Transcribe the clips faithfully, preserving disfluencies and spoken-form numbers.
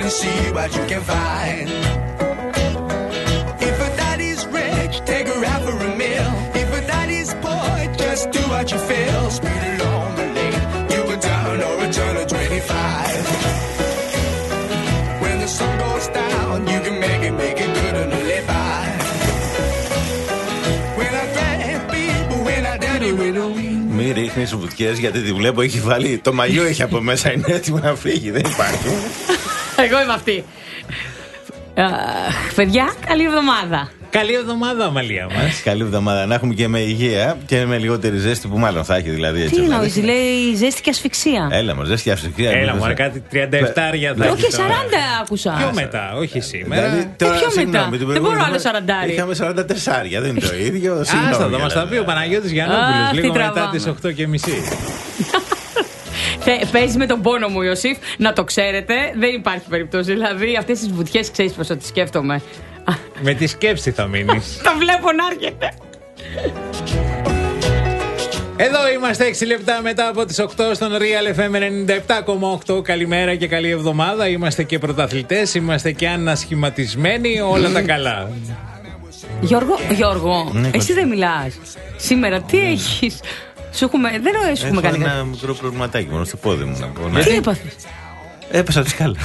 and see what you can find. If a daddy's rich, take her out for a meal. If a daddy's poor, just do what you feel. Speed along the lane, you go down or return to twenty-five. When the sun goes down, you can make it, make it good and live by. When I grab people, when I daddy, when I win. Μη ρίχνεις βουτιές, γιατί τη βλέπω έχει βάλει το μαγιό, έχει από μέσα, είναι έτοιμο να φύγει. Δεν υπάρχει. Εγώ είμαι αυτή. Uh, παιδιά, καλή εβδομάδα. Καλή εβδομάδα, Αμαλία μας. Καλή εβδομάδα. Να έχουμε και με υγεία και με λιγότερη ζέστη που μάλλον θα έχει δηλαδή. Έτσι, τι εννοείς, λέει ζέστη και ασφυξία. Έλα μας, ζέστη και ασφυξία. Έλα μου, κάτι τριάντα επτά θα όχι, σαράντα άκουσα. Πιο μετά, όχι σήμερα. Δηλαδή, τώρα, ε, πιο συγγνώμη, μετά. Δεν μπορώ άλλο σαραντάρι. Είχαμε σαράντα τέσσερα, δεν είναι το ίδιο. Άστα, θα μας τα πει ο Παναγιώτης Γιαννόπουλος λίγο μετά τις οκτώ και μισή. Παίζει με τον πόνο μου, Ιωσήφ, να το ξέρετε. Δεν υπάρχει περίπτωση. Δηλαδή, αυτές τις βουτιές ξέρεις πως ότι σκέφτομαι. Με τη σκέψη θα μείνεις. Το βλέπω να έρχεται. Εδώ είμαστε έξι λεπτά μετά από τις οκτώ στον Real εφ εμ ενενήντα επτά κόμμα οκτώ. Καλημέρα και καλή εβδομάδα. Είμαστε και πρωταθλητές, είμαστε και ανασχηματισμένοι. Όλα τα καλά. Γιώργο, Γιώργο, ναι, εσύ δεν μιλάς. Σήμερα τι έχεις? Σου έχουμε, δεν ρωτήσω, σου έχουμε κάνει ένα μικρό προβληματάκι μόνο στο πόδι μου να πω. Ναι. Τι έπαθες? Έπεσα τη σκάλα.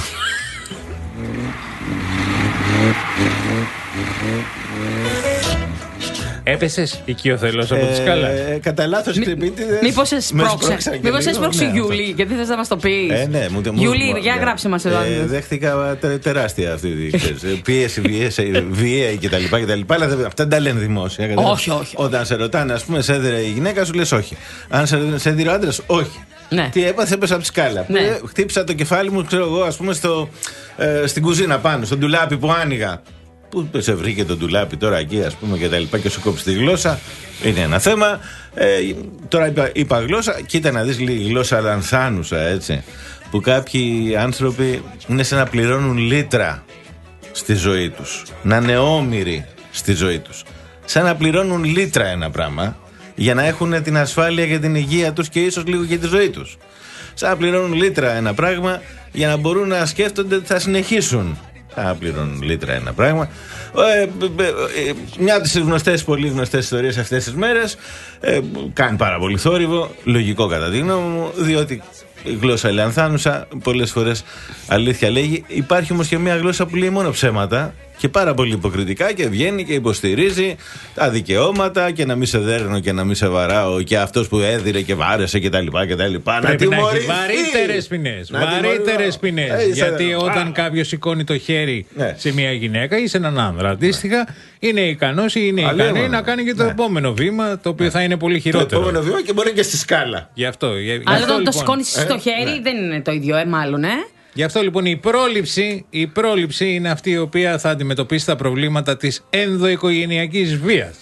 Έπεσες οικειοθελώς από τη σκάλα. Ε, κατά λάθος ξυπνήτηδες. Μήπως σε σπρώξε. Μήπως σε σπρώξε η Γιούλη, γιατί θες να μας το πεις. Ε, ναι, μου, Γιούλη, για γράψε μας εδώ. Ε, δέχτηκα τε, τεράστια αυτή τη πίεση, βίαιη κτλ. Αλλά αυτά δεν τα λένε δημόσια. Όχι, όχι. Όταν σε ρωτάνε, ας πούμε, σε έδερε η γυναίκα σου, λες όχι. Αν σε, σε έδερε ο άντρας, όχι. Ναι. Τι έπαθε, έπεσα από τη σκάλα. Ναι. Ε, χτύπησα το κεφάλι μου, ξέρω εγώ, ας πούμε, στο, ε, στην κουζίνα πάνω, στον ντουλάπι που άνοιγα. Πού σε βρήκε το ντουλάπι τώρα εκεί, ας πούμε, και τα λοιπά, και σου κόψει τη γλώσσα. Είναι ένα θέμα. Ε, τώρα είπα, είπα γλώσσα, κοίτα να δεις λίγη γλώσσα λανθάνουσα, έτσι. Που κάποιοι άνθρωποι είναι σαν να πληρώνουν λίτρα στη ζωή τους. Να είναι όμοιροι στη ζωή τους. Σαν να πληρώνουν λίτρα ένα πράγμα για να έχουν την ασφάλεια και την υγεία τους και ίσως λίγο και τη ζωή τους. Σαν να πληρώνουν λίτρα ένα πράγμα για να μπορούν να σκέφτονται ότι θα συνεχίσουν. Θα πληρώνουν λίτρα ένα πράγμα. Ε, ε, ε, μια από τις γνωστές, πολύ γνωστές ιστορίες αυτές τις μέρες, ε, κάνει πάρα πολύ θόρυβο, λογικό κατά τη γνώμη μου, διότι η γλώσσα λανθάνουσα πολλές φορές αλήθεια λέγει. Υπάρχει όμως και μια γλώσσα που λέει μόνο ψέματα και πάρα πολύ υποκριτικά και βγαίνει και υποστηρίζει τα δικαιώματα και να μην σε δέρνω και να μην σε βαράω και αυτός που έδιρε και βάρεσε και τα λοιπά και τα λοιπά. Πρέπει να, να έχει βαρύτερες ποινές. Βαρύτερες ποινές. Ε, γιατί ε, όταν κάποιος σηκώνει το χέρι ναι. σε μια γυναίκα ή σε έναν άνδρα αντίστοιχα, ναι. είναι ικανός ή είναι ικανή να κάνει και το ναι. επόμενο βήμα, το οποίο ναι. θα είναι πολύ χειρότερο. Το επόμενο βήμα και μπορεί και στη σκάλα. Γι' αυτό. Γι Αλλά αυτό, το, λοιπόν, το σηκώνεις στο χέρι ναι. δεν είναι το ίδιο, ε, μάλλον, ε. Γι' αυτό λοιπόν η πρόληψη, η πρόληψη είναι αυτή η οποία θα αντιμετωπίσει τα προβλήματα της ενδοοικογενειακής βίας.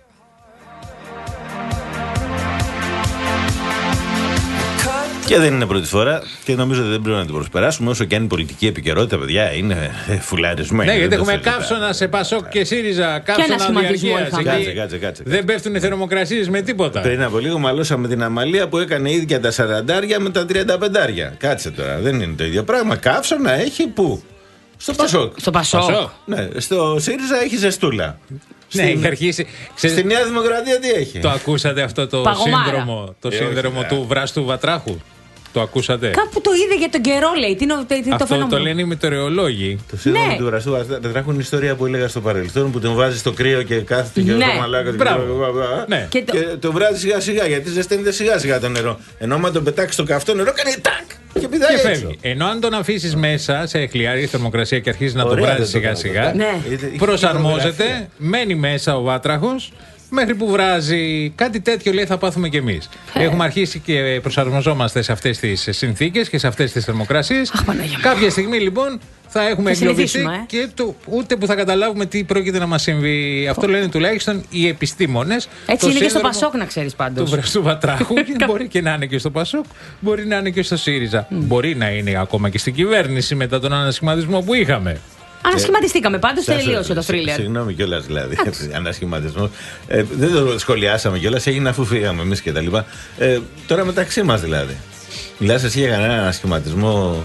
Και δεν είναι πρώτη φορά και νομίζω ότι δεν πρέπει να την προσπεράσουμε, όσο και αν η πολιτική επικαιρότητα, παιδιά, είναι φουλαρισμένη. Ναι, γιατί έχουμε καύσωνα σε Πασόκ και ΣΥΡΙΖΑ, καύσωνα διαρκείας. Κάτσε, κάτσε, κάτσε. Δεν πέφτουν οι θερμοκρασίες με τίποτα. Πριν από λίγο μαλώσαμε την Αμαλία που έκανε ίδια τα σαραντάρια με τα τριάντα πεντάρια. Κάτσε τώρα, δεν είναι το ίδιο πράγμα. Καύσωνα έχει πού? Στο Πασόκ. Στο Πασόκ. Ναι, στο ΣΥΡΙΖΑ έχει ζεστούλα. Ναι, έχει αρχίσει. Ξέρετε, στη Νέα Δημοκρατία τι έχει? Το ακούσατε αυτό το Παγωμάρα. σύνδρομο, το ε, σύνδρομο όχι, του βράστου Βατράχου? Το ακούσατε? Κάπου το είδε για τον καιρό, λέει. Τι, τι, τι, αυτό το, το λένε οι μετεωρολόγοι. Το σύνδρομο ναι. του βραστού Βατράχου είναι ιστορία που έλεγα στο παρελθόν, που τον βάζει στο κρύο και κάθεται και ναι. το μαλάκα. Ναι. Και, το... και το βράζει σιγά σιγά, γιατί ζεσταίνεται σιγά σιγά το νερό. Ενώ άμα τον πετάξει στο καυτό νερό, κάνει τάκ! Και πηδάει και έξω. φεύγει. Ενώ αν τον αφήσει μέσα σε χλιάρη θερμοκρασία και αρχίζει να τον βράζει σιγά σιγά, ναι. προσαρμόζεται, μένει μέσα ο βάτραχος. Μέχρι που βράζει κάτι τέτοιο, λέει, θα πάθουμε κι εμείς. Έχουμε αρχίσει και προσαρμοζόμαστε σε αυτές τις συνθήκες και σε αυτές τις θερμοκρασίες. Κάποια στιγμή λοιπόν θα έχουμε εγκλωβιστεί ε? και το, ούτε που θα καταλάβουμε τι πρόκειται να μας συμβεί. Αυτό λένε τουλάχιστον οι επιστήμονες. Έτσι είναι και στο Πασόκ, να ξέρεις πάντως. Του βραστού Βατράχου. Μπορεί και να είναι και στο Πασόκ, μπορεί να είναι και στο ΣΥΡΙΖΑ. Mm. Μπορεί να είναι ακόμα και στην κυβέρνηση μετά τον ανασχηματισμό που είχαμε. Ανασχηματιστήκαμε πάντως, τελείωσε το θρίλερ. Συγγνώμη κιόλας δηλαδή. Ανασχηματισμό. Ε, δεν το σχολιάσαμε κιόλας, έγινε αφού φύγαμε εμείς και τα λοιπά. Ε, τώρα μεταξύ μας δηλαδή. Μιλάς εσύ για κανένα ανασχηματισμό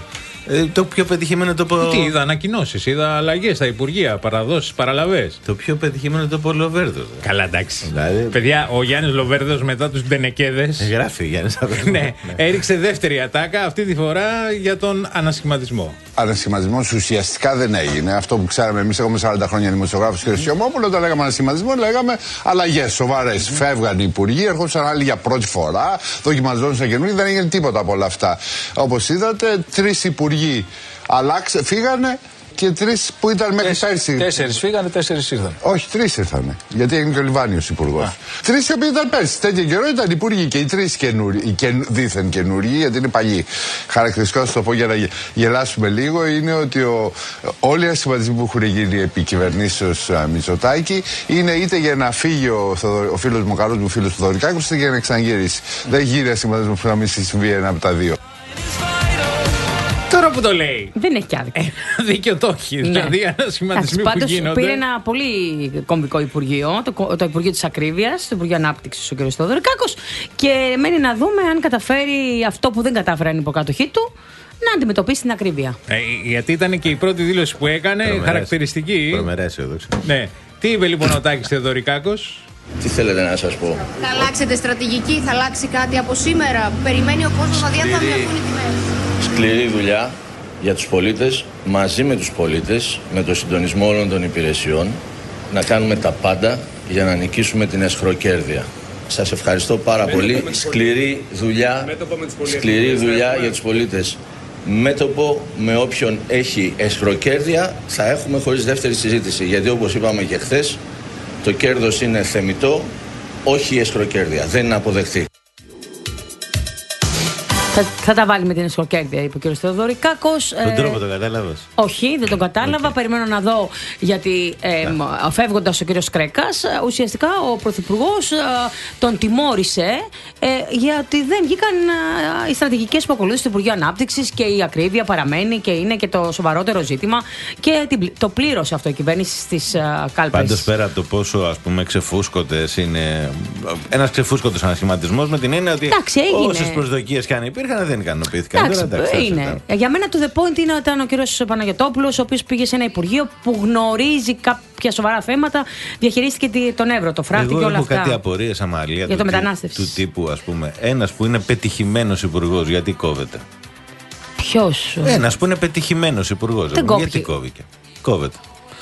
Ε, το πιο πετυχημένο τόπο. Τι είδα, ανακοινώσεις, είδα αλλαγές στα υπουργεία, παραδόσεις, παραλαβές. Το πιο πετυχημένο τόπο Λοβέρδος. Καλά, εντάξει. Δηλαδή... Παιδιά, ο Γιάννης Λοβέρδος μετά τους Ντενεκέδες. Γράφει ο Γιάννης. Ναι, έριξε δεύτερη ατάκα, αυτή τη φορά για τον ανασχηματισμό. Ανασχηματισμός ουσιαστικά δεν έγινε. Αυτό που ξέραμε εμείς, έχουμε σαράντα χρόνια δημοσιογράφους και Σιωμόπουλο, όταν λέγαμε ανασχηματισμό, λέγαμε αλλαγές σοβαρές. Φεύγαν οι υπουργοί, ερχόντουσαν άλλοι για πρώτη φορά, δοκιμαζόντουσαν καινούργοι, δεν έγινε τίποτα από όλα αυτά. Όπως είδατε, τρεις υπουργοί αλλάξε, φύγανε και τρεις που ήταν μέχρι πέρσι. Τέσσερις φύγανε, τέσσερις ήρθαν. Όχι, τρεις ήρθανε. Γιατί έγινε και ο Λιβάνιος υπουργός. Τρεις οι οποίοι ήταν πέρσι. Τέτοιο καιρό ήταν υπουργοί και οι τρεις καινούριοι, και δίθεν καινούριοι, γιατί είναι παλιοί. Χαρακτηριστικό, θα το πω για να γελάσουμε λίγο, είναι ότι ο, όλοι οι ασχηματισμοί που έχουν γίνει επί κυβερνήσεως Μητσοτάκη είναι είτε για να φύγει ο, ο φίλος μου, ο καλός μου φίλος του Θοδωρικάκου, είτε για να ξαναγυρίσει. Mm. Δεν γίνει ασχηματισμό που να μην συμβεί ένα από τα δύο. Τώρα που το λέει. Δεν έχει κι άδικο. Δίκιο το έχει. Ναι. Δηλαδή, ανασχηματισμοί που γίνονται. Πήρε ένα πολύ κομβικό υπουργείο, το, το Υπουργείο της Ακρίβειας, το Υπουργείο Ανάπτυξης, ο κ. Θοδωρικάκος. Και μένει να δούμε αν καταφέρει αυτό που δεν κατάφεραν οι υποκάτοχοί του, να αντιμετωπίσει την ακρίβεια. Ε, γιατί ήταν και η πρώτη δήλωση που έκανε, Προμερές. χαρακτηριστική. Προμερές, αισιόδοξη. Ναι. Τι είπε λοιπόν ο Τάκης Θεοδωρικάκος? Τι θέλετε να σας πω? Θα αλλάξετε στρατηγική, θα αλλάξει κάτι από σήμερα? Περιμένει ο κόσμος να δει αν θα μειωθούν οι τιμές. Σκληρή δουλειά για τους πολίτες, μαζί με τους πολίτες, με το συντονισμό όλων των υπηρεσιών, να κάνουμε τα πάντα για να νικήσουμε την αισχροκέρδεια. Σας ευχαριστώ πάρα πολύ. Σκληρή δουλειά, σκληρή δουλειά για τους πολίτες. Μέτωπο με όποιον έχει αισχροκέρδεια θα έχουμε χωρίς δεύτερη συζήτηση. Γιατί όπως είπαμε και χθες, το κέρδος είναι θεμιτό, όχι η αισχροκέρδεια. Δεν είναι αποδεκτή. Θα, θα τα βάλει με την αισχροκέρδεια, είπε ο κ. Θεοδωρικάκος. Τον ε, τρόπο το κατάλαβες? Όχι, δεν τον κατάλαβα. Okay. Περιμένω να δω, γιατί ε, yeah. φεύγοντας ο κ. Κρέκας, ουσιαστικά ο Πρωθυπουργός ε, τον τιμώρησε ε, γιατί δεν βγήκαν ε, οι στρατηγικές που ακολούθησε το Υπουργείο Ανάπτυξης και η ακρίβεια παραμένει και είναι και το σοβαρότερο ζήτημα και την, το πλήρωσε αυτό η κυβέρνηση στις ε, κάλπες. Πάντως, πέρα από το πόσο, ας πούμε, ξεφούσκωτες είναι. Ένας ξεφούσκωτος ανασχηματισμός με την έννοια ότι όσες προσδοκίες και αν υπήρχαν δεν ικανοποιήθηκαν. Εντάξει, εντάξει, είναι. Για μένα το the point είναι ότι ήταν ο κύριος Παναγιωτόπουλος, ο οποίος πήγε σε ένα υπουργείο που γνωρίζει κάποια σοβαρά θέματα, διαχειρίστηκε τον Εύρο, το φράχτη και όλα αυτά. Έχω κάτι απορίες, Αμαλία, για το του, μετανάστευση. Του τύπου, ας πούμε, ένας που είναι πετυχημένος υπουργός, γιατί κόβεται? Ποιος? Ένας που είναι πετυχημένος υπουργός, γιατί κόβηκε? Κόβεται.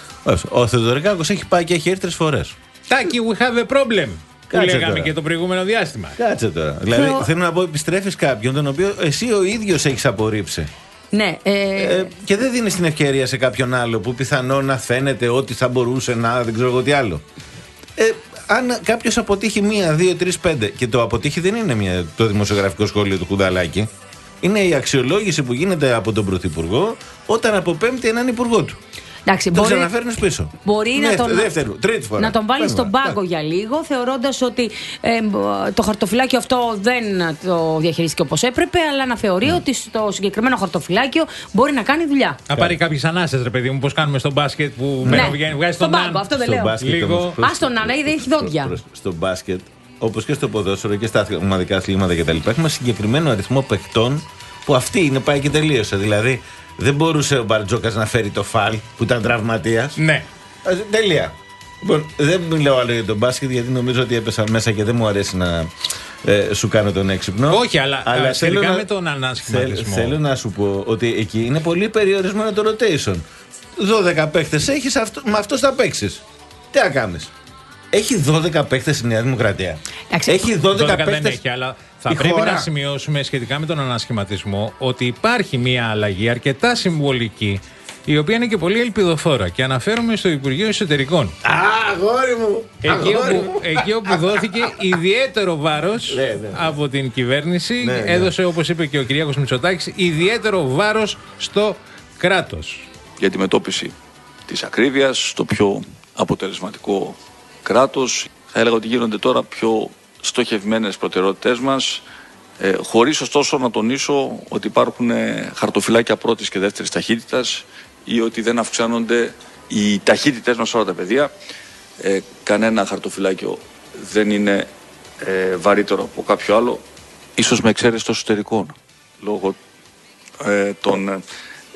Ο Θεοδωρικάκος έχει πάει και έχει έρθει τρεις φορές. Τάκι, we have a problem. Που Κάτσε λέγαμε τώρα. και το προηγούμενο διάστημα. Κάτσε τώρα. Δηλαδή, Θεω... θέλω να πω, επιστρέφεις κάποιον τον οποίο εσύ ο ίδιος έχεις απορρίψει. Ναι. Ε... Ε, και δεν δίνεις την ευκαιρία σε κάποιον άλλο που πιθανόν να φαίνεται ότι θα μπορούσε να δεν ξέρω εγώ τι άλλο. Ε, αν κάποιος αποτύχει μία, δύο, τρεις, πέντε, και το αποτύχει δεν είναι μία, το δημοσιογραφικό σχόλιο του Κουδαλάκη. Είναι η αξιολόγηση που γίνεται από τον Πρωθυπουργό όταν αποπέμπτει έναν υπουργό του. Εντάξει, το μπορεί, ξαναφέρνεις πίσω. Μπορεί ναι, να τον, δεύτερο, τρίτη φορά. να τον βάλει στον πάγκο για λίγο, θεωρώντας ότι ε, το χαρτοφυλάκιο αυτό δεν το διαχειρίστηκε όπως έπρεπε, αλλά να θεωρεί mm. ότι στο συγκεκριμένο χαρτοφυλάκιο μπορεί να κάνει δουλειά. Να πάρει κάποιες ανάσες, ρε παιδί μου, πώς κάνουμε στο μπάσκετ που ναι. βγαίνει, βγάζει στον τον πάγκο. Αυτό δεν λέω. Λίγο. Α τον Νάνα, δεν έχει δόντια. Στο μπάσκετ, όπως και στο ποδόσφαιρο και στα ομαδικά αθλήματα κτλ., έχουμε συγκεκριμένο αριθμό παιχτών που αυτή είναι πάει και τελείωσε. Δηλαδή, δεν μπορούσε ο Μπαρτζόκας να φέρει το φαλ που ήταν τραυματίας. Ναι. Τελεία. Λοιπόν, δεν μιλάω άλλο για τον μπάσκετ γιατί νομίζω ότι έπεσα μέσα και δεν μου αρέσει να ε, σου κάνω τον έξυπνο. Όχι, αλλά, αλλά σχετικά με τον ανασχηματισμό. Θέλ, θέλω να σου πω ότι εκεί είναι πολύ περιορισμένο το rotation. δώδεκα παίχτες έχεις, αυτό, με αυτός θα παίξεις. Τι να κάνεις? Έχει δώδεκα παίχτες η Νέα Δημοκρατία. Άξι, έχει δώδεκα παίχτες. Δεν έχει, αλλά θα πρέπει χώρα. να σημειώσουμε σχετικά με τον ανασχηματισμό ότι υπάρχει μια αλλαγή αρκετά συμβολική, η οποία είναι και πολύ ελπιδοφόρα. Και αναφέρομαι στο Υπουργείο Εσωτερικών. Α, αγόρι μου! Εκεί, αγόρι όπου, μου. εκεί όπου δόθηκε ιδιαίτερο βάρος ναι, ναι. από την κυβέρνηση, ναι, ναι. έδωσε, όπως είπε και ο Κυριάκος Μητσοτάκης, ιδιαίτερο βάρος στο κράτος. Για τη μετώπιση της ακρίβειας, το πιο αποτελεσματικό κράτος. Θα έλεγα ότι γίνονται τώρα πιο στοχευμένες προτεραιότητές μας, ε, χωρίς ωστόσο να τονίσω ότι υπάρχουν ε, χαρτοφυλάκια πρώτης και δεύτερης ταχύτητας ή ότι δεν αυξάνονται οι ταχύτητες μας σε όλα τα πεδία. Ε, κανένα χαρτοφυλάκιο δεν είναι ε, βαρύτερο από κάποιο άλλο, ίσως με εξαίρεση των εσωτερικών, λόγω ε, των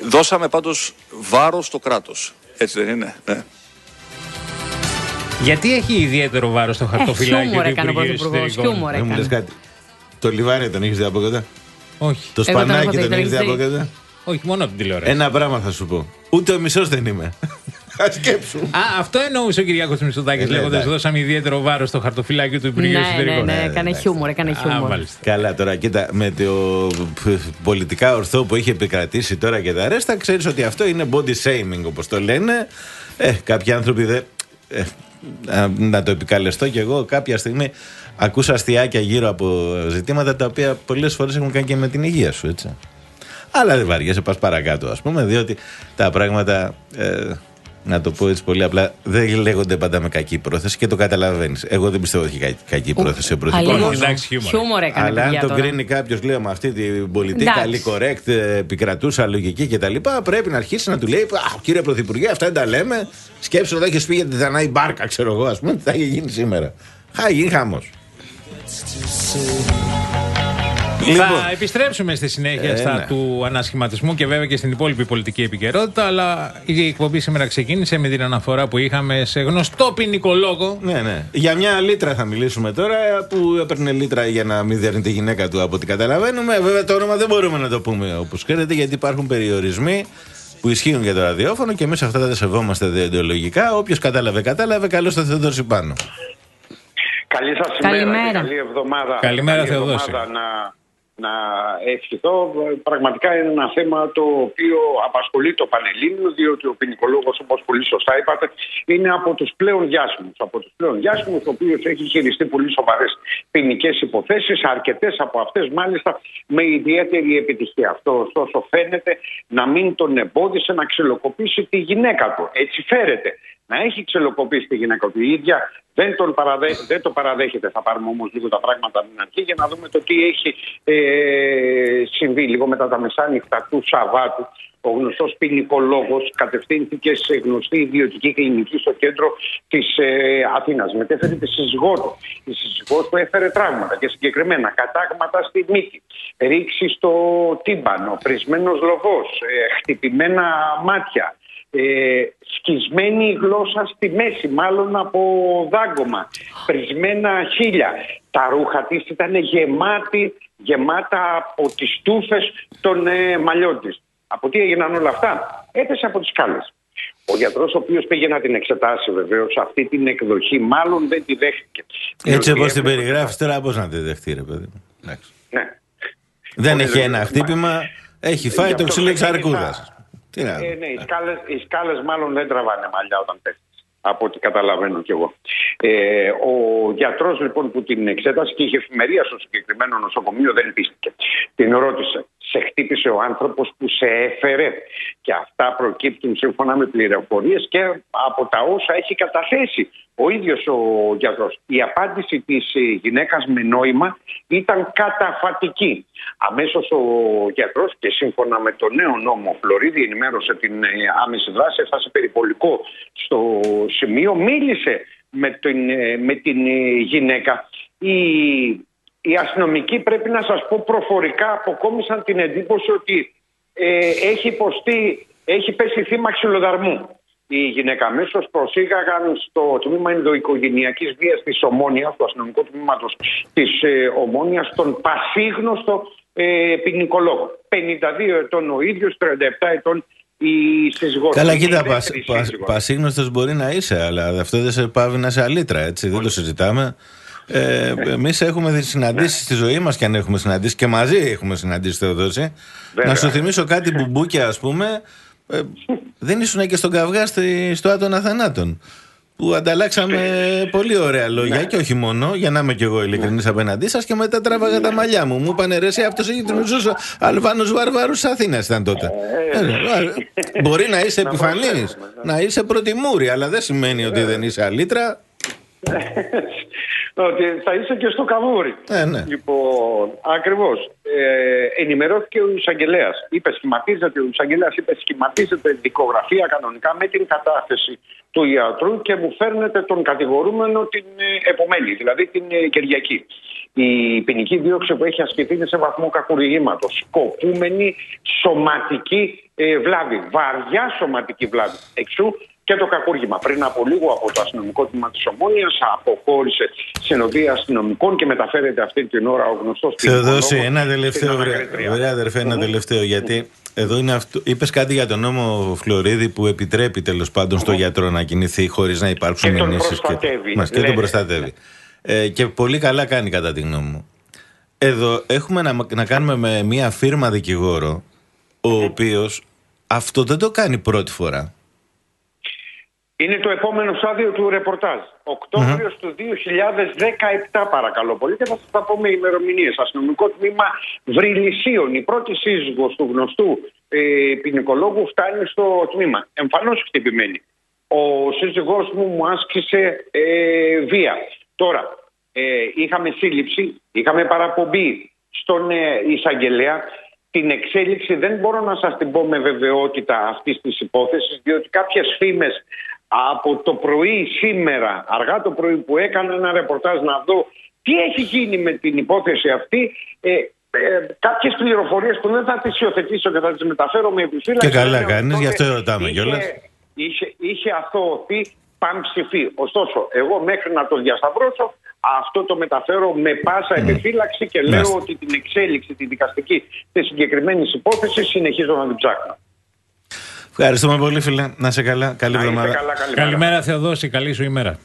δώσαμε πάντως βάρος στο κράτος. Έτσι δεν είναι? Ναι. Γιατί έχει ιδιαίτερο βάρος στο χαρτοφυλάκιο του Υπουργείου Εσωτερικών? Δεν μου λες κάτι. Το λιβάρι τον έχεις δει από κοντά? Όχι. Το σπανάκι τον έχεις δει από κοντά? Όχι, μόνο από την τηλεόραση. Ένα πράγμα θα σου πω. Ούτε ο μισός δεν είμαι. Σκέψου. Α, αυτό εννοούσε ο Κυριάκος Μητσοτάκης λέγοντας δώσαμε ιδιαίτερο βάρος στο χαρτοφυλάκιο του Υπουργείου Εσωτερικών. Ναι, ναι, έκανε χιούμορ, έκανε χιούμορ. Καλά, τώρα κοίτα, με το πολιτικά ορθό που έχει επικρατήσει τώρα και τα ρέστα, ξέρεις ότι αυτό είναι body shaming, όπως το λένε. Ε, κάποιοι άνθρωποι δεν. Ε, να το επικαλεστώ κι εγώ, κάποια στιγμή ακούσα αστιάκια γύρω από ζητήματα τα οποία πολλές φορές έχουν κάνει και με την υγεία σου, έτσι. Αλλά δεν βαριέσαι, πας παρακάτω, ας πούμε, διότι τα πράγματα, ε, να το πω έτσι πολύ απλά, δεν λέγονται πάντα με κακή πρόθεση και το καταλαβαίνεις. Εγώ δεν πιστεύω ότι έχει κακή πρόθεση ο πρωθυπουργός. Αλλά αν το κρίνει κάποιος, λέω, με αυτή την πολιτική καλή, correct, επικρατούσα λογική κτλ., πρέπει να αρχίσει να του λέει: κύριε Πρωθυπουργέ, αυτά δεν τα λέμε. Σκέψου εδώ, έχεις πει για τη Δανάη Μπάρκα, ξέρω εγώ, ας πούμε, τι θα είχε γίνει σήμερα. Θα γίνει χαμός. Λοιπόν. Θα επιστρέψουμε στη συνέχεια ε, στα ναι. του ανασχηματισμού και βέβαια και στην υπόλοιπη πολιτική επικαιρότητα. Αλλά η εκπομπή σήμερα ξεκίνησε με την αναφορά που είχαμε σε γνωστό ποινικολόγο. Ναι, ναι. Για μια λίτρα θα μιλήσουμε τώρα, που έπαιρνε λίτρα για να μην δέρνει τη γυναίκα του, από ό,τι καταλαβαίνουμε. Βέβαια το όνομα δεν μπορούμε να το πούμε όπως ξέρετε, γιατί υπάρχουν περιορισμοί που ισχύουν για το ραδιόφωνο και εμείς αυτά τα σεβόμαστε διεντεολογικά. Όποιος κατάλαβε, κατάλαβε. Καλώς θα Θεοδόση πάνω. Καλή σας ημέρα και καλή εβδομάδα. Καλημέρα, Θεοδόση. Να... να ευχηθώ. Πραγματικά είναι ένα θέμα το οποίο απασχολεί το Πανελλήνιο, διότι ο ποινικολόγος, όπως πολύ σωστά είπατε, είναι από τους πλέον διάσημους. Από τους πλέον διάσημους, ο οποίος έχει χειριστεί πολύ σοβαρές ποινικές υποθέσεις, αρκετές από αυτές μάλιστα με ιδιαίτερη επιτυχία. Αυτό ωστόσο φαίνεται να μην τον εμπόδισε να ξυλοκοπήσει τη γυναίκα του. Έτσι φέρεται. Να έχει ξυλοκοπήσει τη γυναίκα του η ίδια. Δεν, τον παραδέ... δεν το παραδέχεται. Θα πάρουμε όμως λίγο τα πράγματα από την αρχή για να δούμε το τι έχει ε, συμβεί. Λίγο μετά τα μεσάνυχτα του Σαββάτου, ο γνωστός ποινικολόγος κατευθύνθηκε σε γνωστή ιδιωτική κλινική στο κέντρο της ε, Αθήνας. Μετέφερε τη σύζυγό του. Η σύζυγός του έφερε τραύματα και συγκεκριμένα κατάγματα στη μύτη, ρήξη στο τύμπανο, πρισμένος λογός, ε, χτυπημένα μάτια. Ε, σκισμένη γλώσσα στη μέση, μάλλον από δάγκωμα, πρισμένα χείλια. Τα ρούχα της ήταν γεμάτη, γεμάτα από τις τούφες των ε, μαλλιών της. Από τι έγιναν όλα αυτά? Έπεσε από τις σκάλες. Ο γιατρός ο οποίος πήγε να την εξετάσει βεβαίως αυτή την εκδοχή μάλλον δεν τη δέχτηκε. Έτσι όπως την περιγράφεις τώρα, πώς να τη δεχτεί, ρε παιδί μου? Ναι. Δεν έχει ένα χτύπημα, έχει φάει το ξύλο της αρκούδας. Ε, ναι, οι σκάλες, οι σκάλες μάλλον δεν τραβάνε μαλλιά όταν πέφτει, από ό,τι καταλαβαίνω κι εγώ. Ε, ο γιατρός λοιπόν που την εξέτασε και είχε εφημερία στο συγκεκριμένο νοσοκομείο δεν πίστηκε. Την ρώτησε: σε χτύπησε ο άνθρωπος που σε έφερε? Και αυτά προκύπτουν σύμφωνα με πληροφορίες και από τα όσα έχει καταθέσει ο ίδιος ο γιατρός. Η απάντηση της γυναίκας με νόημα ήταν καταφατική. Αμέσως ο γιατρός, και σύμφωνα με το νέο νόμο Φλωρίδη, ενημέρωσε την άμεση δράση, έφτασε περιπολικό στο σημείο, μίλησε με την, με την γυναίκα. Η, οι αστυνομικοί, πρέπει να σας πω, προφορικά αποκόμισαν την εντύπωση ότι ε, έχει υποστεί, έχει πέσει θύμα ξυλοδαρμού. Η γυναίκα αμέσως προσήγαγαν στο τμήμα ενδοοικογενειακής βίας της Ομόνοιας, του αστυνομικού τμήματος της ε, Ομόνοιας, τον πασίγνωστο ε, ποινικολόγο. πενήντα δύο ετών ο ίδιος, τριάντα επτά ετών η σύζυγός. Καλά, κοίτα, πα, πα, πασίγνωστος μπορεί να είσαι, αλλά αυτό δεν σε πάβει να σε αλήτρα, έτσι, δεν το συζητάμε. Ε, ναι. Εμείς έχουμε συναντήσει ναι. στη ζωή μας, και αν έχουμε συναντήσει και μαζί έχουμε συναντήσει, Θεοδόση. Να σου θυμίσω κάτι μπουμπούκια, ας πούμε. Ε, δεν ήσουν και στον καυγά στη, στο Άτονα Θανάτων, που ανταλλάξαμε πολύ ωραία λόγια, ναι. και όχι μόνο, για να είμαι κι εγώ ειλικρινής, ναι. απέναντί σας, και μετά τράβαγα, ναι. τα μαλλιά μου. Μου είπανε: ρε, εσύ αυτός έχει τους Αλβάνους βάρβαρους της Αθήνας ήταν τότε. ε, ε, μπορεί να είσαι επιφανής, να είσαι πρωτιμούρη, αλλά δεν σημαίνει ότι δεν είσαι αλήτρα. Ότι θα είσαι και στο καβούρι. Ε, ναι. Λοιπόν, ακριβώς. Ε, ενημερώθηκε ο εισαγγελέας. Είπε, σχηματίζεται, ο εισαγγελέας είπε, σχηματίζεται δικογραφία κανονικά με την κατάθεση του ιατρού και μου φέρνετε τον κατηγορούμενο την ε, επομένη, δηλαδή την ε, Κυριακή. Η ποινική δίωξη που έχει ασκηθεί είναι σε βαθμό κακουργήματος. Σκοπούμενη σωματική ε, βλάβη, βαριά σωματική βλάβη. Εξού και το κακούργημα. Πριν από λίγο από το αστυνομικό τμήμα της Ομόνοιας αποχώρησε συνοδεία αστυνομικών και μεταφέρεται αυτή την ώρα ο γνωστός Θεοδόση, ένα τελευταίο, ωραία αδερφέ, ένα mm-hmm. τελευταίο, γιατί mm-hmm. εδώ είναι αυτό. Είπες κάτι για τον νόμο Φλωρίδη που επιτρέπει τέλος πάντων mm-hmm. στο γιατρό να κινηθεί χωρίς να υπάρξουν μηνύσεις και, μας, και τον προστατεύει. Ε, και πολύ καλά κάνει κατά τη γνώμη μου. Εδώ έχουμε να, να κάνουμε με μια φίρμα δικηγόρο, ο mm-hmm. οποίος αυτό δεν το κάνει πρώτη φορά. Είναι το επόμενο στάδιο του ρεπορτάζ. Οκτώβριος mm-hmm. του δύο χιλιάδες δεκαεπτά, παρακαλώ πολύ, και θα σας τα πω με ημερομηνίες. Αστυνομικό τμήμα Βρυλισσίων. Η πρώτη σύζυγος του γνωστού ε, ποινικολόγου φτάνει στο τμήμα. Εμφανώς χτυπημένη. Ο σύζυγός μου μου άσκησε ε, βία. Τώρα, ε, είχαμε σύλληψη, είχαμε παραπομπή στον ε, εισαγγελέα. Την εξέλιξη δεν μπορώ να σας την πω με βεβαιότητα αυτής της υπόθεσης, διότι κάποιες φήμες από το πρωί σήμερα, αργά το πρωί που έκανα ένα ρεπορτάζ να δω τι έχει γίνει με την υπόθεση αυτή, ε, ε, κάποιες πληροφορίες που δεν θα τις υιοθετήσω και θα τις μεταφέρω με επιφύλαξη. Και καλά κάνεις, γι' αυτό ρωτάμε κιόλας. Είχε, είχε αθωωωθεί πανψηφί. Ωστόσο, εγώ μέχρι να το διασταυρώσω, αυτό το μεταφέρω με πάσα mm. επιφύλαξη και λέω Μάλιστα. ότι την εξέλιξη, τη δικαστική της συγκεκριμένης υπόθεσης συνεχίζω να την ψάχνω. Ευχαριστούμε πολύ, φίλε. Να σε καλά. Καλή εβδομάδα. Καλά, καλημέρα, Θεοδόση. Καλή σου ημέρα.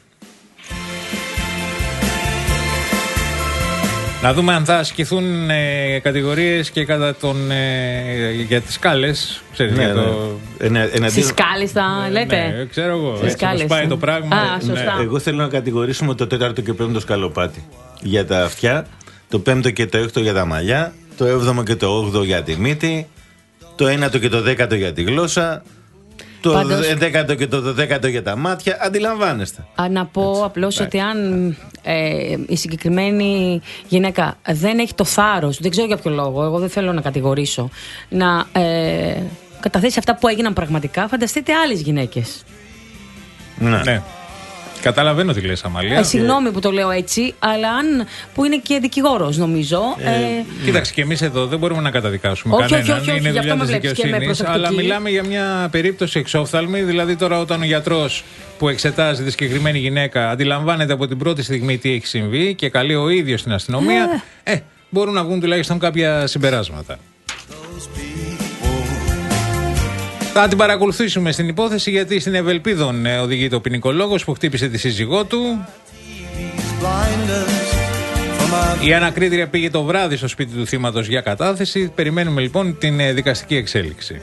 Να δούμε αν θα ασκηθούν ε, κατηγορίες και κατά τον, ε, για τις σκάλες. Ξέρεις, ναι, για το... ναι. Ενα, Στις σκάλες θα ε, λέτε. Ναι, ξέρω εγώ. Στις έτσι σκάλες, πάει ε. το πράγμα. Α, σωστά. Ναι. Εγώ θέλω να κατηγορήσουμε το τέταρτο και πέμπτο σκαλοπάτι για τα αυτιά, το πέμπτο και το έκτο για τα μαλλιά, το έβδομο και το όγδοο για τη μύτη, το ένατο και το δέκατο για τη γλώσσα, το Πάντως, δέκατο και το δέκατο για τα μάτια. Αντιλαμβάνεστε. Α, να πω απλώς ότι αν ε, η συγκεκριμένη γυναίκα δεν έχει το θάρρος, δεν ξέρω για ποιο λόγο, εγώ δεν θέλω να κατηγορήσω, να ε, καταθέσει αυτά που έγιναν πραγματικά, φανταστείτε άλλες γυναίκες. Ναι. ναι. Καταλαβαίνω τι λες, Αμαλία. Ε, συγγνώμη που το λέω έτσι, αλλά αν, που είναι και δικηγόρος, νομίζω. Ε, ε, κοίταξε, και εμείς εδώ δεν μπορούμε να καταδικάσουμε όχι, κανέναν. Όχι, όχι, όχι, είναι δουλειά της δικαιοσύνης. Αλλά μιλάμε για μια περίπτωση εξόφθαλμη. Δηλαδή, τώρα, όταν ο γιατρός που εξετάζει τη συγκεκριμένη γυναίκα αντιλαμβάνεται από την πρώτη στιγμή τι έχει συμβεί και καλεί ο ίδιος στην αστυνομία, ε, ε μπορούν να βγουν τουλάχιστον κάποια συμπεράσματα. Θα την παρακολουθήσουμε στην υπόθεση, γιατί στην Ευελπίδων οδηγείται ο ποινικολόγος που χτύπησε τη σύζυγό του. Η ανακρίτρια πήγε το βράδυ στο σπίτι του θύματος για κατάθεση. Περιμένουμε λοιπόν την δικαστική εξέλιξη.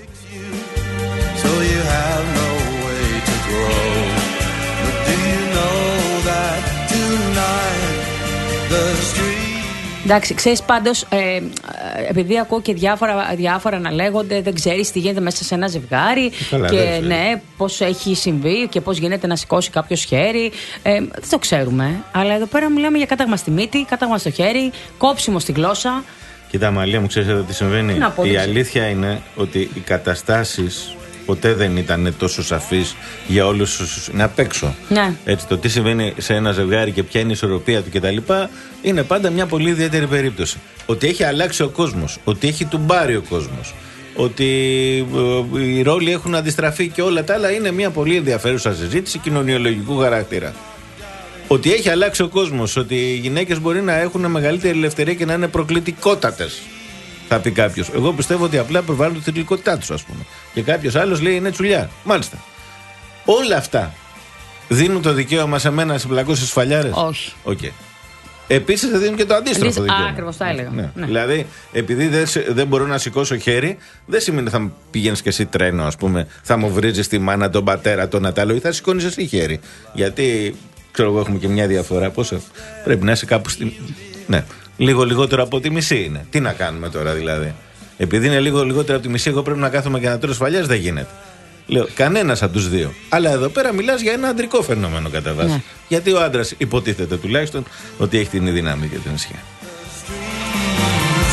Εντάξει, ξέρεις πάντως, ε, επειδή ακούω και διάφορα, διάφορα να λέγονται, δεν ξέρεις τι γίνεται μέσα σε ένα ζευγάρι. Καλά, και ναι, πώς έχει συμβεί και πώς γίνεται να σηκώσει κάποιος χέρι. Ε, δεν το ξέρουμε. Αλλά εδώ πέρα μιλάμε για κάταγμα στη μύτη, κάταγμα στο χέρι, κόψιμο στη γλώσσα. Κοίτα, Μαλία μου, ξέρεις εδώ τι συμβαίνει. Η αλήθεια είναι ότι οι καταστάσεις ποτέ δεν ήταν τόσο σαφής για όλους όσους είναι απ' έξω. Ναι. Έτσι, το τι συμβαίνει σε ένα ζευγάρι και ποια είναι η ισορροπία του κτλ. Είναι πάντα μια πολύ ιδιαίτερη περίπτωση. Ότι έχει αλλάξει ο κόσμος, ότι έχει τουμπάρει ο κόσμος, ότι ε, οι ρόλοι έχουν αντιστραφεί και όλα τα άλλα, είναι μια πολύ ενδιαφέρουσα συζήτηση κοινωνιολογικού χαρακτήρα. Ότι έχει αλλάξει ο κόσμος, ότι οι γυναίκες μπορεί να έχουν μεγαλύτερη ελευθερία και να είναι προκλητικότατες. Θα πει κάποιος. Εγώ πιστεύω ότι απλά προβάλλουν τη θηλυκότητά τους, ας πούμε. Και κάποιος άλλος λέει είναι τσουλιά. Μάλιστα. Όλα αυτά δίνουν το δικαίωμα σε μένα να συμπλακώ στις φαλιάρες. Όχι. Okay. Επίσης δεν δίνουν και το αντίστροφο δικαίωμα. Ακριβώς, τα έλεγα. Ναι. Ναι. Δηλαδή, επειδή δεν, δεν μπορώ να σηκώσω χέρι, δεν σημαίνει θα πηγαίνεις και εσύ τρένο, ας πούμε. Θα μου βρίζεις τη μάνα, τον πατέρα, τον Ατάλο, ή θα σηκώνεις εσύ χέρι. Γιατί, ξέρω εγώ, έχουμε και μια διαφορά. Πόσο πρέπει να είσαι κάπου στη. Ναι. Λίγο λιγότερο από τη μισή είναι. Τι να κάνουμε τώρα δηλαδή. Επειδή είναι λίγο λιγότερο από τη μισή, εγώ πρέπει να κάθομαι και να τρώω σφαλιάς, δεν γίνεται. Λέω, κανένας από τους δύο. Αλλά εδώ πέρα μιλάς για ένα αντρικό φαινόμενο κατά βάση. Ναι. Γιατί ο άντρας υποτίθεται τουλάχιστον ότι έχει την δύναμη και την ισχύ.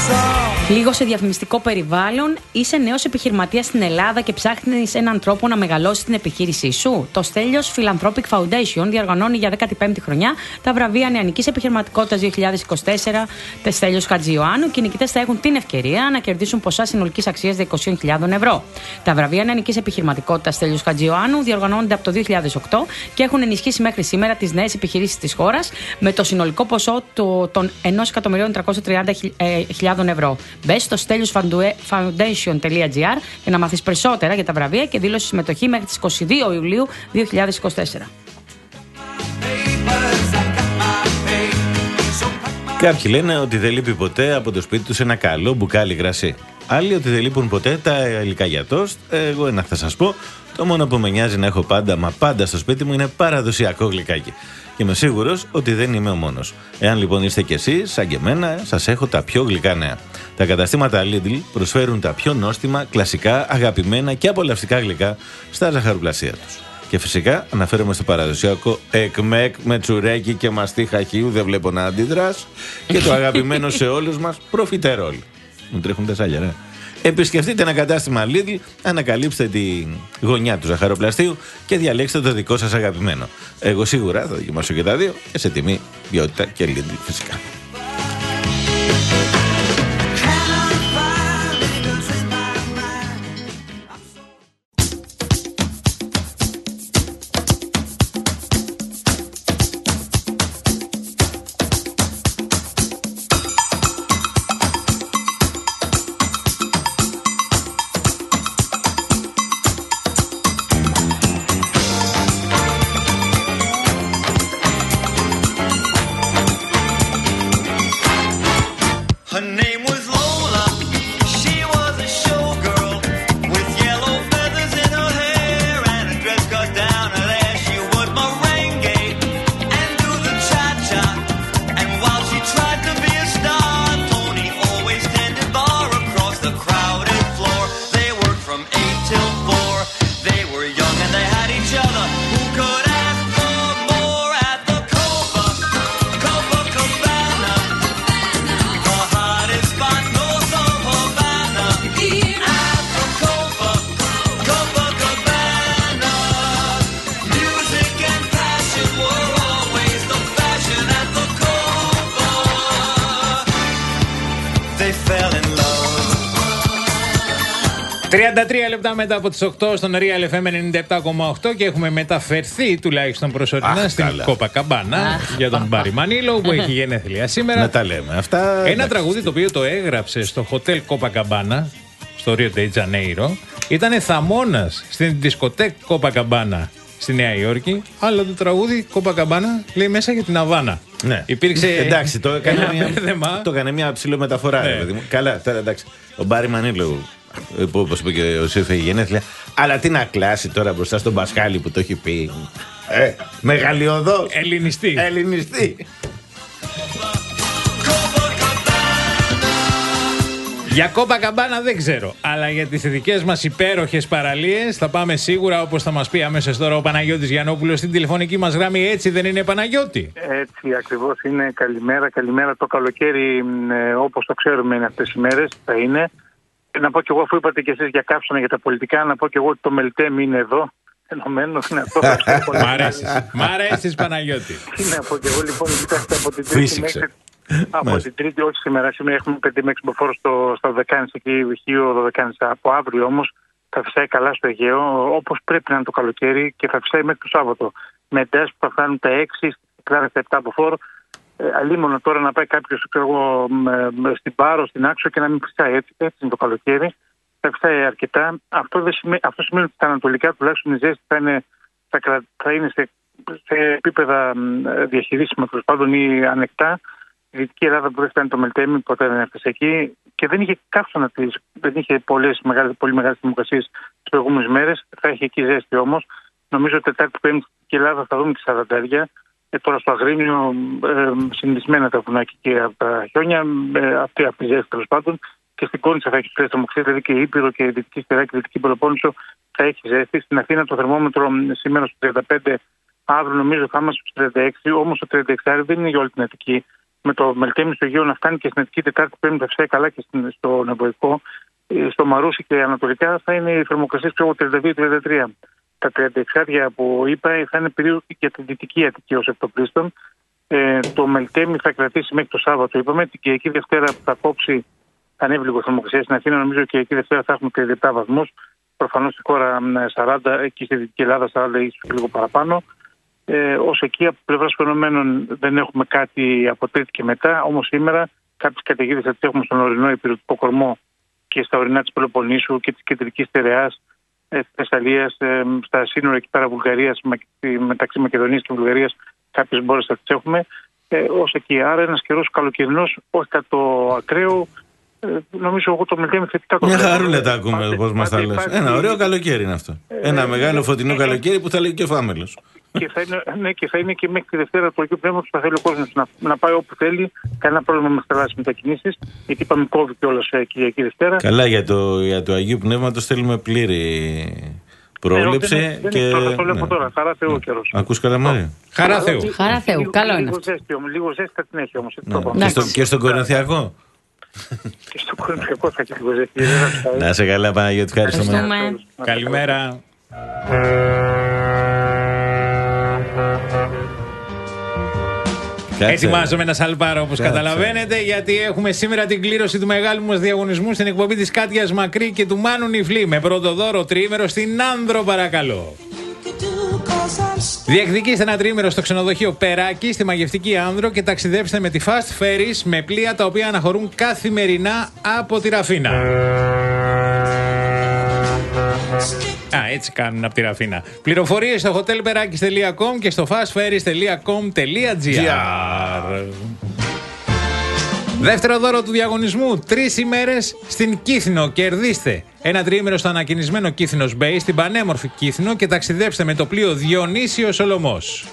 Λίγο σε διαφημιστικό περιβάλλον, είσαι νέος επιχειρηματίας στην Ελλάδα και ψάχνεις έναν τρόπο να μεγαλώσεις την επιχείρησή σου. Το Στέλιος Philanthropic Foundation διοργανώνει για δέκατη πέμπτη χρονιά τα βραβεία Νεανικής Επιχειρηματικότητας δύο χιλιάδες είκοσι τέσσερα Στέλιος Χατζιωάννου και οι νικητές θα έχουν την ευκαιρία να κερδίσουν ποσά συνολικής αξίας είκοσι χιλιάδες ευρώ. Τα βραβεία Νεανικής Επιχειρηματικότητας Στέλιος Χατζιωάννου διοργανώνονται από το δύο χιλιάδες οκτώ και έχουν ενισχύσει μέχρι σήμερα τις νέες επιχειρήσεις της χώρας με το συνολικό ποσό των ενός εκατομμυρίου τριακόσιες τριάντα χιλιάδες ευρώ. Μπες στο stelios foundation τελεία τζι άρ για να μάθεις περισσότερα για τα βραβεία και δήλωση συμμετοχή μέχρι τις είκοσι δύο Ιουλίου δύο χιλιάδες είκοσι τέσσερα. Κάποιοι λένε ότι δεν λείπει ποτέ από το σπίτι τους ένα καλό μπουκάλι γρασί. Άλλοι ότι δεν λείπουν ποτέ τα υλικά για τόστ. Εγώ ένα θα σας πω. Το μόνο που με νοιάζει να έχω πάντα, μα πάντα στο σπίτι μου είναι παραδοσιακό γλυκάκι. Και είμαι σίγουρος ότι δεν είμαι ο μόνος. Εάν λοιπόν είστε κι εσείς, σαν και εμένα, σας έχω τα πιο γλυκά νέα. Τα καταστήματα Lidl προσφέρουν τα πιο νόστιμα, κλασικά, αγαπημένα και απολαυστικά γλυκά στα ζαχαροπλαστεία τους. Και φυσικά αναφέρομαι στο παραδοσιακό εκμεκ με τσουρέκι και μαστί χαχίου, δεν βλέπω να αντιδράς, και το αγαπημένο σε όλους μας προφιτερόλ. Μου τρέχουν τα σάλια, ρε. Επισκεφτείτε ένα κατάστημα Lidl, ανακαλύψτε τη γωνιά του ζαχαροπλαστείου και διαλέξτε το δικό σας αγαπημένο. Εγώ σίγουρα θα δοκιμάσω και τα δύο και σε τιμή, ποιότητα και Lidl φυσικά. τριάντα τρία λεπτά μετά από τις οκτώ στον Real εφ εμ ενενήντα επτά κόμμα οκτώ και έχουμε μεταφερθεί τουλάχιστον προσωρινά Αχ, στην καλά. Κοπακαμπάνα για τον Μπάρι Μανίλο που έχει γενέθλια σήμερα. Να τα λέμε αυτά. Ένα εντάξει. τραγούδι το οποίο το έγραψε στο Hotel Copacabana στο Rio de Janeiro ήταν θαμώνας στην δισκοτέκ Copacabana στη Νέα Υόρκη, αλλά το τραγούδι Copacabana λέει μέσα για την Αβάνα. Ναι. Υπήρξε εντάξει, το έκανε ένα μια, μπέρδεμα. το έκανε μια ψηλομεταφορά. Ναι. ρε παιδί μου. Καλά, τώρα εντάξει. Ο Μπάρι Μανίλο, όπως είπε και ο Σεφ, έχει γενέθλια. Αλλά τι να κλάσει τώρα μπροστά στον Πασχάλη που το έχει πει. Ε, μεγαλειωδός. Ελληνιστή. Ελληνιστή. Για Κόπακαμπάνα δεν ξέρω, αλλά για τις δικές μας υπέροχες παραλίες θα πάμε σίγουρα, όπως θα μας πει αμέσως τώρα ο Παναγιώτης Γιαννόπουλος στην τηλεφωνική μας γραμμή. Έτσι δεν είναι, Παναγιώτη? Έτσι ακριβώς είναι. Καλημέρα, καλημέρα. Το καλοκαίρι ε, όπως το ξέρουμε είναι αυτές οι μέρες, θα είναι. Να πω κι εγώ, αφού είπατε κι εσείς για κάψωνα για τα πολιτικά, να πω κι εγώ ότι το Μελτέμ είναι εδώ. Ενωμένο είναι αυτό. Μ' αρέσεις, μ' αρέσεις, Παναγιώτη. Τι να πω κι εγώ, λοιπόν, κοιτάξτε από την Τρίτη μέχρι. Από την Τρίτη, όχι σήμερα, σήμερα έχουμε πέντε με έξι μποφόρ στο, στο Δεκάνης, εκεί Βυχείο Δωδεκάνησα. Από αύριο όμως θα φυσάει καλά στο Αιγαίο, όπως πρέπει να είναι το καλοκαίρι, και θα φυσάει μέχρι το Σάββατο. Με εντάσεις που θα φτάνουν τα έξι, στα επτά από φόρ. Ε, αλίμονο τώρα να πάει κάποιο στην Πάρο, στην Άξο και να μην φυσάει. Έτσι, έτσι είναι το καλοκαίρι. Θα φυσάει αρκετά. Αυτό, δεν σημαίνει, αυτό σημαίνει ότι τα ανατολικά τουλάχιστον η ζέστη θα είναι, θα, θα είναι σε, σε επίπεδα διαχειρίσιμα, τέλος πάντων, ή ανεκτά. Η Δυτική Ελλάδα που δεν φτάνει το Μελτέμι, ποτέ δεν έφτασε εκεί και δεν είχε καύσωνα τη, δεν είχε πολλές, μεγάλες, πολύ μεγάλες θερμοκρασίες τις προηγούμενες μέρες. Θα έχει εκεί ζέστη όμως. Νομίζω ότι Τετάρτη Πέμπτη στην Ελλάδα θα δούμε τη σαραντάρια. Ε, τώρα στο Αγρίνιο ε, συνηθισμένα τα βουνάκια και από τα χιόνια, ε, αυτή, αυτή η ζέστη τέλος πάντων. Και στην Κόνιτσα θα έχει πλέον θερμοκρασίες, δηλαδή και η Ήπειρο και η Δυτική Στερά και η Δυτική Πελοπόννησο θα έχει ζέστη. Στην Αθήνα το θερμόμετρο σήμερα στο τριάντα πέντε, αύριο νομίζω θα είμαστε στο τριάντα έξι, όμως το τριάντα έξι δεν είναι για όλη την Αττική. με το Μελτέμι στο Αιγαίο να φτάνει και στην Εθνική Τετάρτη πρέπει να φυσάει καλά και στο Νευρικό, στο Μαρούσι και ανατολικά θα είναι οι θερμοκρασίες πιο τριάντα δύο τριάντα τρία. Τα τριάντα έξι που είπα θα είναι περίοδο για την Δυτική Αττική ως εκτοπλίστων. Ε, το Μελτέμι θα κρατήσει μέχρι το Σάββατο, είπαμε. Την Κυριακή Δευτέρα που θα κόψει, θα ανέβει λίγο θερμοκρασία στην Αθήνα. Νομίζω ότι Κυριακή Δευτέρα θα έχουμε τριάντα επτά βαθμούς. Προφανώς στη χώρα σαράντα, εκεί στη Δυτική Ελλάδα σαράντα ίσως και λίγο παραπάνω. Ε, ως εκεί από πλευράς φαινομένων δεν έχουμε κάτι από Τρίτη και μετά. Όμως σήμερα κάποιες καταιγίδες θα τις έχουμε στον ορεινό υπηρετικό κορμό και στα ορεινά της Πελοποννήσου και της κεντρικής Στερεάς, ε, Θεσσαλίας, ε, στα σύνορα εκεί πέρα Βουλγαρίας, μεταξύ Μακεδονίας και Βουλγαρίας, κάποιες μπόρες θα τις έχουμε. Ε, ως εκεί. Άρα ένας καιρός καλοκαιρινός, όχι κατά το ακραίο. Ε, νομίζω εγώ το Μελτέμι θετικά το Μια βλέπω. χαρούλα τα ακούμε πώς μας τα λες. υπάρχει- Ένα ωραίο καλοκαίρι είναι αυτό. Ε, Ένα μεγάλο ε, φωτεινό ε, καλοκαίρι που θα λέει και ο Φάμελος. Και θα, είναι, ναι, και θα είναι και μέχρι τη Δευτέρα του Αγίου Πνεύματος που θα θέλει ο κόσμος να, να πάει όπου θέλει. Κανένα πρόβλημα με θαλάσσιες μετακινήσεις. Γιατί είπαμε κόβει κιόλας ε, Κυριακή Δευτέρα. Καλά, για το, για το Αγίου Πνεύματος θέλουμε πλήρη πρόληψη. Ε, δεν, δεν, και... δεν, θα το λέω ναι. τώρα. Χαρά Θεού ο καιρός. Ακούς Καλαμάρη. Χαρά Θεού. Χαρά Θεού. Λίγο- Καλό είναι λίγο αυτό. ζέστη, όμως, λίγο ζέστη θα την έχει όμως. έτσι Ναι. το είπαμε. Και, στο, Εντάξει. και στον Κορινθιακό. Και στο Κορινθιακό θα έχει λίγο ζέστη. δεν θα φτάσει. Να σε καλά, Παναγιώτη, ευχαριστούμε. Ευχαριστούμε. Καλημέρα. Κάτσε. Ετοιμάζομαι να σαλπάρω όπως Κάτσε. καταλαβαίνετε, γιατί έχουμε σήμερα την κλήρωση του μεγάλου μας διαγωνισμού στην εκπομπή της Κάτιας Μακρύ και του Μάνου Νιφλή με πρώτο δώρο τριήμερο στην Άνδρο, παρακαλώ. Διεκδικήστε ένα τριήμερο στο ξενοδοχείο Περάκη στη μαγευτική Άνδρο και ταξιδέψτε με τη Fast Ferries με πλοία τα οποία αναχωρούν καθημερινά από τη Ραφίνα. Α, έτσι κάνουν από τη Ραφίνα. Πληροφορίες στο hotelperakis τελεία com και στο fastferries τελεία com τελεία gr. Δεύτερο δώρο του διαγωνισμού. Τρεις ημέρες στην Κύθινο. Κερδίστε ένα τριήμερο στο ανακοινισμένο Κύθινος Bay στην πανέμορφη Κύθινο και ταξιδέψτε με το πλοίο Διονύσιος Σολωμός.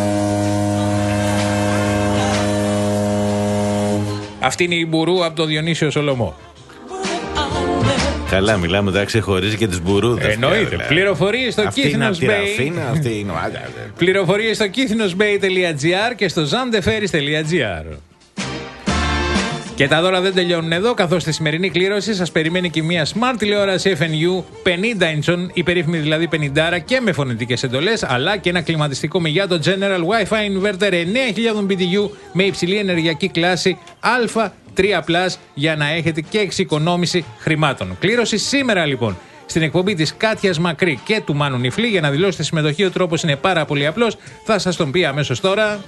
Αυτή είναι η μπουρού από το Διονύσιο Σολωμό. Καλά, μιλάμε, τα ξεχωρίζει και τις μπουρούδες. Εννοείται. Δηλαδή. Πληροφορίες στο Αυτή είναι Κύθινος από τη Bay. Ραφίνα, αυτή είναι. Άντε, άντε. Πληροφορίες στο kythnosbay τελεία gr και στο zandeferis τελεία gr. Και τα δώρα δεν τελειώνουν εδώ, καθώς στη σημερινή κλήρωση σας περιμένει και μια smart τηλεόραση εφ εν γιου πενήντα ίντσων, η περίφημη δηλαδή πενήντα και με φωνητικές εντολές, αλλά και ένα κλιματιστικό Miyato General Wi-Fi Inverter εννέα χιλιάδες μπι τι γιου με υψηλή ενεργειακή κλάση Α τρία πλας για να έχετε και εξοικονόμηση χρημάτων. Κλήρωση σήμερα λοιπόν στην εκπομπή της Κάτιας Μακρύ και του Μάνου Νιφλή. Για να δηλώσετε συμμετοχή, ο τρόπος είναι πάρα πολύ απλός. Θα σας τον πει αμέσως τώρα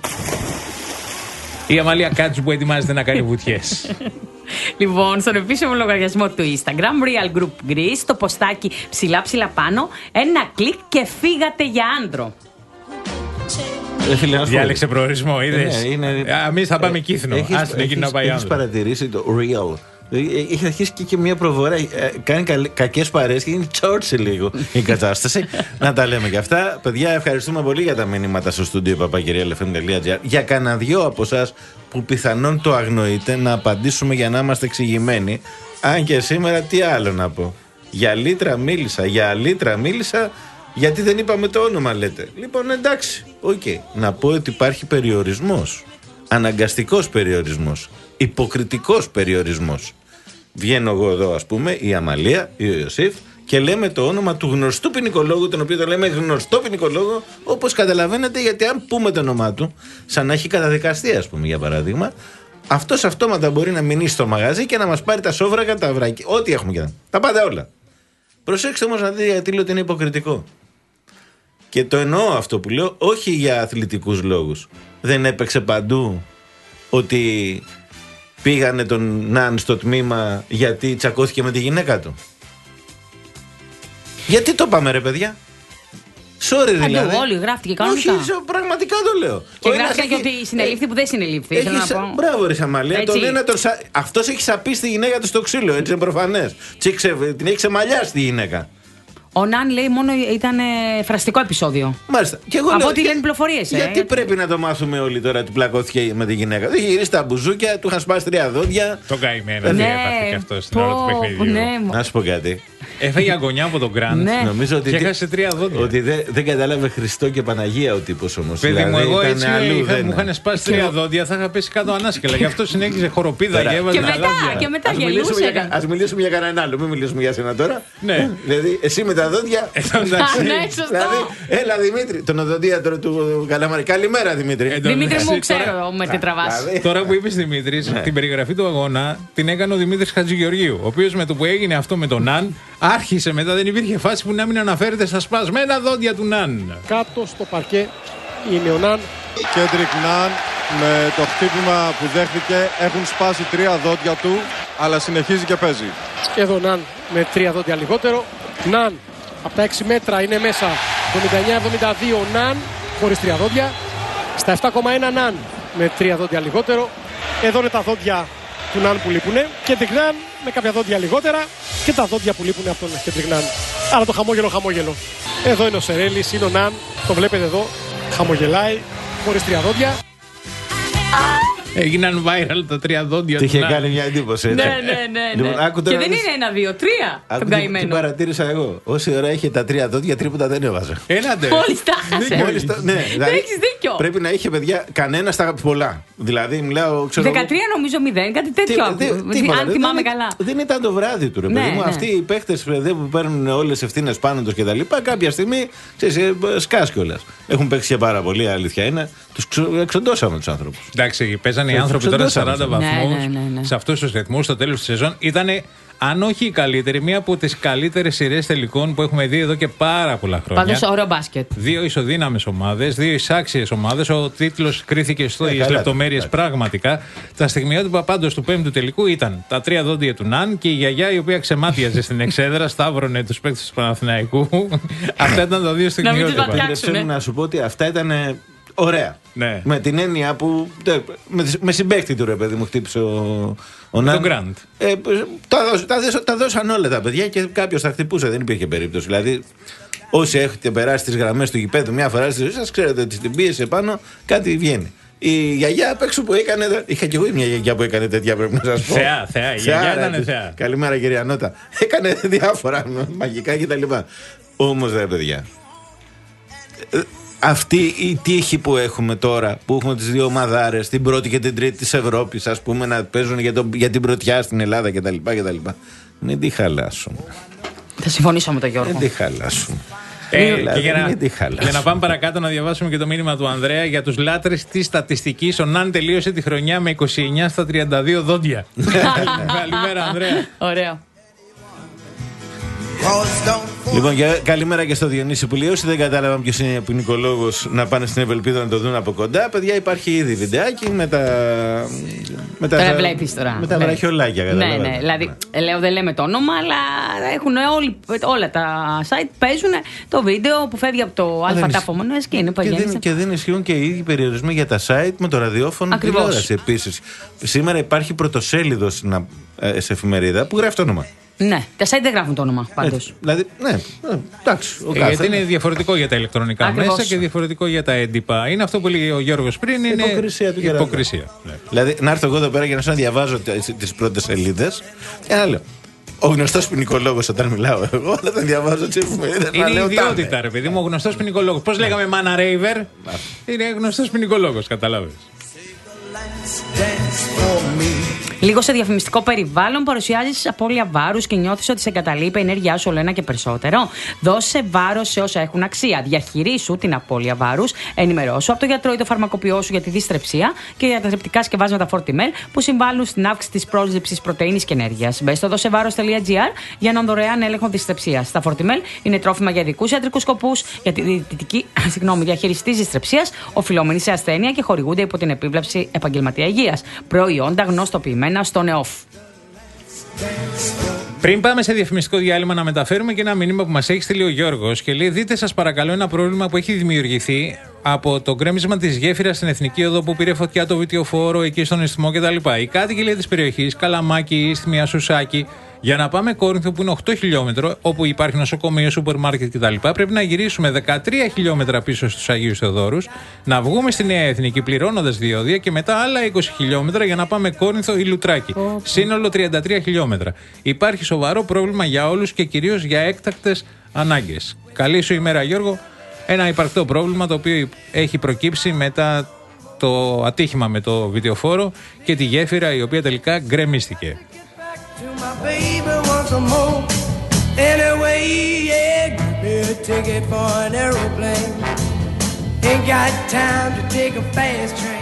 η Αμαλία Κάτσου που ετοιμάζεται να κάνει βουτιές. Λοιπόν, στον επίσημο λογαριασμό του Instagram, Real Group Greece, το ποστάκι ψηλά ψηλά πάνω, ένα κλικ και φύγατε για άνδρο. Ε, φίλε, να σου πω. Διάλεξε προορισμό, είδες. Ε, είναι- Εμείς θα πάμε Κύθινο. Έχεις- Ας την εκείνη να έχεις- πάει έχεις άνδρο. παρατηρήσει το real. Ε, Έχει αρχίσει και, και μια προβολή. Ε, κάνει κακές παρέες και είναι τσόρτσι λίγο η κατάσταση. Να τα λέμε και αυτά. Παιδιά, ευχαριστούμε πολύ για τα μηνύματα στο στούντιο παπακυριαλεφm τελεία gr. Για κανένα δυο από εσάς που πιθανόν το αγνοείτε, να απαντήσουμε για να είμαστε εξηγημένοι. Αν και σήμερα τι άλλο να πω. Για λίτρα μίλησα, για λίτρα μίλησα. Γιατί δεν είπαμε το όνομα, λέτε. Λοιπόν, εντάξει, οκ. Okay. Να πω ότι υπάρχει περιορισμός. Αναγκαστικός περιορισμός. Υποκριτικός περιορισμός. Βγαίνω εγώ εδώ, ας πούμε, η Αμαλία, η Ιωσήφ, και λέμε το όνομα του γνωστού ποινικολόγου, τον οποίο το λέμε γνωστό ποινικολόγο, όπως καταλαβαίνετε, γιατί αν πούμε το όνομά του, σαν να έχει καταδικαστεί, ας πούμε, για παράδειγμα, αυτός αυτόματα μπορεί να μείνει στο μαγαζί και να μας πάρει τα σόβρακα, τα βράκια, ό,τι έχουμε και να. Τα πάντα όλα. Προσέξτε όμως να δείτε γιατί λέω ότι είναι υποκριτικό. Και το εννοώ αυτό που λέω, όχι για αθλητικούς λόγους. Δεν έπαιξε παντού ότι πήγανε τον Ναν στο τμήμα γιατί τσακώθηκε με τη γυναίκα του. Γιατί το πάμε, ρε παιδιά. Sorry, δηλαδή. Παντού, όλοι γράφτηκε κανονικά. Όχι, ζω- πραγματικά το λέω. Και Ο ένας γράφτηκε έχει- και ότι συνελήφθη που δεν συνελήφθη. έχει Θέλω να σα- πω. Μπράβο, ρε Σαμαλία. Έτσι. Τον ένα τον σα... Αυτός έχει σαπίσει τη γυναίκα του στο ξύλο, έτσι είναι προφανές. Την έχει ξεμαλιάσει τη γυναίκα. Ο Ναν λέει μόνο ήταν ε, φραστικό επεισόδιο. Μάλιστα. Και εγώ από λέω, ό,τι για, λένε πληροφορίες. Γιατί ε, πρέπει να το μάθουμε όλοι τώρα ότι πλακώθηκε με τη γυναίκα. Δεν γυρίσει τα μπουζούκια, του είχαν σπάσει τρία δόντια. Το καημένο. Ναι, έπαθε και αυτό στην ώρα του παιχνιδιού. ναι. Να σου πω κάτι. Έφαγε αγωνιά από τον Γκραντ. Ναι. Νομίζω ότι, Και έχασε τρία δόντια. ότι δεν, δεν κατάλαβε Χριστό και Παναγία ο τύπος όμως. Παιδί μου, εγώ έτσι αλλού, είχα, δεν μου είχαν σπάσει τρία δόντια, θα είχα πέσει κάτω ανάσκελα. Γι' αυτό συνέχιζε χοροπίδα και έβαζε Και μετά, και μετά Ας μιλήσουμε, για, γελούσε. ας μιλήσουμε για κανέναν άλλο, μην μιλήσουμε για σένα τώρα. Ναι. Δηλαδή, εσύ με τα δόντια. Εντάξει. Ναι, σωστό. Δηλαδή, έλα Δημήτρη, τον οδοντίατρο του Καλαμαρή. Καλημέρα Δημήτρη. Ε, Δημήτρη μου, Τώρα- ξέρω με τι τραβάς. Δηλαδή, Τώρα που είπε Δημήτρη, την περιγραφή του αγώνα την έκανε ο Δημήτρη Χατζηγεωργίου. Ο οποίο με το που έγινε αυτό με τον Ναν, άρχισε μετά, δεν υπήρχε φάση που να μην αναφέρεται στα σπασμένα δόντια του Ναν. Κάτω στο παρκέ είναι ο Ναν. Κέντρικ Ναν με το χτύπημα που δέχτηκε έχουν σπάσει τρία δόντια του, αλλά συνεχίζει και παίζει. Εδώ ο Ναν με τρία δόντια λιγότερο. Ναν από τα έξι μέτρα είναι μέσα. εβδομήντα εννιά εβδομήντα δύο Ναν χωρίς τρία δόντια. Στα επτά κόμμα ένα Ναν με τρία δόντια λιγότερο. Εδώ είναι τα δόντια του Ναν που λείπουνε. Κέντρικ Ναν με κάποια δόντια λιγότερα και τα δόντια που λείπουνε από τον Κέντρικ Ναν. Άρα το χαμόγελο χαμόγελο. Εδώ είναι ο Σερέλης, είναι ο Ναν. Το βλέπετε εδώ. Χαμογελάει χωρίς τρία δόντια. Έγιναν viral τα τρία δόντια τι του είχε Ναν. κάνει μια εντύπωση. Ναι, έτσι. ναι, ναι. Λοιπόν, ναι. άκου Και τώρα δεν να δεις- είναι ένα, δύο, τρία. Άκου Τον τι- τι καημένο. παρατήρησα εγώ. Όση ώρα είχε τα τρία δόντια, τρίποτα δεν έβαζε. Έλατε. Μόλις τα χάσε. Μόλις το- ναι, δηλαδή, έχεις δίκιο. Πρέπει να είχε παιδιά κανένα στα πολλά. Δηλαδή, μιλάω, ξέρω. εγώ, δεκατρία νομίζω μηδέν, κάτι τέτοιο. Τι- άκου. τι- τίποτα, Αν δεν θυμάμαι ήταν- καλά. Δεν ήταν το βράδυ του, ρε Ναι, παιδί μου. ναι. Αυτοί οι παίχτες που παίρνουν όλες τις ευθύνες πάνω τους και τα λοιπά, κάποια στιγμή ξέρεις, ε, σκάς κιόλας. Έχουν παίξει και πάρα πολύ, αλήθεια είναι. Τους ξο- εξοντώσαμε τους άνθρωπους. Εντάξει, παίζανε οι Σε- άνθρωποι σε τώρα δώσαμε. σαράντα Ναι, βαθμούς ναι, ναι, ναι. σε αυτούς τους ρυθμούς στο τέλος της σεζόν. Ήτανε, αν όχι η καλύτερη, μία από τις καλύτερες σειρές τελικών που έχουμε δει εδώ και πάρα πολλά χρόνια. Πάντως ωραίο μπάσκετ. Δύο ισοδύναμες ομάδες, δύο εισάξιες ομάδες. Ο τίτλος κρίθηκε στις καλά, λεπτομέρειες εντάξει. πραγματικά. Τα στιγμιότυπα πάντως του πέμπτου τελικού ήταν τα τρία δόντια του Ναν και η γιαγιά η οποία ξεμάτιαζε στην εξέδρα, σταύρωνε τους παίκτες του Παναθηναϊκού. Αυτά ήταν τα δύο στιγμιότυπα. βατιάξουνε. Επιτρέψτε μου να σου πω ότι αυτά ήταν ε, ωραία. Ναι. Με την έννοια που. τε, Με, με συμπαίχτη του ρε παιδί μου χτύπησε ο, ο Ναν. τον Grant. Ε, τα, δώσ- τα, δώσ- τα δώσαν όλα τα παιδιά και κάποιο τα χτυπούσε. Δεν υπήρχε περίπτωση. Δηλαδή, όσοι έχετε περάσει τι γραμμέ του γηπέδου μια φορά στη ζωή σα, ξέρετε ότι στην πίεση επάνω κάτι βγαίνει. Η γιαγιά απ' έξω που έκανε. Είχα κι εγώ μια γιαγιά που έκανε τέτοια, πρέπει να σα πω. Θεά, θεά. Η γιαγιά ρε, ήταν της. θεά. Καλημέρα, κυρία Νότα. Έκανε διάφορα μαγικά κτλ. Όμω, ρε παιδιά, ε, αυτή η τύχη που έχουμε τώρα, που έχουμε τις δύο ομαδάρες, την πρώτη και την τρίτη της Ευρώπης, ας πούμε, να παίζουν για, το, για την πρωτιά στην Ελλάδα κτλ. κτλ. Μην τη χαλάσουμε. Θα συμφωνήσω με τον Γιώργο. Μην τη χαλάσουμε. Ε, Δηλαδή, και για, να, μην τη χαλάσουμε. για να πάμε παρακάτω, να διαβάσουμε και το μήνυμα του Ανδρέα για τους λάτρες της στατιστικής. Ο Ναν τελείωσε τη χρονιά με είκοσι εννιά στα τριάντα δύο δόντια. Καλημέρα, Ανδρέα. Ωραίο. Λοιπόν, και καλημέρα και στο Διονύση που λέει: όσοι δεν κατάλαβαν ποιος είναι ο ποινικολόγος, να πάνε στην Ευελπίδα να το δουν από κοντά. Παιδιά, υπάρχει ήδη βιντεάκι με τα. Με τα, Τώρα βλέπεις τώρα. με τα Βλέπεις. βραχιολάκια, Ναι, καταλαβαίνετε. ναι. Δηλαδή, λέω δεν λέμε το όνομα, αλλά έχουν όλοι, όλα τα site παίζουν το βίντεο που φεύγει από το δεν ΑΤΑΦ Μονές και είναι Και παγιάνισα. δεν, και δεν ισχύουν και οι ίδιοι περιορισμοί για τα site με το ραδιόφωνο Ακριβώς. τηλεόραση επίσης. Σήμερα υπάρχει πρωτοσέλιδο στην, ε, σε εφημερίδα που γράφει το όνομα. Ναι, τα site δεν γράφουν το όνομα πάντως. Έτσι, δηλαδή, ναι, ε, εντάξει. Ο Ε, κάθε- γιατί είναι διαφορετικό για τα ηλεκτρονικά Ακριβώς. μέσα και διαφορετικό για τα έντυπα. Είναι αυτό που λέει ο Γιώργος πριν. Είναι Υποκρισία του Γερανού. υποκρισία. Ναι. Δηλαδή, να έρθω εγώ εδώ πέρα για να σας διαβάζω τις πρώτες σελίδες και να λέω. Ο γνωστός ποινικολόγος όταν μιλάω εγώ, όταν θα διαβάζω τις εφημερίδες. να Είναι λέω ιδιότητα, τάδε. ρε παιδί μου, ο γνωστός ποινικολόγος. Πώς λέγαμε Μάνα Ρέιβερ, είναι γνωστός ποινικολόγος, κατάλαβες. Λίγο σε διαφημιστικό περιβάλλον παρουσιάζει απώλεια βάρους και νιώθεις ότι σε εγκαταλείπει η ενέργειά σου όλο ένα και περισσότερο. Δώσε βάρος σε όσα έχουν αξία. Διαχειρίσου την απώλεια βάρους. Ενημερώσου από τον γιατρό ή το φαρμακοποιό σου για τη δυστρεψία και για τα θρεπτικά σκευάσματα Fortimel που συμβάλλουν στην αύξηση της πρόσληψης πρωτεΐνης και ενέργειας. Μπες στο δώσεβάρος τελεία τζι άρ για έναν δωρεάν έλεγχο δυστρεψίας. Τα Fortimel είναι τρόφιμα για ειδικούς ιατρικούς σκοπούς, για τη διαιτητική συγγνώμη, διαχειριστή της δυστρεψίας, οφειλόμενη σε ασθένεια και χορηγούνται υπό την επίβλεψη επαγγελματία υγείας. Προϊόντα γνωστοποιημένα στο ΝΕΟΦ. Πριν πάμε σε διαφημιστικό διάλειμμα, να μεταφέρουμε και ένα μήνυμα που μας έχει στείλει ο Γιώργος και λέει: δείτε σας παρακαλώ ένα πρόβλημα που έχει δημιουργηθεί από το γκρέμισμα της γέφυρας στην Εθνική Οδό που πήρε φωτιά το βιτιοφόρο εκεί στον Ισθμό κτλ. Οι κάτοικοι της περιοχής, Καλαμάκι, Ισθμία, Σουσάκη, για να πάμε Κόρινθο που είναι οκτώ χιλιόμετρα, όπου υπάρχει νοσοκομείο, σούπερ μάρκετ κτλ., πρέπει να γυρίσουμε δεκατρία χιλιόμετρα πίσω στους Αγίους Θεοδόρους, να βγούμε στη Νέα Εθνική πληρώνοντας διόδια και μετά άλλα είκοσι χιλιόμετρα για να πάμε Κόρινθο ή Λουτράκι. Oh. Σύνολο τριάντα τρία χιλιόμετρα. Υπάρχει σοβαρό πρόβλημα για όλους και κυρίως για έκτακτες ανάγκες. Καλή σου ημέρα, Γιώργο. Ένα υπαρκτό πρόβλημα το οποίο έχει προκύψει μετά το ατύχημα με το βιτιοφόρο και τη γέφυρα η οποία τελικά γκρεμίστηκε. My baby wants some more. Anyway, yeah, give me a ticket for an aeroplane. Ain't got time to take a fast train.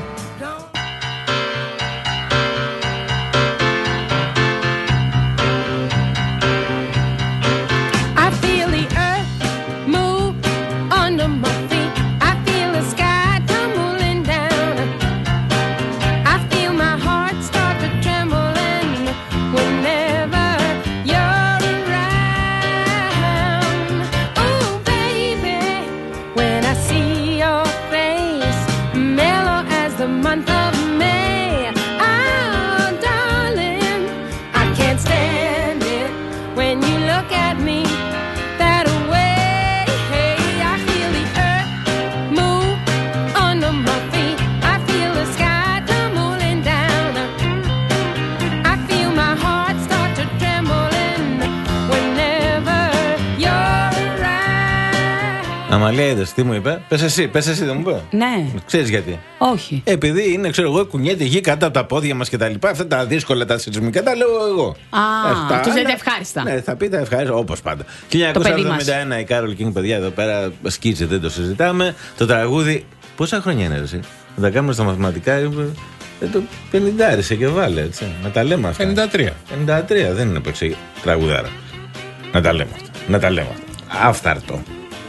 I feel the earth move under my feet. I feel the sky tumbling down. I feel my heart start to tremble. Whenever you're around, oh baby, when I see your face, mellow as the month of May, oh darling, I can't stand it when you look at me that way. Hey, I feel the earth move under my feet. I feel the sky tumbling down. I feel my heart start to trembling whenever you're around. Αμαλία, είδες τι μου είπε? Πες εσύ, πες εσύ, δεν μου είπε? Ναι. Ξέρεις γιατί? Όχι. Επειδή είναι, ξέρω εγώ, κουνιέται γη κάτω από τα πόδια μας και τα λοιπά. Αυτά τα δύσκολα, τα σεισμικά, τα λέω εγώ. Α, τους λέτε ευχάριστα. Ναι, θα πείτε ευχάριστα, όπως πάντα. χίλια εννιακόσια εβδομήντα ένα η Κάρολ Κίνγκ, παιδιά, εδώ πέρα σκίζει, δεν το συζητάμε. Το τραγούδι, πόσα χρόνια είναι εσύ? Θα τα κάνουμε στα μαθηματικά. Ε, το πενηντάρισε και βάλε, έτσι. Να τα λέμε αυτά. πενήντα τρία. πενήντα τρία, δεν είναι παίξει τραγουδάρα. Να τα λέμε αυτά. Να τα λέμε αυτά. Άφθαρτο.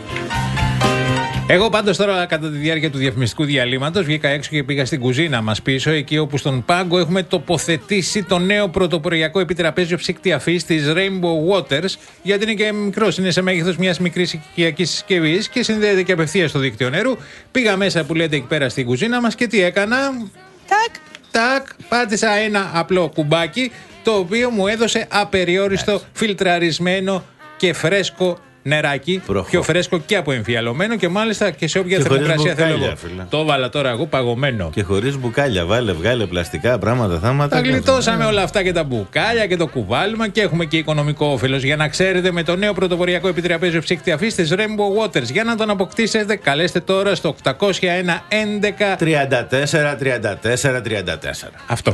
Εγώ πάντως τώρα κατά τη διάρκεια του διαφημιστικού διαλύματος βγήκα έξω και πήγα στην κουζίνα μας πίσω, εκεί όπου στον πάγκο έχουμε τοποθετήσει το νέο πρωτοποριακό επιτραπέζιο ψύκτη αφής της Rainbow Waters, γιατί είναι και μικρός, είναι σε μέγεθος μιας μικρής οικιακής συσκευής και συνδέεται και απευθείας στο δίκτυο νερού. Πήγα μέσα που λέτε εκεί πέρα στην κουζίνα μας και τι έκανα? Τάκ, τάκ, πάτησα ένα απλό κουμπάκι, το οποίο μου έδωσε απεριόριστο, φιλτραρισμένο και φρέσκο νεράκι, Προχώ. πιο φρέσκο και από εμφιαλωμένο και μάλιστα και σε όποια θερμοκρασία θέλω εγώ. Το έβαλα τώρα εγώ παγωμένο. Και χωρίς μπουκάλια, βάλε, βγάλε πλαστικά πράγματα, θάματα. Τα γλιτώσαμε όλα αυτά και τα μπουκάλια και το κουβάλιμα και έχουμε και οικονομικό όφελος. Για να ξέρετε, με το νέο πρωτοποριακό επιτραπέζιο ψύκτη αφής της Rainbow Waters. Για να τον αποκτήσετε, καλέστε τώρα στο οκτακόσια ένα έντεκα τριάντα τέσσερα τριάντα τέσσερα τριάντα τέσσερα. Αυτό.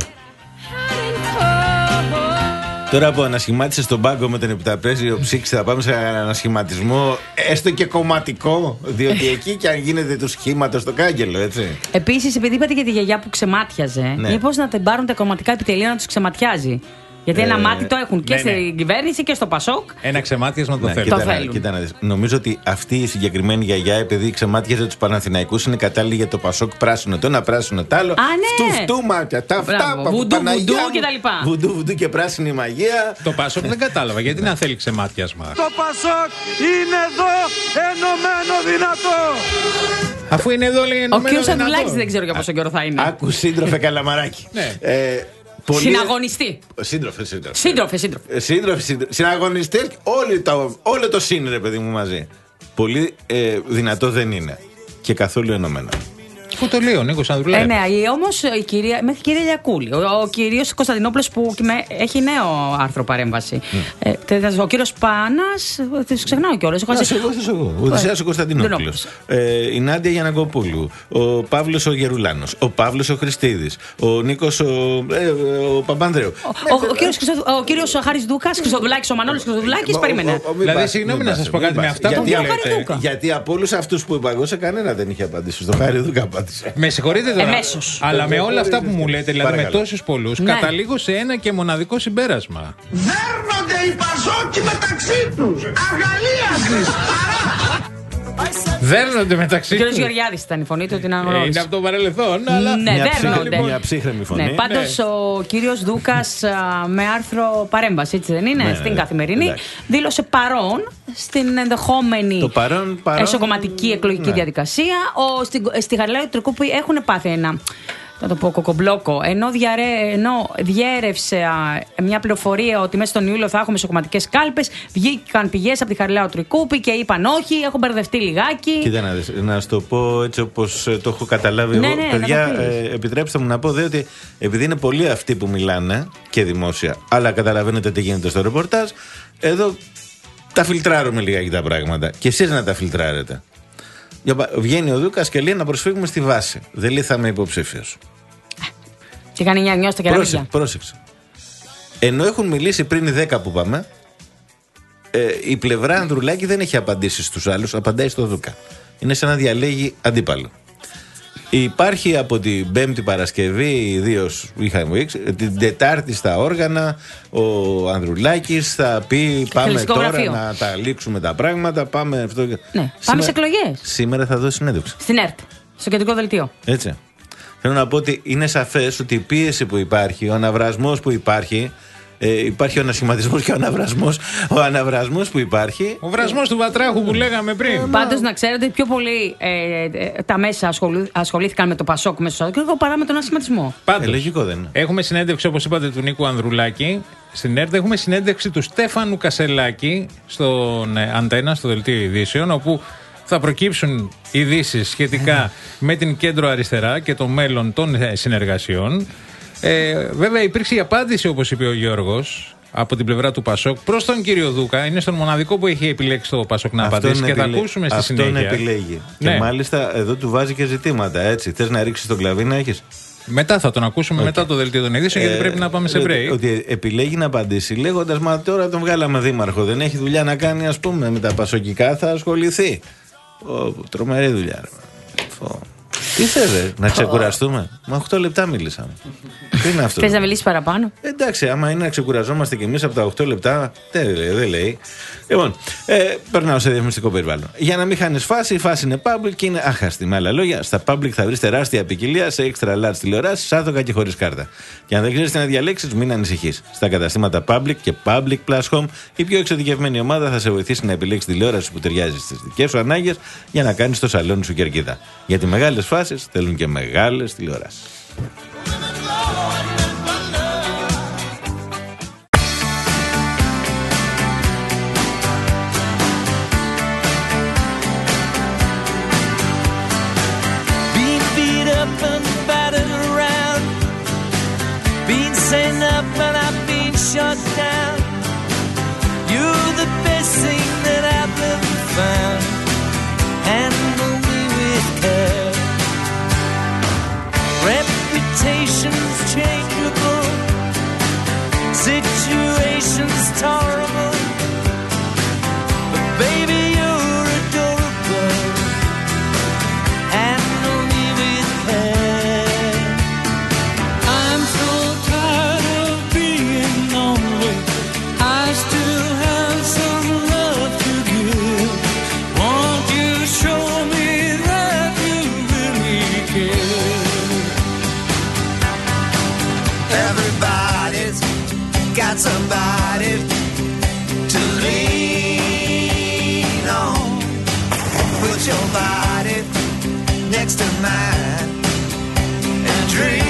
Τώρα που ανασχημάτισε τον πάγκο με τον επιτραπέζιο ψύξη, θα πάμε σε ανασχηματισμό, έστω και κομματικό, διότι εκεί και αν γίνεται του σχήματος στο κάγκελο, έτσι. Επίσης, επειδή είπατε για τη γιαγιά που ξεμάτιαζε, ναι. μήπως να την πάρουν τα κομματικά επιτελεία να τους ξεματιάζει. Γιατί ε, ένα μάτι το έχουν και ναι, στην ναι. κυβέρνηση και στο Πασόκ. Ένα ξεμάτιασμα το, ναι, θέλουν. το θέλουν. Κοίτα να δεις. Νομίζω ότι αυτή η συγκεκριμένη γιαγιά, επειδή ξεμάτιαζε τους Παναθηναϊκούς, είναι κατάλληλη για το Πασόκ πράσινο. Το ένα πράσινο, το άλλο. Α, ναι. Φτού, φτού μάτια. Τα αυτά. Βουντού, βουντού και τα λοιπά. Βουντού, βουντού και πράσινη μαγεία. Το Πασόκ δεν κατάλαβα. Γιατί να θέλει ξεμάτιασμα. Το Πασόκ είναι εδώ ενωμένο δυνατό. Αφού είναι εδώ, λέει ενωμένο δυνατό. Ο κ. Σαντουλάκης δεν ξέρω για πόσο καιρό θα είναι. Άκου σύντροφε Καλαμαράκι. Πολύ... Συναγωνιστή. Σύντροφε, σύντροφε. Σύντροφε, σύντροφε. Σύντροφε, σύντροφε. Συναγωνιστές, όλο το σύν, ρε παιδί μου, μαζί. Πολύ ε, δυνατό δεν είναι. Και καθόλου ενωμένο. Πού το λέει ο Νίκος Ανδρουλάκης. Ε, ναι, όμως η κυρία, μέχρι η κυρία Λιακούλη. Ο, ο κύριος Κωνσταντινόπουλος που έχει νέο άρθρο παρέμβαση. Mm. Ε, ο κύριος Πάνας, τους ξεχνάω κιόλας. Εγώ, εγώ. Ο Οδυσσέας ο Κωνσταντινόπουλος. Ε, η Νάντια Γιαννακοπούλου. Ο Παύλος ο Γερουλάνος. Ο Παύλος ο Χριστίδης. Ο Νίκος ο, ε, ο Παπανδρέου. Ο, ο, ο, κύριος, ο κύριος Χάρης Δούκας, Χρυστοδουλάκης, ο Μανώλης Χρυστοδουλάκης, περίμενε. Δηλαδή, συγγνώμη να σας πω κάτι με αυτά που λέτε. Γιατί από όλους αυτούς που είπα εγώ σε κανένα δεν είχε απαντήσει. Στο Χάρη Δούκα απάντησε. Με συγχωρείτε τώρα. Εμέσως. Αλλά με όλα αυτά που μου λέτε, δηλαδή με τόσους πολλούς, ναι. καταλήγω σε ένα και μοναδικό συμπέρασμα. Δέρνονται οι Πασόκοι μεταξύ τους. Αγαλίασης. Δέρνονται μεταξύ τους. Ο τους. κ. Γεωργιάδης ήταν η φωνή του, την αναγνώρισα. Ε, είναι από το παρελθόν, αλλά. Ναι, μια, δέρνονται. ψύχρη, μια ψύχρεμη φωνή. Ναι, πάντως Ναι. ο κύριος Δούκας α, με άρθρο παρέμβαση, έτσι δεν είναι, Ναι, στην ναι, Καθημερινή, εντάξει. δήλωσε παρόν στην ενδεχόμενη Το παρόν, παρόν, εσωκομματική εκλογική ναι. διαδικασία. Ο, στη, στη Γαλλία του Τρικούπη έχουν πάθει ένα, θα το πω, κοκομπλόκο. Ενώ, διαρέ, ενώ διέρευσε α, μια πληροφορία ότι μέσα στον Ιούλιο θα έχουμε εσωκομματικές κάλπες, βγήκαν πηγές από τη Χαριλάου Τρικούπη και είπαν όχι, έχουν μπερδευτεί λιγάκι. Κοίτα να δεις, να σου το πω έτσι όπως ε, το έχω καταλάβει Ναι, εγώ. ναι, Παιδιά, να το πεις. ε, επιτρέψτε μου να πω δε ότι επειδή είναι πολλοί αυτοί που μιλάνε και δημόσια, αλλά καταλαβαίνετε τι γίνεται στο ρεπορτάζ, εδώ τα φιλτράρουμε λιγάκι τα πράγματα. Και εσείς να τα φιλτράρετε. Για πα- Βγαίνει ο Δούκας και λέει να προσφύγουμε στη βάση. Δεν λέει θα είμαι υποψήφιος. Και κάνει μια νιώστα και Πρόσεξε, ραβίδια. πρόσεξε. Ενώ έχουν μιλήσει πριν οι δέκα που πάμε, ε, η πλευρά Ανδρουλάκη δεν έχει απαντήσει στους άλλους, απαντάει στο Δούκα. Είναι σαν να διαλέγει αντίπαλο. Υπάρχει από την Πέμπτη Παρασκευή, ιδίως είχαμε δείξει, την Τετάρτη στα όργανα, ο Ανδρουλάκης θα πει πάμε Εκτελεστικό τώρα γραφείο. να τα λήξουμε τα πράγματα, πάμε αυτό. και- Ναι, πάμε σε εκλογές. Σήμερα θα δώσει συνέντευξη. Στην ΕΡΤ, στο κεντρικό δελτίο. Έτσι. Θέλω να πω ότι είναι σαφές ότι η πίεση που υπάρχει, ο αναβρασμός που υπάρχει, ε, υπάρχει ο ανασχηματισμός και ο αναβρασμός. Ο αναβρασμός που υπάρχει. Ο βρασμός του Βατράχου που λέγαμε πριν. Πάντως να ξέρετε, πιο πολύ ε, ε, τα μέσα ασχολού, ασχολήθηκαν με το Πασόκ μέσα στο Σαββατοκύριακο παρά με τον ασχηματισμό. Πάντως, Ε, λογικό δεν είναι. έχουμε συνέντευξη, όπως είπατε, του Νίκου Ανδρουλάκη. Στην ΕΡΤ έχουμε συνέντευξη του Στέφανου Κασελάκη στον ε, Αντένα, στο Δελτίο Ειδήσεων, όπου θα προκύψουν ειδήσεις σχετικά με την κέντρο αριστερά και το μέλλον των ε, συνεργασιών. Ε, βέβαια, υπήρξε η απάντηση, όπως είπε ο Γιώργος, από την πλευρά του Πασόκ προς τον κύριο Δούκα. Είναι στον μοναδικό που έχει επιλέξει το Πασόκ να απαντήσει και θα επιλέ- ακούσουμε στη αυτόν συνέχεια. επιλέγει. Ναι. Και μάλιστα εδώ του βάζει και ζητήματα. Έτσι. Θες να ρίξεις τον κλαβί να έχεις. Μετά θα τον ακούσουμε, Okay. μετά το Δελτίο των Ειδήσεων, γιατί Ε, πρέπει να πάμε σε ότι- break. Ότι επιλέγει να απαντήσει λέγοντας μα τώρα τον βγάλαμε δήμαρχο. Δεν έχει δουλειά να κάνει, ας πούμε, με τα πασοκικά θα ασχοληθεί. Ω, τρομερή δουλειά. Ρε. Φω. Τι θες, ρε, να ξεκουραστούμε. Μα οκτώ λεπτά μίλησαμε. Τι είναι αυτό. Θες να μιλήσεις παραπάνω? Εντάξει, άμα είναι να ξεκουραζόμαστε κι εμείς από τα οκτώ λεπτά, δεν λέει. Δεν λέει. Λοιπόν, ε, περνάω σε διαφημιστικό περιβάλλον. Για να μην χάνεις φάση, η φάση είναι public και είναι άχαστη. Με άλλα λόγια, στα public θα βρεις τεράστια ποικιλία σε extra large τηλεοράσεις, άδοκα και χωρίς κάρτα. Και αν δεν ξέρεις τι να διαλέξεις, μην ανησυχείς. Στα καταστήματα public και public plus home, η πιο εξειδικευμένη ομάδα θα σε βοηθήσει να επιλέξεις τηλεόραση που ταιριάζει στις δικές σου ανάγκες για να κάνεις το σαλόνι σου κερκίδα. Γιατί μεγάλες φάσεις θέλουν και μεγάλες τηλεοράσεις. Being beat up and battered around, being sent up and I've been shut down. You're the best thing that I've ever found. Handle me with care. Reputation's changeable, situation's tolerable, but baby you're adorable. Handle me with care. I'm so tired of being lonely. I still have some love to give. Won't you show me that you really care? Everybody's got somebody to lean on. Put your body next to mine and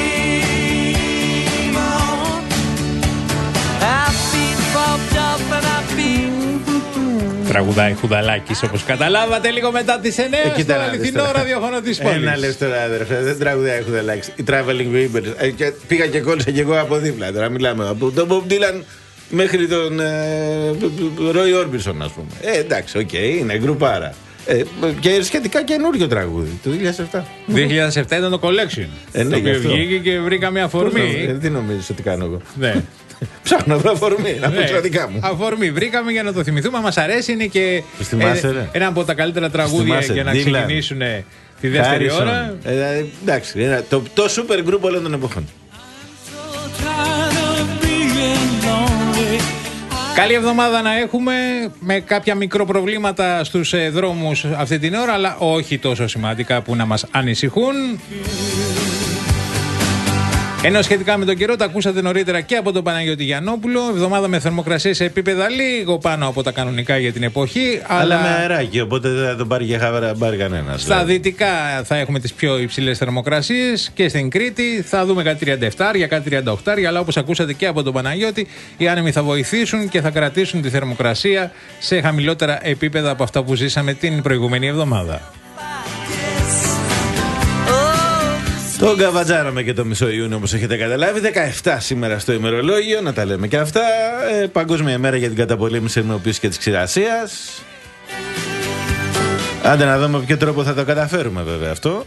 dream on. I've been bumped up and I've been. Τραγουδάει Χουδαλάκης, όπως καταλάβατε, λίγο μετά τις εννιά Ε, κοίτα στο να δεις αληθινό τώρα. ραδιόφωνο της πόλης. Ένα λες τώρα, αδερφέ, δεν τραγουδάει Χουδαλάκης. Οι Traveling Wilburys. Ε, και πήγα και κόλλησα και εγώ από δίπλα. Τώρα μιλάμε από τον Bob Dylan μέχρι τον ε, Roy Orbison, ας πούμε. Ε, εντάξει, οκ, okay, είναι γκρουπάρα. Ε, και σχετικά καινούριο τραγούδι, το δύο χιλιάδες επτά. δύο χιλιάδες επτά ήταν το Collection. Ε, ναι, το γι' οποίο αυτό. βγήκε και βρήκα μια αφορμή. Ε, τι νομίζεις ότι κάνω εγώ. Ναι. Ψάχνω εδώ αφορμή, να πω Ναι. τα δικά μου. Αφορμή βρήκαμε για να το θυμηθούμε. Μας αρέσει, είναι και Τους θυμάσαι, ε, ρε? ένα από τα καλύτερα τραγούδια θυμάσαι, για να Dylan, ξεκινήσουν τη δεύτερη Harrison. ώρα. Ε, δηλαδή, εντάξει, ένα, το, το super group όλων των εποχών. Καλή εβδομάδα να έχουμε, με κάποια μικροπροβλήματα στους ε, δρόμους αυτή την ώρα, αλλά όχι τόσο σημαντικά που να μας ανησυχούν. Ενώ σχετικά με τον καιρό, τα ακούσατε νωρίτερα και από τον Παναγιώτη Γιαννόπουλο. Εβδομάδα με θερμοκρασίες σε επίπεδα λίγο πάνω από τα κανονικά για την εποχή. Αλλά, αλλά με αεράκι, οπότε δεν θα τον πάρει για χαβαρά μπάρ κανένας. στα δηλαδή. δυτικά θα έχουμε τις πιο υψηλές θερμοκρασίες και στην Κρήτη θα δούμε κάτι τριάντα επτά, κάτι τριάντα οκτώ, αλλά όπως ακούσατε και από τον Παναγιώτη, οι άνεμοι θα βοηθήσουν και θα κρατήσουν τη θερμοκρασία σε χαμηλότερα επίπεδα από αυτά που ζήσαμε την προηγούμενη εβδομάδα. Τον καβατζάραμε και το μισό Ιούνιο, όπως έχετε καταλάβει. δεκαεπτά σήμερα στο ημερολόγιο, να τα λέμε και αυτά. Ε, Παγκόσμια ημέρα για την καταπολέμηση της ερμηνοποίησης και της ξηρασίας. Άντε να δούμε με ποιο τρόπο θα το καταφέρουμε, βέβαια αυτό.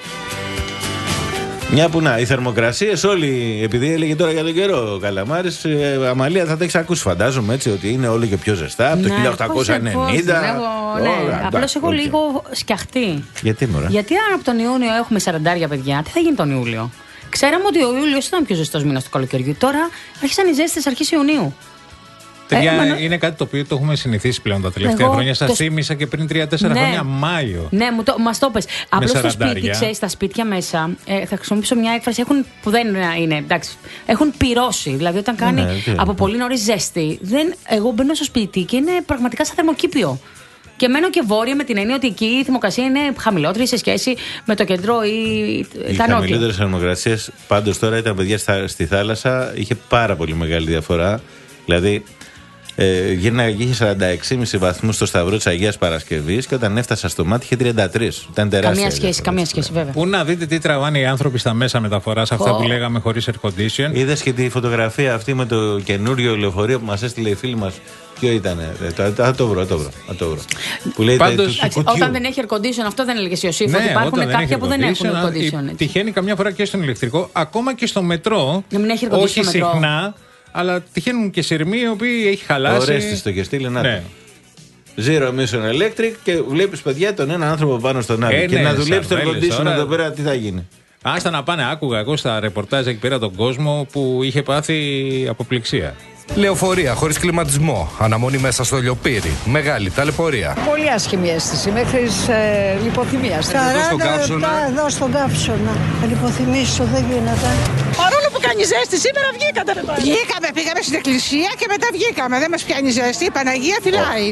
Μια που να, οι θερμοκρασίες όλοι, επειδή έλεγε τώρα για τον καιρό ο Καλαμάρης, ε, Αμαλία, θα τα έχεις ακούσει, φαντάζομαι, έτσι, ότι είναι όλο και πιο ζεστά από το Ναι, χίλια οκτακόσια ενενήντα. πώς, πώς, ναι, ναι. Απλώς έχω okay. λίγο σκιαχτεί. Γιατί, μωρά? Γιατί αν από τον Ιούνιο έχουμε σαραντάρια παιδιά, τι θα γίνει τον Ιούλιο? Ξέραμε ότι ο Ιούλιος ήταν πιο ζεστός μήνας του καλοκαιριού. Τώρα άρχισαν οι ζέστες αρχές Ιουνίου. Παιδιά, Ε, μα... είναι κάτι το οποίο το έχουμε συνηθίσει πλέον τα τελευταία Εγώ χρόνια. Σας το... θύμισα και πριν τρία τέσσερα ναι. χρόνια Μάιο. Ναι, μου το, μας το πες. Απλώς στο σπίτι, σαραντάρια. ξέρεις, στα σπίτια μέσα, ε, θα χρησιμοποιήσω μια έκφραση, έχουν, που δεν είναι, εντάξει, έχουν πυρώσει. Δηλαδή όταν κάνει Ναι, okay. από πολύ νωρίς ζέστη, δεν, εγώ μπαίνω στο σπίτι και είναι πραγματικά σαν θερμοκήπιο. Και μένω και βόρεια με την έννοια ότι εκεί η θερμοκρασία είναι χαμηλότερη σε σχέση με το κέντρο ή οι τα νότια. Οι χαμηλότερες θερμοκρασίες πάντως τώρα ήταν, παιδιά, στα, στη θάλασσα, είχε πάρα πολύ μεγάλη διαφορά. Δηλαδή, ε, γύρναγε και είχε σαράντα έξι κόμμα πέντε βαθμούς στο Σταυρό της Αγίας Παρασκευής και όταν έφτασα στο μάτι είχε τριάντα τρία. Ήταν τεράστια. Καμία σχέση, διαφορά, καμία σχέση, βέβαια. Πού να δείτε τι τραβάνε οι άνθρωποι στα μέσα μεταφοράς, αυτά Oh. που λέγαμε χωρίς air condition. Είδες και τη φωτογραφία αυτή με το καινούριο λεωφορείο που μας έστειλε η φίλη μας. Ποιο ήτανε? Θα το βρω, θα το βρω. Θα το βρω. Που λέει Πάντως, του- του Εντάξει, κουτιού. όταν δεν έχει air condition, αυτό δεν έλεγε ο Σίφο. Ναι, ότι υπάρχουν όταν κάποια έχει που δεν έχουν air condition. α, έτσι. Τυχαίνει καμιά φορά και στον ηλεκτρικό, ακόμα και στο μετρό. Να μην έχει air condition Όχι στο μετρό. συχνά, αλλά τυχαίνουν και σειρμοί οι οποίοι έχει χαλάσει. Ωραίες τις το και στείλε, να Ναι. το. Zero emission electric και βλέπεις, παιδιά, τον ένα άνθρωπο πάνω στον άλλο. Ε, και ναι, να δουλέψει το air Σαρδέλες, condition τώρα. εδώ πέρα, τι θα γίνει? Άστα να πάνε, άκουγα εγώ στα ρεπορτάζ εκεί πέρα τον κόσμο που είχε πάθει αποπληξία. Λεωφορεία χωρίς κλιματισμό. Αναμονή μέσα στο λιοπύρι. Μεγάλη ταλαιπωρία. Πολύ άσχημη αίσθηση, μέχρι ε, λιποθυμίας. σαράντα λεπτά εδώ στον καύσωνα. Λιποθυμίσω, δεν γίνεται. Παρόλο που κάνει ζέστη, σήμερα βγήκατε μετά. Βγήκαμε, πήγαμε στην εκκλησία και μετά βγήκαμε. Δεν μας πιάνει ζέστη, η Παναγία φυλάει.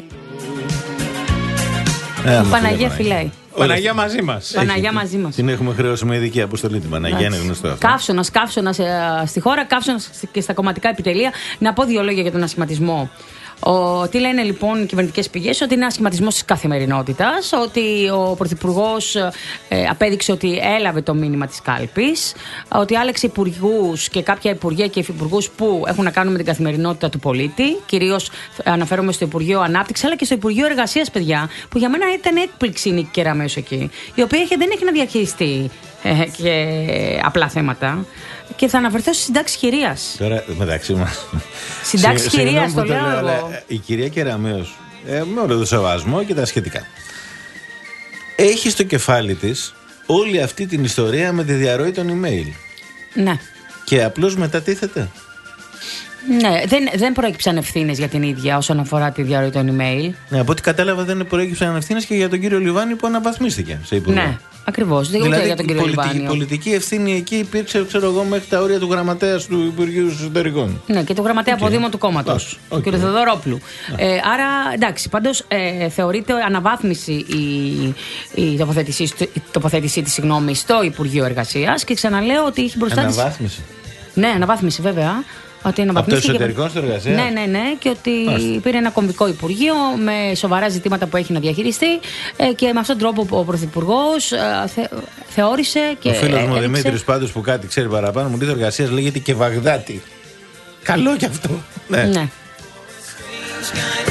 Ε, άμα Παναγία φίλε, φυλάει. Παναγία μαζί μας. Παναγία μαζί μας. Την έχουμε χρεώσει με ειδική αποστολή την Παναγία, είναι γνωστό αυτό. Καύσωνα, καύσωνα στη χώρα, καύσωνα και στα κομματικά επιτελεία. Να πω δύο λόγια για τον ασχηματισμό. Ο, τι λένε λοιπόν οι κυβερνητικές πηγές? Ότι είναι ένα σχηματισμός της καθημερινότητας, ότι ο Πρωθυπουργός ε, απέδειξε ότι έλαβε το μήνυμα της κάλπης, ότι άλεξε υπουργούς και κάποια υπουργεία και υφυπουργούς που έχουν να κάνουν με την καθημερινότητα του πολίτη. Κυρίως αναφέρομαι στο Υπουργείο Ανάπτυξης αλλά και στο Υπουργείο Εργασίας, παιδιά, που για μένα ήταν έκπληξη η Νίκη Κεραμέως εκεί, η οποία δεν έχει να διαχειριστεί ε, και απλά θέματα. Και θα αναφερθώ στη συντάξη χειρίας. Τώρα μεταξύ μας. Συντάξη Συ- συγγνώμη χειρίας, που το λέω αλλά εγώ. η κυρία Κεραμέως, ε, με όλο το σεβασμό και τα σχετικά, έχει στο κεφάλι της όλη αυτή την ιστορία με τη διαρροή των email. Ναι. Και απλώς μετατίθεται. Ναι, δεν, δεν προέκυψαν ευθύνες για την ίδια όσον αφορά τη διαρροή των email. Ναι, από ό,τι κατάλαβα δεν προέκυψαν ευθύνες και για τον κύριο Λιβάνη που αναβαθμίστηκε σε υπουργό. Ναι, ακριβώς. Δεν Δηλαδή, ούτε για τον κύριο η πολιτική, Λιβάνιο. πολιτική ευθύνη εκεί υπήρξε, ξέρω εγώ, μέχρι τα όρια του γραμματέα του Υπουργείου Εσωτερικών. Ναι, και του γραμματέα Okay. αποδήμου του κόμματος, Okay. του κ. Θεοδωρόπουλου. Ε, άρα, εντάξει, πάντως ε, θεωρείται αναβάθμιση η, η τοποθέτησή, η τοποθέτησή της, συγγνώμη, στο Υπουργείο Εργασίας και ξαναλέω ότι έχει μπροστά της. Αναβάθμιση. Ναι, αναβάθμιση βέβαια. Ότι Από το αναβαθμίστηκε- εσωτερικό στο εργασία. Ναι, ναι, ναι. Και ότι Μάλιστα. πήρε ένα κομβικό υπουργείο με σοβαρά ζητήματα που έχει να διαχειριστεί ε, και με αυτόν τον τρόπο ο Πρωθυπουργός ε, θε, θεώρησε και. Ο φίλος μου ο έδειξε- Δημήτρης πάντως που κάτι ξέρει παραπάνω μου λέει το εργασίας λέγεται και Βαγδάτη. Καλό κι αυτό. Ναι. Ναι.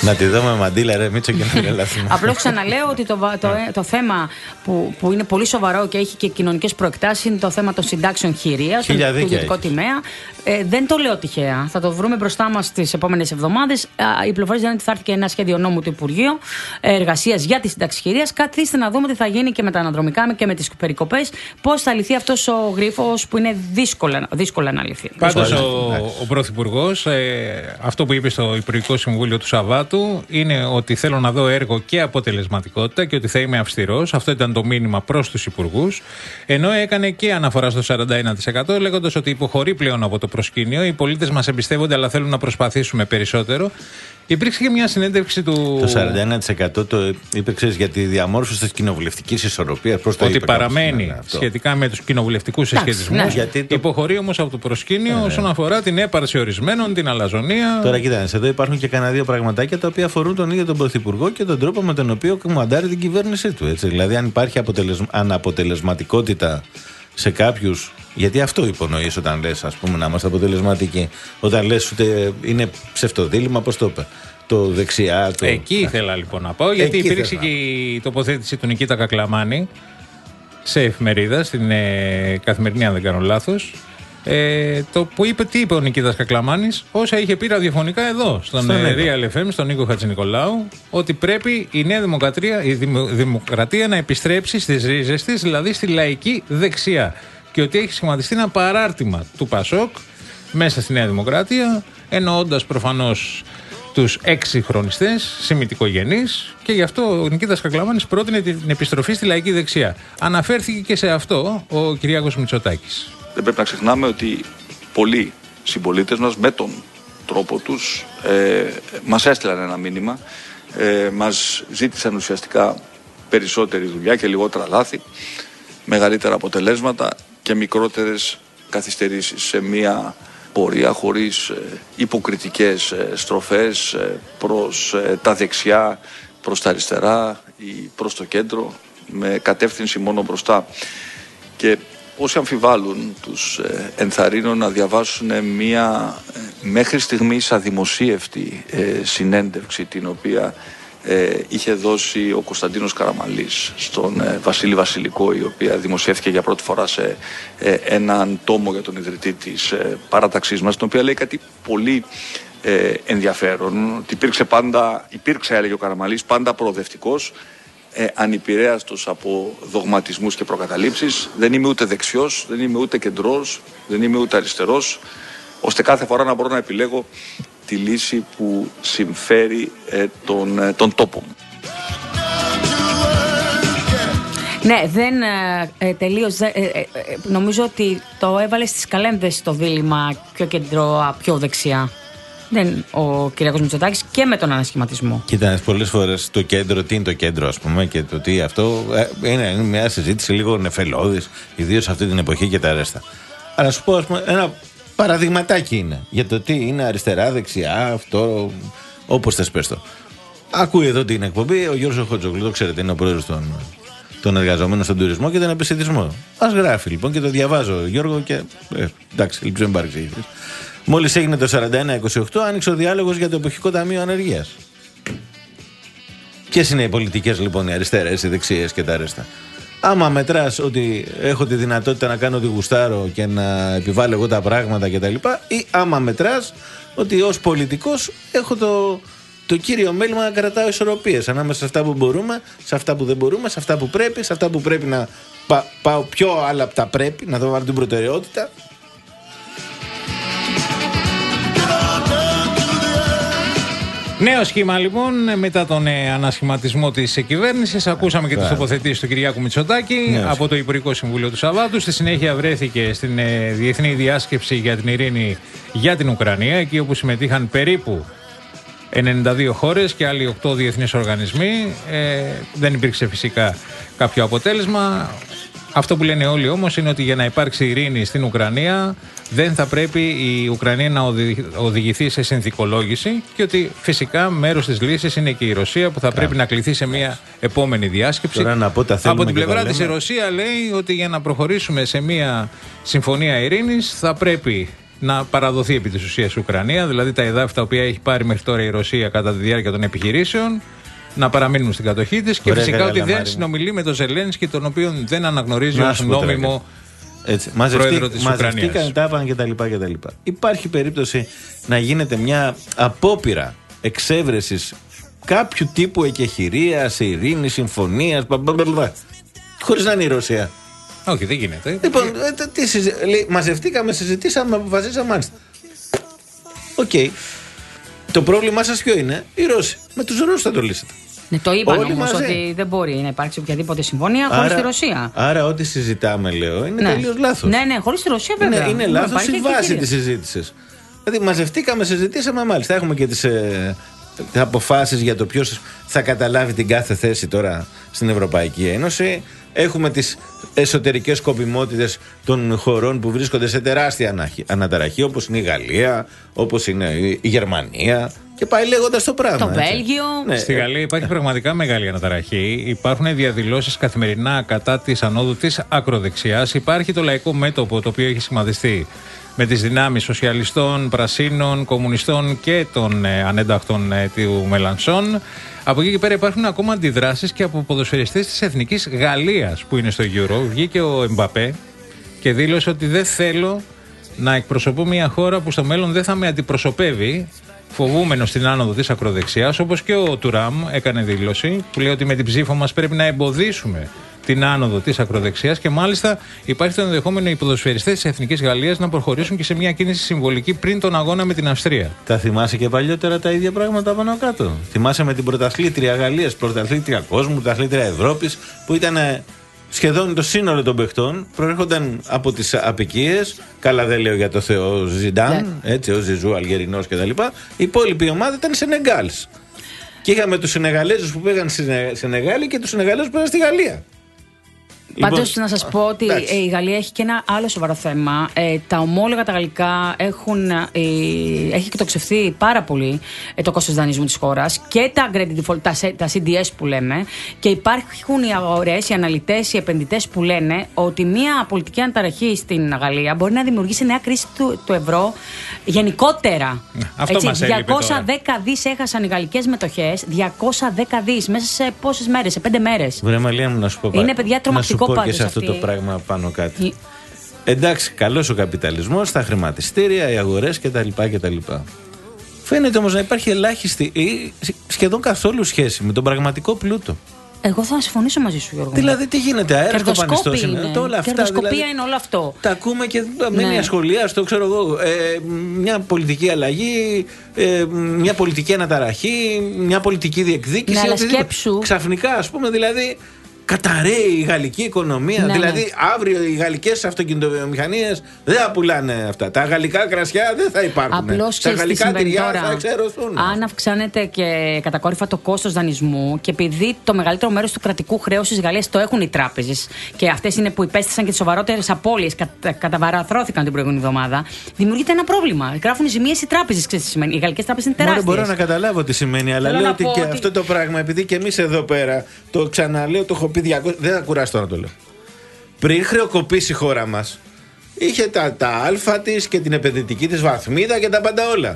Να τη δω με μαντίλα, ρε Μίτσο, και να γελάσουμε. Απλώς ξαναλέω ότι το, το, το θέμα που, που είναι πολύ σοβαρό και έχει και κοινωνικές προεκτάσεις είναι το θέμα των συντάξεων χειρίας, του ιδιωτικού τιμέα. Ε, δεν το λέω τυχαία. Θα το βρούμε μπροστά μας τις επόμενες εβδομάδες. Οι πληροφορίες λένε ότι θα έρθει και ένα σχέδιο νόμου του Υπουργείου Εργασίας για τη συντάξη χειρίας. Καθίστε να δούμε τι θα γίνει και με τα αναδρομικά και με τις περικοπές. Πώς θα λυθεί αυτός ο γρίφος που είναι δύσκολα, δύσκολα να λυθεί. Πάντως ο, ο Πρωθυπουργός, ε, αυτό που είπε στο Υπουργικό Συμβούλιο του Σαββάτου είναι ότι θέλω να δω έργο και αποτελεσματικότητα και ότι θα είμαι αυστηρός. Αυτό ήταν το μήνυμα προς τους υπουργούς. Ενώ έκανε και αναφορά στο σαράντα ένα τοις εκατό λέγοντας ότι υποχωρεί πλέον από το προσκήνιο. Οι πολίτες μας εμπιστεύονται, αλλά θέλουν να προσπαθήσουμε περισσότερο. Υπήρξε και μια συνέντευξη του. Το σαράντα ένα τοις εκατό το είπε, ξέρεις, για τη διαμόρφωση της κοινοβουλευτικής ισορροπίας. Πώς το ότι είπε, παραμένει ναι, σχετικά με τους κοινοβουλευτικούς συσχετισμούς. Ναι. Το... Υποχωρεί όμως από το προσκήνιο ναι, όσον αφορά την έπαρση ορισμένων, την αλαζονία. Τώρα κοιτάξτε, εδώ υπάρχουν και κανένα δύο πραγματάκια τα οποία αφορούν τον ίδιο τον Πρωθυπουργό και τον τρόπο με τον οποίο κομμαντάρει την κυβέρνησή του. Έτσι. Δηλαδή, αν υπάρχει αποτελεσμα... αναποτελεσματικότητα σε κάποιους. Γιατί αυτό υπονοείς όταν λες, ας πούμε, να είμαστε αποτελεσματικοί. Όταν λες ότι είναι ψευτοδήλημα, πώς το είπε. Το δεξιά. Το... Εκεί ήθελα λοιπόν να πω, γιατί Εκεί υπήρξε και η τοποθέτηση του Νικήτα Κακλαμάνη σε εφημερίδα, στην ε, Καθημερινή, αν δεν κάνω λάθος. Ε, το που είπε, τι είπε ο Νικήτας Κακλαμάνης, όσα είχε πει ραδιοφωνικά εδώ, στον ε, Real εφ εμ, στον Νίκο Χατζηνικολάου, ότι πρέπει η Νέα Δημοκρατία, η δημο, Δημοκρατία να επιστρέψει στις ρίζες της, δηλαδή στη λαϊκή δεξιά. Και ότι έχει σχηματιστεί ένα παράρτημα του Πασόκ μέσα στη Νέα Δημοκρατία, εννοώντας προφανώς τους έξι χρονιστές, συμμητικογενείς, και γι' αυτό ο Νικήτας Κακλαμάνης πρότεινε την επιστροφή στη λαϊκή δεξιά. Αναφέρθηκε και σε αυτό ο Κυριάκος Μητσοτάκης. Δεν πρέπει να ξεχνάμε ότι πολλοί συμπολίτες μας με τον τρόπο τους ε, μας έστειλαν ένα μήνυμα, ε, μας ζήτησαν ουσιαστικά περισσότερη δουλειά και λιγότερα λάθη, μεγαλύτερα αποτελέσματα και μικρότερες καθυστερήσεις σε μια πορεία χωρίς ε, υποκριτικές ε, στροφές ε, προς ε, τα δεξιά, προς τα αριστερά ή προς το κέντρο, με κατεύθυνση μόνο μπροστά. Και όσοι αμφιβάλλουν, τους ε, ενθαρρύνω να διαβάσουν μια ε, μέχρι στιγμής αδημοσίευτη ε, συνέντευξη την οποία ε, είχε δώσει ο Κωνσταντίνος Καραμανλής στον ε, Βασίλη Βασιλικό, η οποία δημοσιεύθηκε για πρώτη φορά σε ε, έναν τόμο για τον ιδρυτή της ε, παράταξής μας, την οποία λέει κάτι πολύ ε, ενδιαφέρον, ότι υπήρξε πάντα, υπήρξε, έλεγε ο Καραμανλής, πάντα προοδευτικός, Ε, ανυπηρέαστος από δογματισμούς και προκαταλήψεις. Δεν είμαι ούτε δεξιός, δεν είμαι ούτε κεντρός, δεν είμαι ούτε αριστερός, ώστε κάθε φορά να μπορώ να επιλέγω τη λύση που συμφέρει ε, τον, ε, τον τόπο μου. Ναι, δεν ε, τελείως, ε, ε, ε, νομίζω ότι το έβαλε στις καλένδες το δίλημμα πιο κεντρό, πιο δεξιά. Δεν ο Κυριάκος Μητσοτάκης και με τον ανασχηματισμό. Κοίτα, πολλές φορές το κέντρο, τι είναι το κέντρο, ας πούμε, και το τι αυτό ε, είναι, είναι μια συζήτηση λίγο νεφελώδης, ιδίως αυτή την εποχή και τα ρέστα. Αλλά να σου πω, ας πούμε, ένα παραδειγματάκι είναι για το τι είναι αριστερά, δεξιά, αυτό, όπως θες πες το. Ακούει εδώ την εκπομπή ο Γιώργος Χοτζόγλου, το ξέρετε, είναι ο πρόεδρος των, των εργαζομένων στον τουρισμό και τον επισητισμό. Ας γράφει λοιπόν και το διαβάζω, Γιώργο, και ε, εντάξει, ελπίζω να υπάρξει. Μόλις έγινε το σαράντα ένα είκοσι οκτώ, άνοιξε ο διάλογος για το εποχικό ταμείο ανεργίας. Ποιες είναι οι πολιτικές λοιπόν, οι αριστερές, οι δεξιές και τα ρέστα? Άμα μετράς ότι έχω τη δυνατότητα να κάνω ό,τι γουστάρω και να επιβάλλω εγώ τα πράγματα κτλ., ή άμα μετράς ότι ως πολιτικός έχω το, το κύριο μέλημα να κρατάω ισορροπίες ανάμεσα σε αυτά που μπορούμε, σε αυτά που δεν μπορούμε, σε αυτά που πρέπει, σε αυτά που πρέπει να πα, πάω πιο άλλα από τα πρέπει, να δω βάλω την προτεραιότητα. Νέο σχήμα λοιπόν μετά τον ε, ανασχηματισμό της ε, κυβέρνησης. Ακούσαμε και τις τοποθετήσεις του Κυριάκου Μητσοτάκη Νέος. από το Υπουργικό Συμβούλιο του Σαββάτου. Στη συνέχεια βρέθηκε στην ε, Διεθνή Διάσκεψη για την Ειρήνη για την Ουκρανία, εκεί όπου συμμετείχαν περίπου ενενήντα δύο χώρες και άλλοι οκτώ διεθνείς οργανισμοί. Ε, δεν υπήρξε φυσικά κάποιο αποτέλεσμα. Αυτό που λένε όλοι όμως είναι ότι για να υπάρξει ειρήνη στην Ουκρανία δεν θα πρέπει η Ουκρανία να οδηγηθεί σε συνθηκολόγηση και ότι φυσικά μέρος της λύσης είναι και η Ρωσία, που θα Ά. πρέπει να κληθεί σε μια επόμενη διάσκεψη. Τώρα να πω, τα από την πλευρά της η Ρωσία λέει ότι για να προχωρήσουμε σε μια συμφωνία ειρήνης θα πρέπει να παραδοθεί επί της ουσίας η Ουκρανία, δηλαδή τα εδάφη τα οποία έχει πάρει μέχρι τώρα η Ρωσία κατά τη διάρκεια των επιχειρήσεων να παραμείνουν στην κατοχή της και Ωραία, φυσικά ότι καλά, δεν Μάρη. συνομιλεί με τον Ζελένσκι, τον οποίο δεν αναγνωρίζει ως νόμιμο Έτσι, πρόεδρο της Ουκρανίας. μαζευτήκαν τα πάνε κτλ. Υπάρχει περίπτωση να γίνεται μια απόπειρα εξέβρεσης κάποιου τύπου εκεχηρίας, ειρήνης, συμφωνίας, χωρίς να είναι η Ρωσία? Όχι, δεν γίνεται. Λοιπόν, ε, τι συζη... λέει, μαζευτήκαμε, συζητήσαμε, αποφασίσαμε, μάλιστα. Οκ. Okay. Το πρόβλημά σας ποιο είναι? Οι Ρώσοι. Με τους Ρώσους θα το λύσετε. Ναι, το είπαν Όλοι όμως μαζί. ότι δεν μπορεί να υπάρξει οποιαδήποτε συμφωνία χωρίς τη Ρωσία. Άρα, ό,τι συζητάμε, λέω, είναι Ναι. τελείως λάθος. Ναι, ναι, χωρίς τη Ρωσία βέβαια. Είναι, είναι Ναι, λάθος υπάρχει η βάση εκεχηρία. της συζήτησης. Δηλαδή, μαζευτήκαμε, συζητήσαμε, μάλιστα. Έχουμε και τις ε, αποφάσεις για το ποιος θα καταλάβει την κάθε θέση τώρα στην Ευρωπαϊκή Ένωση. Έχουμε τις εσωτερικές σκοπιμότητες των χωρών που βρίσκονται σε τεράστια αναχ- αναταραχή, όπως είναι η Γαλλία, όπως είναι η η Γερμανία. Και πάει λέγοντας το πράγμα. Το έτσι. Βέλγιο. Ναι. Στη Γαλλία υπάρχει πραγματικά μεγάλη αναταραχή. Υπάρχουν διαδηλώσεις καθημερινά κατά της ανόδου της ακροδεξιάς. Υπάρχει το λαϊκό μέτωπο, το οποίο έχει σχηματιστεί με τις δυνάμεις σοσιαλιστών, πρασίνων, κομμουνιστών και των ε, ανένταχτων ε, του Μελανσόν. Από εκεί και πέρα υπάρχουν ακόμα αντιδράσεις και από ποδοσφαιριστές της Εθνικής Γαλλίας που είναι στο Euro. Βγήκε ο Εμπαπέ και δήλωσε ότι δεν θέλω να εκπροσωπώ μια χώρα που στο μέλλον δεν θα με αντιπροσωπεύει, φοβούμενο στην άνοδο της ακροδεξιάς, όπως και ο Τουράμ έκανε δήλωση που λέει ότι με την ψήφο μας πρέπει να εμποδίσουμε την άνοδο της ακροδεξιάς και μάλιστα υπάρχει το ενδεχόμενο οι ποδοσφαιριστές της Εθνικής Γαλλίας να προχωρήσουν και σε μια κίνηση συμβολική πριν τον αγώνα με την Αυστρία. Τα θυμάσαι και παλιότερα τα ίδια πράγματα πάνω κάτω? Θυμάσαι με την πρωταθλήτρια Γαλλίας, πρωταθλήτρια κόσμου, πρωταθλήτρια Ευρώπης, που ήταν ε, σχεδόν το σύνολο των παιχτών, προέρχονταν από τις απικίες. Καλά, δεν λέω για το Θεό Ζιντάν, έτσι, ο Ζιζού, Αλγερινός κτλ. Η υπόλοιπη ομάδα ήταν Σενεγκάλς. Και είχαμε τους Σενεγαλέζους που πήγαν στη Σενεγάλη και τους Σενεγαλέζους που πήγαν στη Γαλλία. Πάντως Λοιπόν, να σας πω ότι εντάξει. ε, η Γαλλία έχει και ένα άλλο σοβαρό θέμα. Ε, τα ομόλογα τα γαλλικά έχουν, ε, έχει εκτοξευθεί πάρα πολύ ε, το κόστος δανεισμού της χώρας και τα credit default, τα, τα σι ντι ες που λέμε, και υπάρχουν οι αγορές, οι αναλυτές, οι επενδυτές που λένε ότι μια πολιτική αναταραχή στην Γαλλία μπορεί να δημιουργήσει νέα κρίση του, του ευρώ γενικότερα. Αυτό μας έλειπε διακόσια δέκα δις έχασαν οι γαλλικές μετοχές, διακόσια δέκα δις μέσα σε πόσες μέρες, σε πέντε μέρες. Βρε Μαλία μου, να σου πω Είναι, πάλι. παιδιά, τρομακτικό. Να σου πω και πάντως σε αυτό αυτή. το πράγμα πάνω κάτι. Εντάξει, καλός ο καπιταλισμός, τα χρηματιστήρια, οι αγορές κτλ. κτλ. Φαίνεται όμως να υπάρχει ελάχιστη ή σχεδόν καθόλου σχέση με τον πραγματικό πλούτο. Εγώ θα συμφωνήσω μαζί σου, Γιώργο. Δηλαδή, τι γίνεται, αέρας Κερδοσκόπη είναι, είναι. το όλα αυτά. Κερδοσκοπία Δηλαδή, είναι όλο αυτό. τα ακούμε και μένει Ναι. ασχολίαστο, ξέρω εγώ. Ε, μια πολιτική αλλαγή, ε, μια πολιτική αναταραχή, μια πολιτική διεκδίκηση. Ναι, αλλά οτιδήποτε. σκέψου. Ξαφνικά, ας πούμε, δηλαδή. Καταραίει η γαλλική οικονομία. Ναι, δηλαδή, ναι. αύριο οι γαλλικές αυτοκινητοβιομηχανίες δεν θα πουλάνε αυτά. Τα γαλλικά κρασιά δεν θα υπάρχουν. Απλώς Τα ξέρεις τι γαλλικά συμβαίνει τυριά τώρα. θα εξαιρεθούν. Αν αυξάνεται και κατακόρυφα το κόστος δανεισμού και επειδή το μεγαλύτερο μέρος του κρατικού χρέους της Γαλλίας το έχουν οι τράπεζες και αυτές είναι που υπέστησαν και τις σοβαρότερες απώλειες, κατα, καταβαραθρώθηκαν την προηγούμενη εβδομάδα, δημιουργείται ένα πρόβλημα. Γράφουν ζημίες οι τράπεζες, ξέρεις τι σημαίνει. Οι γαλλικές τράπεζες είναι Μωρέ, τεράστιες. μπορώ να καταλάβω τι σημαίνει, αλλά Θέλω λέω να ότι πω και ότι- αυτό το πράγμα, επειδή και εμείς εδώ πέρα το ξαναλέω, το έχω πει διακόσια. Δεν θα κουράσω να το λέω. Πριν χρεοκοπήσει η χώρα μας, είχε τα, τα αλφα της και την επενδυτική της βαθμίδα και τα πάντα όλα.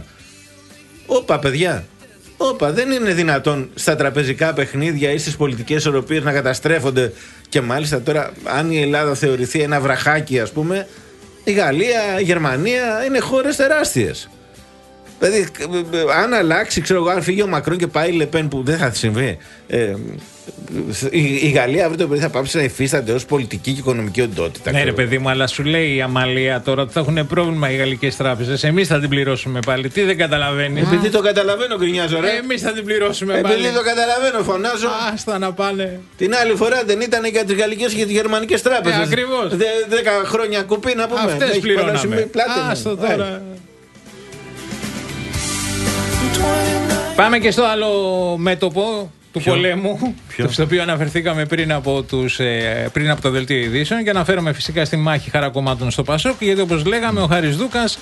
Όπα, παιδιά. Όπα, δεν είναι δυνατόν στα τραπεζικά παιχνίδια ή στις πολιτικές οροπίες να καταστρέφονται. Και μάλιστα τώρα, αν η Ελλάδα θεωρηθεί ένα βραχάκι, ας πούμε, η Γαλλία, η Γερμανία είναι χώρες τεράστιες. Δηλαδή, αν αλλάξει, ξέρω εγώ, αν φύγει ο Μακρόν και πάει η Λεπέν, που δεν θα συμβεί, ε, η, η Γαλλία αύριο το πρωί θα πάψει να υφίσταται ως πολιτική και οικονομική οντότητα. Ναι, ξέρω. ρε παιδί μου, αλλά σου λέει η Αμαλία τώρα ότι θα έχουν πρόβλημα οι γαλλικές τράπεζες. Εμείς θα την πληρώσουμε πάλι. Τι δεν καταλαβαίνει. Επειδή το καταλαβαίνω, γκρινιάζω, ρε. Εμείς θα την πληρώσουμε Επειδή πάλι. το καταλαβαίνω, φωνάζω. Άστα να πάνε. Την άλλη φορά δεν ήταν για τις γαλλικές και τις γερμανικές τράπεζες. Ε, ακριβώς. Δε, δέκα χρόνια κουπί να πούμε. Αυτές Έχει πληρώναμε. περάσει με πλάτη μου. Άστο Ε. τώρα. Πάμε και στο άλλο μέτωπο του Ποιο? πολέμου, Ποιο? στο οποίο αναφερθήκαμε πριν από, τους, ε, πριν από το δελτίο ειδήσεων, και αναφέρομαι φυσικά στη μάχη χαρακομμάτων στο Πασόκ, γιατί όπως λέγαμε ο Χάρης Δούκας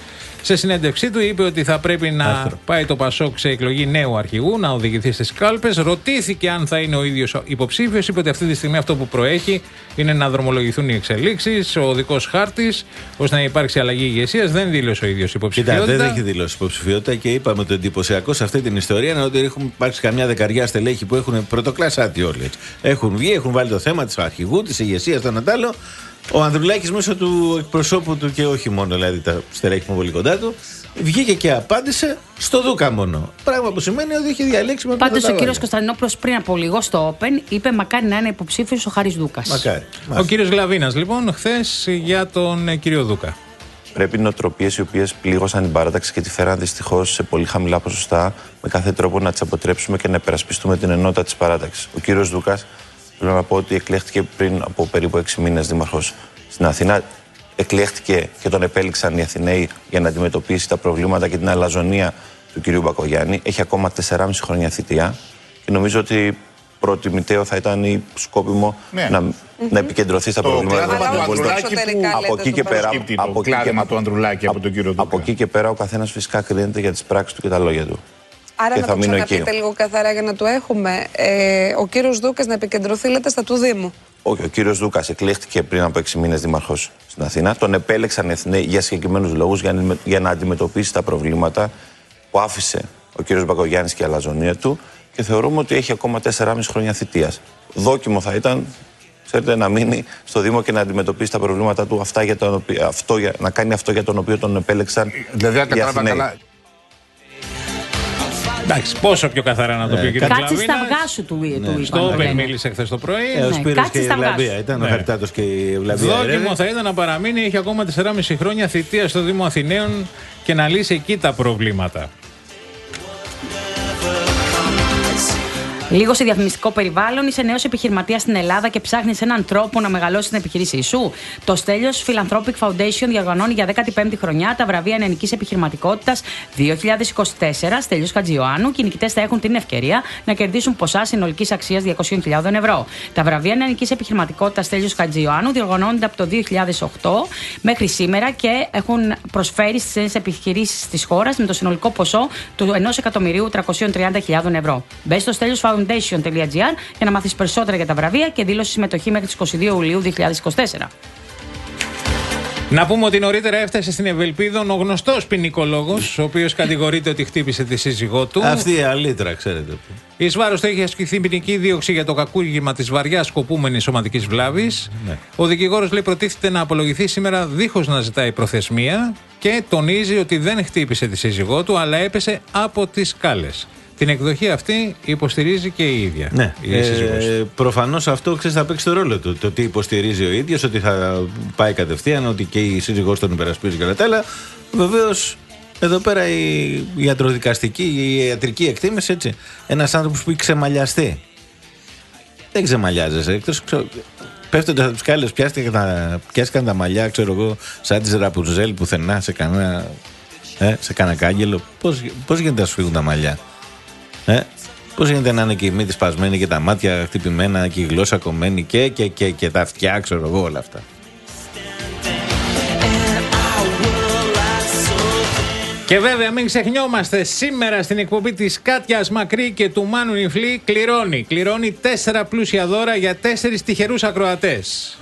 Σε συνέντευξή του είπε ότι θα πρέπει να Άστρο. πάει το Πασόκ σε εκλογή νέου αρχηγού, να οδηγηθεί στις κάλπες. Ρωτήθηκε αν θα είναι ο ίδιος υποψήφιος. Είπε ότι αυτή τη στιγμή αυτό που προέχει είναι να δρομολογηθούν οι εξελίξεις, ο οδικός χάρτης, ώστε να υπάρξει αλλαγή ηγεσίας. Δεν δήλωσε ο ίδιος υποψηφιότητα. Κοίτα, δεν έχει δηλώσει υποψηφιότητα και είπαμε το εντυπωσιακό σε αυτή την ιστορία είναι ότι έχουν υπάρξει καμιά δεκαριά στελέχη που έχουν πρωτοκλασάτη όλοι. Έχουν βγει, έχουν βάλει το θέμα της αρχηγού, της ηγεσίας, το ένα άλλο. Ο Ανδρουλάκης μέσω του εκπροσώπου του και όχι μόνο δηλαδή τα στελέχη που είναι πολύ κοντά του, βγήκε και απάντησε στο Δούκα μόνο. Πράγμα που σημαίνει ότι έχει διαλέξει με Πάντως ο κύριος Κωνσταντινόπουλος πριν από λίγο στο Open είπε μακάρι να είναι υποψήφιος ο Χάρης Δούκας. Μακάρι. Ο κύριος Γλαβίνας λοιπόν χθες για τον ε, κύριο Δούκα. Πρέπει νοοτροπίες οι οποίες πλήγωσαν την παράταξη και τη φέραν δυστυχώς σε πολύ χαμηλά ποσοστά με κάθε τρόπο να τις αποτρέψουμε και να υπερασπιστούμε την ενότητα της παράταξης. Ο κύριος Δούκας, πρέπει να πω ότι εκλέχτηκε πριν από περίπου έξι μήνες δήμαρχος στην Αθήνα. Εκλέχτηκε και τον επέλεξαν οι Αθηναίοι για να αντιμετωπίσει τα προβλήματα και την αλαζονία του κυρίου Μπακογιάννη. Έχει ακόμα τεσσεράμισι χρόνια θητεία και νομίζω ότι προτιμητέο θα ήταν σκόπιμο ναι. να, mm-hmm. να επικεντρωθεί στα το προβλήματα του Ανδρουλάκη. Από εκεί και πέρα, από κλάδεμα του Ανδρουλάκη από τον κύριο Δούκα. Από εκεί και πέρα ο καθένας φυσικά κρίνεται για τις πράξεις του και τα λόγια του. Άρα και να το ξαναπείτε λίγο καθαρά για να το έχουμε. Ε, ο κύριος Δούκας να επικεντρωθεί, λέτε, στα του Δήμου. Όχι, ο κύριος Δούκας εκλέχτηκε πριν από έξι μήνες δήμαρχος στην Αθήνα. Τον επέλεξαν Εθναίοι για συγκεκριμένους λόγους για, για να αντιμετωπίσει τα προβλήματα που άφησε ο κύριος Μπακογιάννης και η αλαζονία του και θεωρούμε ότι έχει ακόμα τεσσεράμισι χρόνια θητείας. Δόκιμο θα ήταν, ξέρετε, να μείνει στο Δήμο και να αντιμετωπίσει τα προβλήματα του, αυτά για τον οποίο, αυτό, για, να κάνει αυτό για τον οποίο τον επέλεξαν δηλαδή, οι Αθηναίοι. Εντάξει, πόσο πιο καθαρά να το πει ο κ. Γλαβίνας. Κάτσε στα αυγά σου του Ιππανού. Στο Open μίλησε χθες το πρωί. Ε, ο Σπύρος και η Ευλαβία. Ήταν ο Χαρτάτος και η Ευλαβία. Δόκιμο θα ήταν να παραμείνει, έχει ακόμα τεσσεράμισι χρόνια θητεία στο Δήμο Αθηναίων και να λύσει εκεί τα προβλήματα. Λίγο σε διαφημιστικό περιβάλλον, είσαι νέος επιχειρηματίας στην Ελλάδα και ψάχνεις έναν τρόπο να μεγαλώσεις την επιχείρησή σου. Το Στέλιος Philanthropic Foundation διοργανώνει για δέκατη πέμπτη χρονιά τα βραβεία Νεανικής Επιχειρηματικότητας δύο χιλιάδες είκοσι τέσσερα Στέλιος Χατζιωάννου και οι νικητές θα έχουν την ευκαιρία να κερδίσουν ποσά συνολικής αξίας διακόσιες χιλιάδες ευρώ. Τα βραβεία Νεανικής Επιχειρηματικότητας Στέλιος Χατζιωάννου διοργανώνονται από το δύο χιλιάδες οκτώ μέχρι σήμερα και έχουν προσφέρει στις επιχειρήσεις της χώρας με το συνολικό ποσό του ενός εκατομμυρίου τριακόσιες τριάντα χιλιάδες ευρώ. Μπες στο Στέλιος foundation τελεία τζι άρ για να μάθεις περισσότερα για τα βραβεία και δήλωση συμμετοχή μέχρι τις είκοσι δύο Ιουλίου δύο χιλιάδες είκοσι τέσσερα. Να πούμε ότι νωρίτερα έφτασε στην Ευελπίδων ο γνωστός ποινικολόγος, ο οποίος κατηγορείται ότι χτύπησε τη σύζυγό του. Αυτή η αλήτρα, ξέρετε. Εις βάρος του έχει ασκηθεί ποινική δίωξη για το κακούργημα της βαριάς σκοπούμενης σωματικής βλάβης. Ναι. Ο δικηγόρος λέει προτίθεται να απολογηθεί σήμερα δίχως να ζητάει προθεσμία και τονίζει ότι δεν χτύπησε τη σύζυγό του, αλλά έπεσε από τις σκάλες. Την εκδοχή αυτή υποστηρίζει και η ίδια. Ναι. Η ε, προφανώς αυτό ξέρεις, θα παίξει το ρόλο του. Το τι υποστηρίζει ο ίδιος, ότι θα πάει κατευθείαν, ότι και η σύζυγός τον υπερασπίζει και όλα τα άλλα. Βεβαίως, εδώ πέρα η ιατροδικαστική, η ιατρική εκτίμηση, έτσι. Ένας άνθρωπος που έχει ξεμαλιαστεί. Δεν ξεμαλιάζεσαι. Εκτός, ξέρω, πέφτοντας από τις σκάλες, πιάστηκαν τα μαλλιά, ξέρω εγώ, σαν τις Ραπουνζέλ πουθενά σε κανένα, ε, σε κανένα κάγκελο. Πώς, πώς γίνεται να σου φύγουν τα μαλλιά. Ε, πώς γίνεται να είναι και η μύτη σπασμένη και τα μάτια χτυπημένα και η γλώσσα κομμένη και, και, και, και τα αυτιά, ξέρω εγώ, όλα αυτά. Και βέβαια μην ξεχνιόμαστε, σήμερα στην εκπομπή της Κάτιας Μακρύ και του Μάνου Νιφλή κληρώνει, κληρώνει τέσσερα πλούσια δώρα για τέσσερις τυχερούς ακροατές.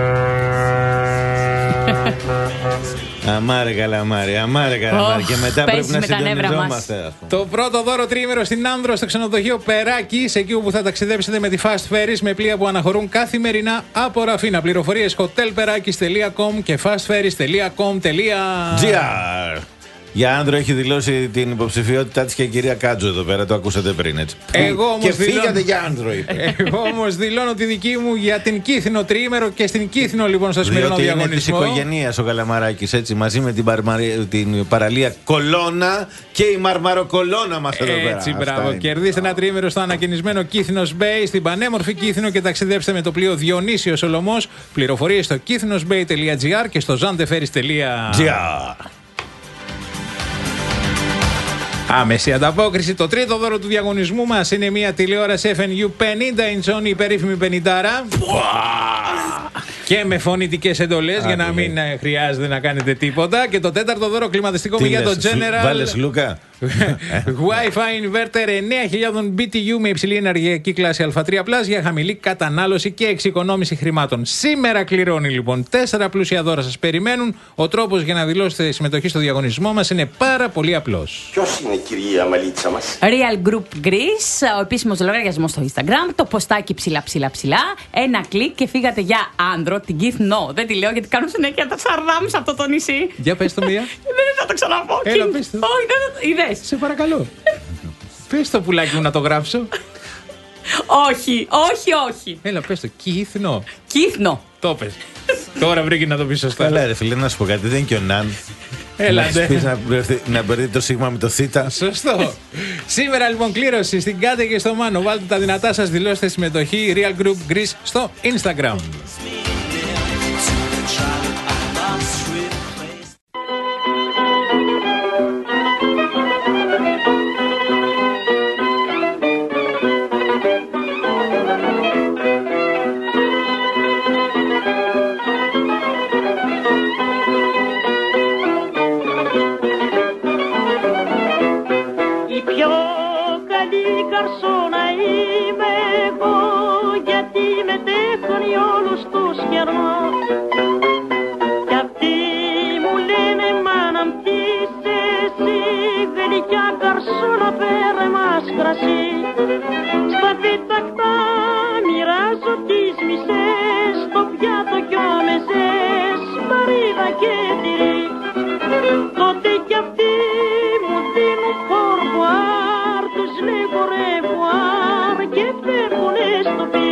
Αμάρε καλαμάρε, αμάρε καλαμάρε. Oh, και μετά πρέπει να συντονιζόμαστε. Το πρώτο δώρο τριήμερο στην Άνδρο στο ξενοδοχείο Περάκης, εκεί όπου θα ταξιδέψετε με τη Fast Ferries με πλοία που αναχωρούν καθημερινά από Ραφίνα. Πληροφορίες hotelperakis τελεία com και fastferries τελεία com τελεία τζι άρ. Για Άνδρο έχει δηλώσει την υποψηφιότητά της και η κυρία Κάτζο εδώ πέρα, το ακούσατε πριν, έτσι. Εγώ όμως και δηλώνω... φύγατε για Άνδρο, είπε. Εγώ όμως δηλώνω τη δική μου για την Κύθινο τριήμερο και στην Κύθινο λοιπόν στο σημερινό διαγωνισμό. Είναι της οικογένειας ο Καλαμαράκης, έτσι, μαζί με την, παρμαρι... την παραλία Κολώνα και η Μαρμαροκολώνα μας εδώ πέρα. Έτσι, μπράβο. Κερδίστε ένα τριήμερο στο ανακαινισμένο Κύθινος Bay, στην πανέμορφη Κύθινο και ταξιδέψτε με το πλοίο Διονύσιος Σολωμός. Πληροφορίες στο κύθινος bay τελεία τζι άρ και στο zanteferis τελεία τζι άρ. Άμεση ανταπόκριση. Το τρίτο δώρο του διαγωνισμού μας είναι μια τηλεόραση εφ εν γιου πενήντα ιντσών, η περίφημη πενηντάρα. Και με φωνητικές εντολές για να μην χρειάζεται να κάνετε τίποτα. Και το τέταρτο δώρο κλιματιστικό για το General. Βάλες Λούκα. Wi-Fi inverter εννέα χιλιάδες μπι τι γιου με υψηλή ενεργειακή κλάση Α τρία πλας για χαμηλή κατανάλωση και εξοικονόμηση χρημάτων. Σήμερα κληρώνει λοιπόν. Τέσσερα πλούσια δώρα σας περιμένουν. Ο τρόπος για να δηλώσετε συμμετοχή στο διαγωνισμό μας είναι πάρα πολύ απλός. Ποιος είναι η κυρία Μαλίτσα μας? Real Group Greece, ο επίσημος λογαριασμός στο Instagram, το ποστάκι ψηλά ψηλά ψηλά. Ένα κλικ και φύγατε για άντρο, την Keith No. Δεν τη λέω γιατί κάνουν συνέχεια τα ψαρδάμ σε αυτό το νησί. Για πες το μία. Δεν θα το ξαναπώ. Έλα, πες το. Όχι, δεν θα το. Είδες. Σε παρακαλώ. Πες το πουλάκι μου να το γράψω. Όχι, όχι, όχι. Έλα, πες το. Κύθνο. Κύθνο. Το πες. Τώρα βρήκε να το πεις σωστά. Καλά, ρε φίλε, να σου πω κάτι. Δεν είναι και ο Ναν. Έλα, να πεις να, να μπερδεύει το σίγμα με το θήτα. Σωστό. Σήμερα λοιπόν κλήρωση στην Κάτε και στο Μάνο. Βάλτε τα δυνατά σας, δηλώστε συμμετοχή. Real Group Greece στο Instagram. Στα διτακτά μοιράζω τις μισές, στο πιάτο κι ο μεζές, παρίδα και τυρί. Τότε κι αυτοί μου δίνουν κορβουάρ, τους λέγω ρεβουάρ και φεύγουνε στο πι.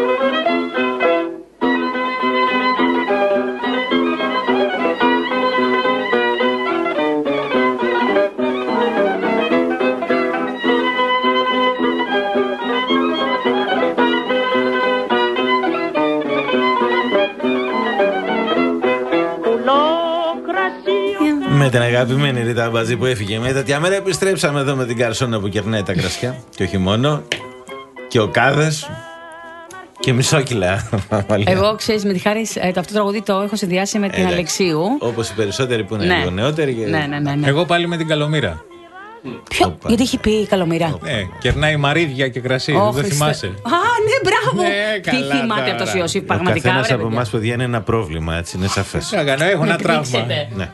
Με την αγαπημένη Ρίτα Μπατζή που έφυγε με τέτοια μέρα, επιστρέψαμε εδώ με την καρσόνα που κερνάει τα κρασιά. Και όχι μόνο. Και ο Κάδες. Και μισόκιλα. Εγώ, ξέρεις, με τη χάρη, αυτό το τραγούδι το έχω συνδυάσει με την Έλα. Αλεξίου. Όπως οι περισσότεροι που είναι Ναι. λίγο νεότεροι. Και... Ναι, ναι, ναι, ναι. Εγώ πάλι με την Καλομήρα. Ποιο, γιατί έχει πει η Καλομήρα. Ναι, κερνάει μαρίδια και κρασί. Ω, δεν Χριστέ. θυμάσαι. Α, ναι, μπράβο. Ναι, Τι καλά θυμάται τώρα. αυτό ο Ιωσήφ, Ο πραγματικά. καθένας ρε, από παιδιά. εμάς, παιδιά, είναι ένα πρόβλημα, έτσι, είναι σαφές. Τι να κάνω, έχω ένα Με τραύμα. πνίξετε. Ναι.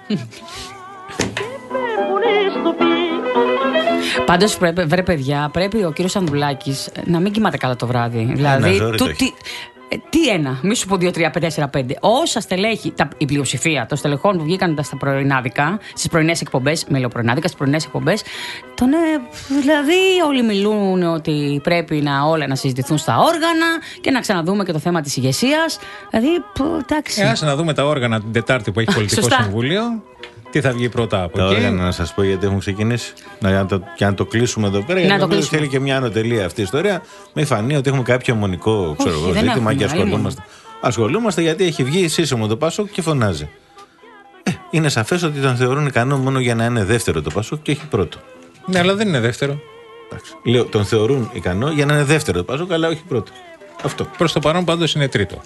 Πάντως, πρέπει, βρε παιδιά, πρέπει ο κύριος Ανδρουλάκης να μην κοιμάται καλά το βράδυ. Δηλαδή, ζόρι του, το έχει. τι, ε, τι ένα, μη σου πω δύο, τρία, πέντε, τέσσερα, πέντε. Όσα στελέχη, τα, η πλειοψηφία των στελεχών που βγήκαν στα πρωινάδικα, στις πρωινές εκπομπές, με λέω πρωινάδικα, στις πρωινές εκπομπές, τον, ε, δηλαδή όλοι μιλούν ότι πρέπει να όλα να συζητηθούν στα όργανα και να ξαναδούμε και το θέμα της ηγεσίας. Δηλαδή, π, εντάξει. Ε, άσε να δούμε τα όργανα την Τετάρτη που έχει πολιτικό Σωστά. συμβούλιο. Τι θα βγει πρώτα από Τα εκεί. όργανα, να σας πω γιατί έχουν ξεκινήσει. Να το, και να το κλείσουμε εδώ πέρα. Γιατί το νομίζω κλείσουμε. θέλει και μια ανωτελεία αυτή η ιστορία. Μην φανεί ότι έχουμε κάποιο αιμονικό ξέρω Όχι, εγώ, δεν ζήτημα έχουμε, και άλλη ασχολούμαστε. Ασχολούμαστε γιατί έχει βγει σύσσωμο το Πάσοκ και φωνάζει. Ε, είναι σαφές ότι τον θεωρούν ικανό μόνο για να είναι δεύτερο το Πάσοκ και όχι πρώτο. Ναι, αλλά δεν είναι δεύτερο. Εντάξει. Λέω, τον θεωρούν ικανό για να είναι δεύτερο το Πάσοκ, αλλά όχι πρώτο. Αυτό. Προς το παρόν πάντως είναι τρίτο.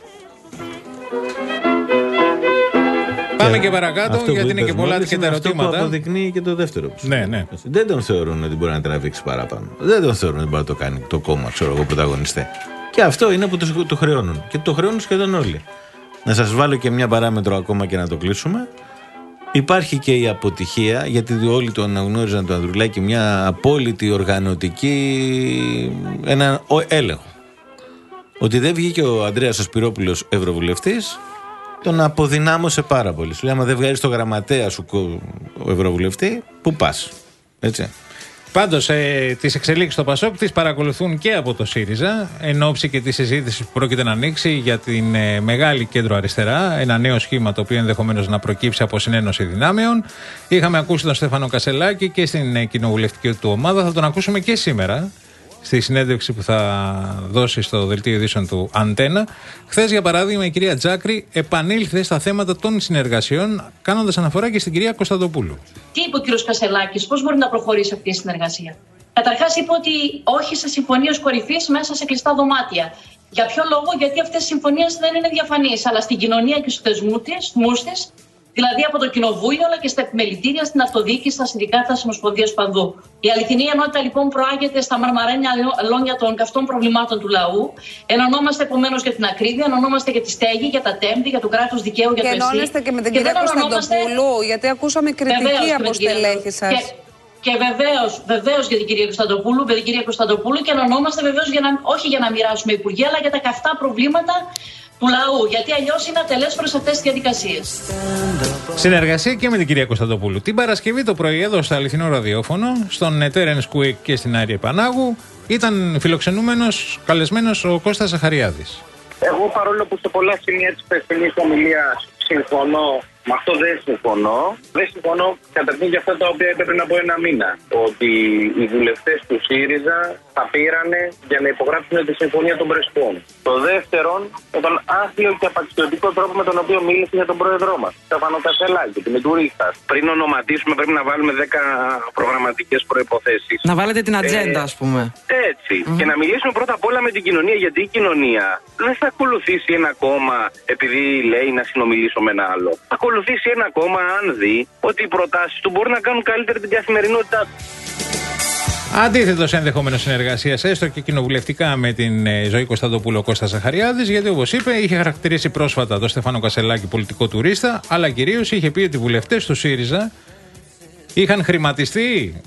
Πάμε και παρακάτω, αυτό που γιατί είναι είπες και πολλά μόλις και τα είναι αυτό που ερωτήματα. αποδεικνύει και το δεύτερο. Ναι, ναι. Δεν τον θεωρούν ότι μπορεί να τραβήξει παραπάνω. Δεν τον θεωρούν ότι μπορεί να το κάνει το κόμμα, ξέρω εγώ, πρωταγωνιστή. Και αυτό είναι που το, το χρεώνουν. Και το χρεώνουν σχεδόν όλοι. Να σας βάλω και μια παράμετρο ακόμα και να το κλείσουμε. Υπάρχει και η αποτυχία, γιατί όλοι το αναγνώριζαν το Ανδρουλάκη, μια απόλυτη οργανωτική ένα έλεγχο. Ότι δεν βγήκε ο Ανδρέας ο Σπυρόπουλος ευρωβουλευτής, τον αποδυνάμωσε πάρα πολύ. Σου λέει, άμα δεν βγάζεις το γραμματέα σου ο ευρωβουλευτή, πού πας. Έτσι. Πάντως, ε, τις εξελίξεις στο Πασόκ τις παρακολουθούν και από το ΣΥΡΙΖΑ, εν ώψη και τη συζήτηση που πρόκειται να ανοίξει για την ε, μεγάλη κέντρο αριστερά, ένα νέο σχήμα το οποίο ενδεχομένως να προκύψει από συνένωση δυνάμεων. Είχαμε ακούσει τον Στέφανο Κασελάκη και στην ε, κοινοβουλευτική του ομάδα, θα τον ακούσουμε και σήμερα. στη συνέντευξη που θα δώσει στο δελτίο ειδήσεων του Αντένα. Χθες, για παράδειγμα, η κυρία Τζάκρη επανήλθε στα θέματα των συνεργασιών, κάνοντας αναφορά και στην κυρία Κωνσταντοπούλου. Τι είπε ο κύριος Κασελάκης, πώς μπορεί να προχωρήσει αυτή η συνεργασία? Καταρχάς, είπε ότι όχι σε συμφωνίες κορυφής μέσα σε κλειστά δωμάτια. Για ποιο λόγο? Γιατί αυτές οι συμφωνίες δεν είναι διαφανείς, αλλά στην κοινωνία και στους θεσμούς της, δηλαδή από το κοινοβούλιο, αλλά και στα επιμελητήρια, στην αυτοδιοίκηση, στα συνδικάτα, στις ομοσπονδίες παντού. Η αληθινή ενότητα λοιπόν προάγεται στα μαρμαρένια λόγια των καυτών προβλημάτων του λαού. Ενωνόμαστε επομένως για την ακρίβεια, ενωνόμαστε για τη στέγη, για τα τέμπη, για το κράτος δικαίου, για το ΕΣΥ. Και ενώνεστε και με την κυρία Κωνσταντοπούλου, γιατί ακούσαμε κριτική από στελέχη σας. Και, και βεβαίως, βεβαίως για την κυρία Κωνσταντοπούλου, για την κυρία Κωνσταντοπούλου και ενωνόμαστε βεβαίως για να, όχι για να μοιράσουμε υπουργεία, αλλά για τα καυτά προβλήματα του λαού, γιατί αλλιώς είναι ατελές προς αυτές τις διαδικασίες. Συνεργασία και με την κυρία Κωνσταντοπούλου. Την Παρασκευή το πρωί εδώ στο αληθινό ραδιόφωνο, στον Τέρενς Κουίκ και στην Άρη Επανάγου, ήταν φιλοξενούμενος, καλεσμένος ο Κώστας Ζαχαριάδης. Εγώ, παρόλο που σε πολλά σημεία της περσινής ομιλίας συμφωνώ, με αυτό δεν συμφωνώ. Δεν συμφωνώ καταρχήν για αυτά τα οποία είπε πριν από ένα μήνα. Ότι οι βουλευτές του ΣΥΡΙΖΑ θα πήρανε για να υπογράψουν τη συμφωνία των Πρεσπών. Το δεύτερον, με τον άθλιο και απαξιωτικό τρόπο με τον οποίο μίλησε για τον πρόεδρό μας, Στέφανο Κασελάκη, την τουρίστα. Πριν ονοματίσουμε, πρέπει να βάλουμε δέκα προγραμματικές προϋποθέσεις. Να βάλετε την ατζέντα, ε, ας πούμε. Έτσι. Mm-hmm. Και να μιλήσουμε πρώτα απ' όλα με την κοινωνία, γιατί η κοινωνία δεν θα ακολουθήσει ένα κόμμα επειδή λέει να συνομιλήσω με ένα άλλο. Θα ακολουθήσει ένα κόμμα αν δει ότι οι προτάσεις του μπορούν να κάνουν καλύτερη την καθημερινότητά του. Αντίθετο ενδεχόμενο συνεργασία, έστω και κοινοβουλευτικά, με την Ζωή Κωνσταντοπούλου, Κώστας Ζαχαριάδης, γιατί όπως είπε, είχε χαρακτηρίσει πρόσφατα τον Στέφανο Κασελάκη πολιτικό τουρίστα, αλλά κυρίως είχε πει ότι οι βουλευτές του ΣΥΡΙΖΑ είχαν χρηματιστεί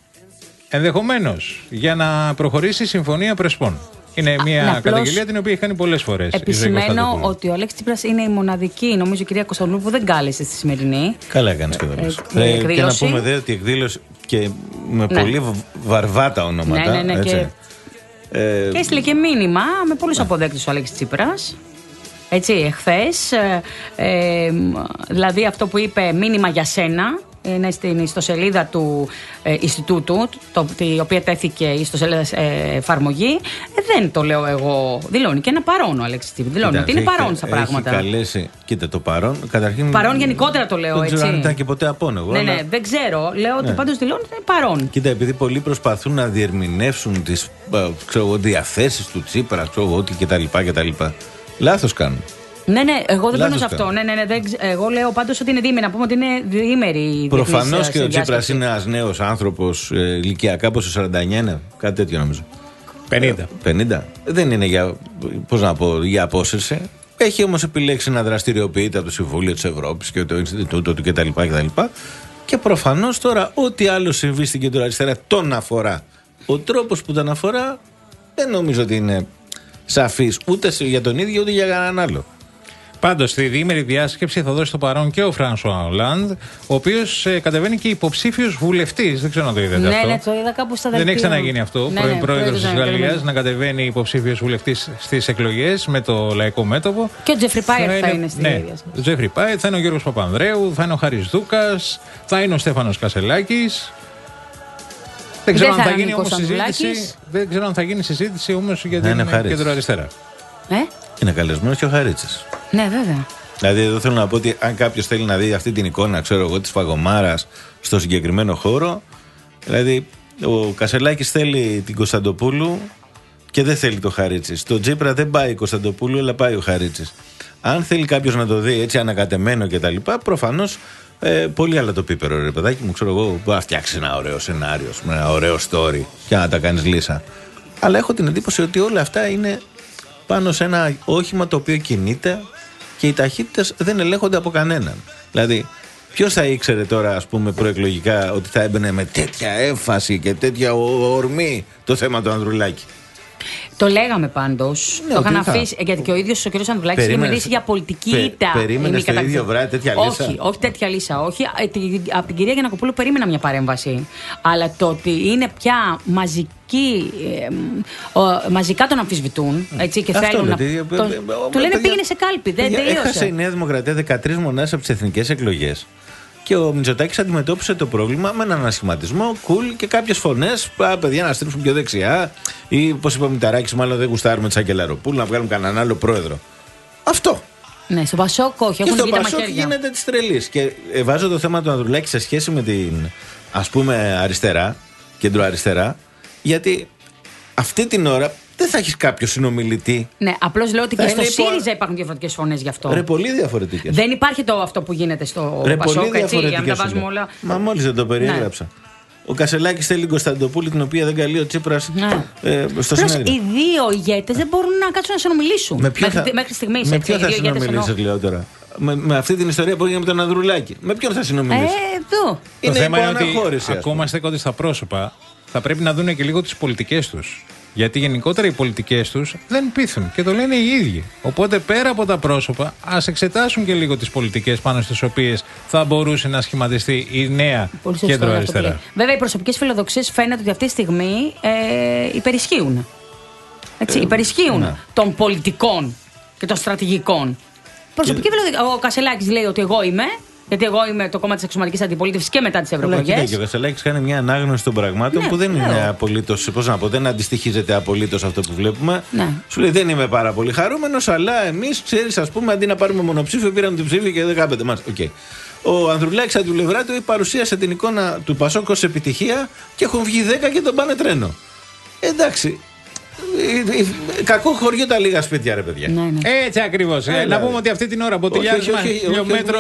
ενδεχομένως για να προχωρήσει η Συμφωνία Πρεσπών. Είναι μια Α, καταγγελία την οποία έχει κάνει πολλές φορές. Επισημαίνω ότι ο Αλέξης Τσίπρας είναι η μοναδική, νομίζω, η κυρία Κωνσταντοπούλου που δεν κάλεσε στη σημερινή. Καλά έκανε και εδώ. Ε, ε, και να πούμε δε ότι η εκδήλωση και με ναι. πολύ βαρβάτα ονόματα. Ναι, ναι, ναι, έτσι. Και, ε, και έστειλε και μήνυμα με πολλούς αποδέκτες ο Αλέξης Τσίπρας. Έτσι, εχθές. Ε, ε, δηλαδή αυτό που είπε, μήνυμα για σένα. Είναι στην ιστοσελίδα του ε, Ινστιτούτου, το, η οποία τέθηκε η ιστοσελίδα ε, εφαρμογή. Ε, δεν το λέω εγώ. Δηλώνει και ένα παρόν ο Αλέξης Τσίπρας. Δηλώνει ότι είναι παρόν στα πράγματα. Έχει καλέσει, κοίτα το παρόν. Καταρχήν, παρόν γενικότερα το λέω, δεν έτσι. Δεν ξέρω αν ήταν και ποτέ απόν εγώ. Ναι, αλλά... ναι, δεν ξέρω. Λέω ναι. ότι πάντως δηλώνει ότι είναι παρόν. Κοίτα, επειδή πολλοί προσπαθούν να διερμηνεύσουν τις διαθέσεις του Τσίπρα, ξέρω ό,τι κτλ. Λάθος κάνουν. Ναι, ναι, εγώ δεν παίρνω σε αυτό. Ναι, ναι, ναι, δεν, εγώ λέω πάντως ότι είναι διήμερη. Να πούμε ότι είναι διήμερη η προφανώς και ο Τσίπρας είναι ένας νέος άνθρωπος, ε, ηλικιακά πόσο, σαράντα εννιά είναι, κάτι τέτοιο νομίζω. πενήντα. πενήντα. Δεν είναι για, πώς να πω, για απόσυρση. Έχει όμως επιλέξει να δραστηριοποιείται από το Συμβούλιο της Ευρώπης και το Ινστιτούτο του κτλ. κτλ. Και προφανώς τώρα, ό,τι άλλο συμβεί στην κεντροαριστερά τον αφορά. Ο τρόπος που τον αφορά δεν νομίζω ότι είναι σαφής ούτε για τον ίδιο ούτε για κανέναν άλλο. Πάντως, στη διήμερη διάσκεψη θα δώσει το παρόν και ο Φρανσουά Ολάντ, ο οποίος ε, κατεβαίνει και υποψήφιος βουλευτής. Δεν ξέρω αν το είδατε ναι, αυτό. Ναι, το είδα κάπου στα δελτία. Δεν έχει ξαναγίνει αυτό. Ναι, πρώην ναι, πρόεδρος της Γαλλίας ναι. να κατεβαίνει υποψήφιος βουλευτής στις εκλογές με το Λαϊκό Μέτωπο. Και ο Τζέφρι Πάιετ θα, θα είναι στη ναι, διάσκεψη. Ο Τζέφρι Πάιετ, θα είναι ο Γιώργος Παπανδρέου, θα είναι ο Χάρης Δούκας, θα είναι ο Στέφανος Κασελάκης. Δεν ξέρω, δεν αν θα γίνει όμως συζήτηση, δεν ξέρω αν θα γίνει συζήτηση όμως για την κεντροαριστερά. Ε? Είναι καλεσμένος και ο Χαρίτσης. Ναι, βέβαια. Δηλαδή, εδώ θέλω να πω ότι αν κάποιος θέλει να δει αυτή την εικόνα, ξέρω εγώ, της Φαγωμάρας στο συγκεκριμένο χώρο, δηλαδή ο Κασελάκης θέλει την Κωνσταντοπούλου και δεν θέλει το Χαρίτσι. Στο Τσίπρα δεν πάει η Κωνσταντοπούλου, αλλά πάει ο Χαρίτσης. Αν θέλει κάποιος να το δει έτσι ανακατεμένο κτλ., προφανώς ε, πολύ άλλα το πίπερο, ρε παιδάκι μου, ξέρω εγώ, μπορεί να φτιάξει ένα ωραίο σενάριο, ένα ωραίο story και να τα κάνεις λύσα. Αλλά έχω την εντύπωση ότι όλα αυτά είναι πάνω σε ένα όχημα το οποίο κινείται και οι ταχύτητες δεν ελέγχονται από κανέναν. Δηλαδή, ποιος θα ήξερε τώρα, ας πούμε, προεκλογικά ότι θα έμπαινε με τέτοια έμφαση και τέτοια ορμή το θέμα του Ανδρουλάκη. Το λέγαμε πάντως. Ναι, το είχαν αφήσει. Γιατί και ο ίδιος ο κ. Ανδρουλάκης είχε μιλήσει για πολιτική ήττα. Πε, περίμενε στο ίδιο βράδυ τέτοια λύσα. Όχι, όχι τέτοια λύσα. Όχι. Από την κυρία Γιαννακοπούλου περίμενα μια παρέμβαση. Αλλά το ότι είναι πια μαζική. Ε, μαζικά τον αμφισβητούν. Έτσι, και αυτό θέλουν λέτε, να. Το, του λένε πήγαινε σε κάλπη. Δεν τελείωσε. Έχασε η Νέα Δημοκρατία δεκατρείς μονάδες από τις εθνικές εκλογές. Και ο Μητσοτάκης αντιμετώπισε το πρόβλημα με έναν ανασχηματισμό, cool και κάποιες φωνές. Α, παιδιά, να στρίψουν πιο δεξιά. Ή, όπως είπε ο Μηταράκης, μάλλον δεν γουστάρουμε τη Σακελαροπούλου, να βγάλουμε κανέναν άλλο πρόεδρο. Αυτό. Ναι, στο Πασόκ όχι, έχουν βγει τα μαχαίρια. Και στο Πασόκ γίνεται της τρελής. Και ε, βάζω το θέμα του Ανδρουλάκη σε σχέση με την, ας πούμε, αριστερά, κεντροαριστερά, γιατί αυτή την ώρα δεν θα έχεις κάποιο συνομιλητή. Ναι, απλώς λέω ότι και στο είναι ΣΥΡΙΖΑ υπο... υπάρχουν διαφορετικές φωνές γι' αυτό. Ρε, πολύ διαφορετικές. Δεν υπάρχει το αυτό που γίνεται στο Ρε, Πασόκ, έτσι, για να τα βάζουμε όλα. Μα μόλις δεν το περιέγραψα. Ναι. Ο Κασελάκης θέλει Κωνσταντοπούλη, την οποία δεν καλεί ο Τσίπρας ναι. ε, στο συνέδριο. Οι δύο ηγέτες δεν μπορούν να κάτσουν να συνομιλήσουν. Με ποιο μέχρι, θα, μέχρι στιγμής. Με έτσι, ποιον θα συνομιλήσει, λέω τώρα. Με, με αυτή την ιστορία που έγινε με τον Ανδρουλάκη. Με ποιον θα συνομιλήσει. Ε, εδώ. Το θέμα είναι ότι ακόμα στέκονται στα πρόσωπα, θα πρέπει να δουν και λίγο τις πολιτικές τους. Γιατί γενικότερα οι πολιτικές τους δεν πείθουν και το λένε οι ίδιοι. Οπότε πέρα από τα πρόσωπα, ας εξετάσουν και λίγο τις πολιτικές πάνω στις οποίες θα μπορούσε να σχηματιστεί η νέα κέντρο-αριστερά. Βέβαια, οι προσωπικές φιλοδοξίες φαίνεται ότι αυτή τη στιγμή ε, υπερισχύουν. Έτσι, ε, υπερισχύουν ναι. των πολιτικών και των στρατηγικών. Προσωπική φιλοδοξία. Ο Κασελάκης λέει ότι εγώ είμαι. Γιατί εγώ είμαι το κόμμα της εξωματικής αντιπολίτευσης και μετά τις ευρωεκλογές. Και ο Κασελάκης κάνει μια ανάγνωση των πραγμάτων ναι, που δεν λέω. είναι απολύτως. Πώς να πω, δεν αντιστοιχίζεται απολύτως αυτό που βλέπουμε. Ναι. Σου λέει δεν είμαι πάρα πολύ χαρούμενος, αλλά εμείς, ξέρεις, ας πούμε, αντί να πάρουμε μονοψήφιο, πήραμε την ψήφιο και δεκαπέντε μας. Okay. Ο Ανδρουλάκης από την πλευρά του παρουσίασε την εικόνα του Πασόκ ως επιτυχία και έχουν βγει δέκα και τον πάνε τρένο. Εντάξει. Κακό χωριό τα λίγα σπίτια, ρε παιδιά. Ναι, ναι. Έτσι ακριβώς. Ε, να πούμε ότι αυτή την ώρα μποτιλιάρισμα χιλιόμετρων.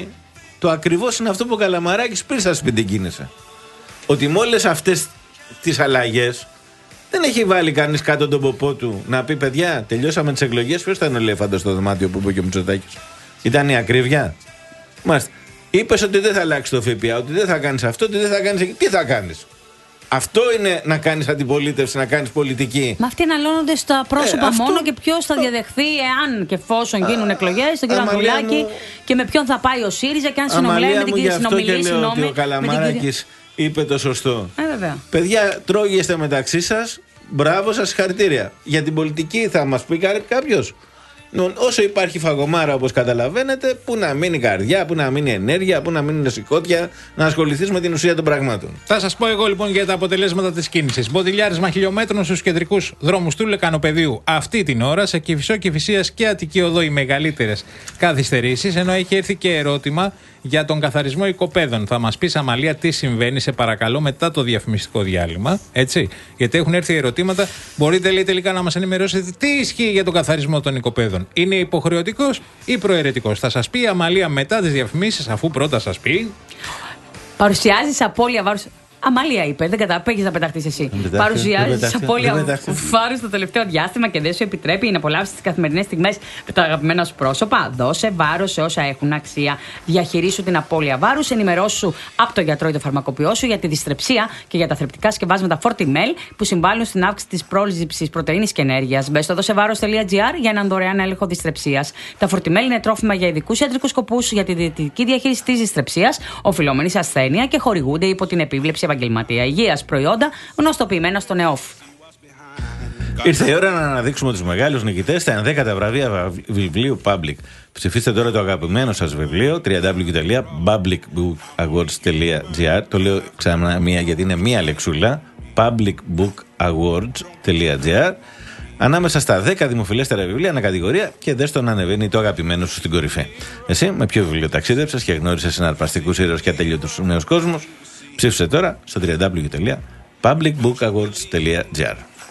Το ακριβώς είναι αυτό που ο Καλαμαράκης πριν στα σπίτι κίνησε. Ότι με όλες αυτές τις αλλαγές δεν έχει βάλει κανείς κάτω τον ποπό του να πει παιδιά, τελειώσαμε τις εκλογές. Ποιος ήταν ο ελέφαντος στο δωμάτιο που είπε και ο Μητσοτάκης? Ήταν η ακρίβεια. Μάλιστα. Είπες ότι δεν θα αλλάξει το ΦΠΑ, ότι δεν θα κάνεις αυτό, ότι δεν θα κάνεις. Τι θα κάνεις? Αυτό είναι να κάνεις αντιπολίτευση, να κάνεις πολιτική. Μα αυτοί αναλώνονται στα πρόσωπα ε, αυτό... μόνο και ποιος θα διαδεχθεί εάν και εφόσον γίνουν εκλογές, τον κύριο Ανδρουλάκη μου... και με ποιον θα πάει ο ΣΥΡΙΖΑ και αν συνομιλάει με την κυρία συνομιλή. Συγγνώμη. Ο Καλαμαράκης είπε το σωστό. Ε, βέβαια. Παιδιά, τρώγεστε μεταξύ σας. Μπράβο σας, συγχαρητήρια. Για την πολιτική θα μας πει κάποιος. Όσο υπάρχει φαγωμάρα, όπως καταλαβαίνετε, που να μείνει καρδιά, που να μείνει ενέργεια, που να μείνει σηκώτια, να ασχοληθείς με την ουσία των πραγμάτων. Θα σας πω εγώ λοιπόν για τα αποτελέσματα της κίνησης. Μποτιλιάρισμα χιλιόμετρων στους κεντρικούς δρόμους του Λεκανοπεδίου αυτή την ώρα. Σε Κηφισό, Κηφισίας και Αττική Οδό οι μεγαλύτερες καθυστερήσεις. Ενώ έχει έρθει και ερώτημα για τον καθαρισμό οικοπαίδων. Θα μας πεις, Αμαλία, τι συμβαίνει, σε παρακαλώ, μετά το διαφημιστικό διάλειμμα. Έτσι. Γιατί έχουν έρθει ερωτήματα. Μπορείτε, λέει, τελικά να μας ενημερώσετε τι ισχύει για τον καθαρισμό των οικοπαίδων. Είναι υποχρεωτικός ή προαιρετικός? Θα σας πει η Αμαλία μετά τις διαφημίσεις, αφού πρώτα σας πει. Παρουσιάζεις απώλεια βάρους. Αμαλία είπε, δεν καταπέγεις να πεταχτείς εσύ. Παρουσιάζεις απώλεια βάρους το τελευταίο διάστημα και δεν σου επιτρέπει να απολαύσεις τις καθημερινές στιγμές με τα αγαπημένα σου πρόσωπα. Δώσε βάρος σε όσα έχουν αξία. Διαχειρίσου την απώλεια βάρους. Ενημερώσου από τον γιατρό ή το φαρμακοποιό σου για τη δυστρεψία και για τα θρεπτικά σκευάσματα Fortimel που συμβάλλουν στην αύξηση της πρόληψης πρωτεΐνης και ενέργειας. Μπες στο δώσεβάρος.gr για έναν δωρεάν έλεγχο δυστρεψίας. Τα Fortimel είναι τρόφιμα για ειδικούς ιατρικούς σκοπούς για τη διαιτητική διαχείριση της δυστρεψίας, οφειλόμενη σε ασθένεια και χορηγούνται υπό την επίβλεψη επαγγελματία υγείας, προϊόντα γνωστοποιημένα στον ΕΟΦ. Ήρθε η ώρα να αναδείξουμε τους μεγάλους νικητές στα ενδέκατα βραβεία βιβλίου Public. Ψηφίστε τώρα το αγαπημένο σας βιβλίο double-u double-u double-u τελεία public book awards τελεία gr. Το λέω ξανά μία γιατί είναι μία λεξούλα. public book awards τελεία gr. Ανάμεσα στα δέκα δημοφιλέστερα βιβλία ανακατηγορία και δες το να ανεβαίνει το αγαπημένο σου στην κορυφή. Εσύ με ποιο βιβλίο ταξίδεψες και γνώρισες συναρπαστικούς ήρωες και ατέλειωτους νέους κόσμους? Ψήφισε τώρα στο double-u double-u double-u τελεία public book awards τελεία gr.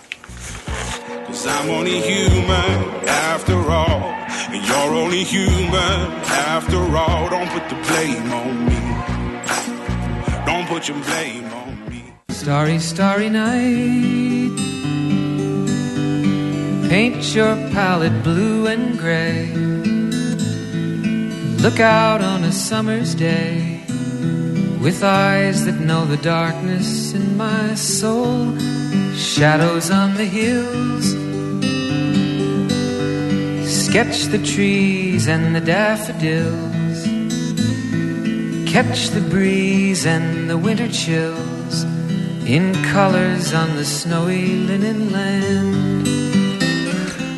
I'm only human after all, and you're only human after all. Don't put the blame on me. Don't put your blame on me. Starry, starry night. Paint your palette blue and gray. Look out on a summer's day with eyes that know the darkness in my soul. Shadows on the hills. Sketch the trees and the daffodils. Catch the breeze and the winter chills in colors on the snowy linen land.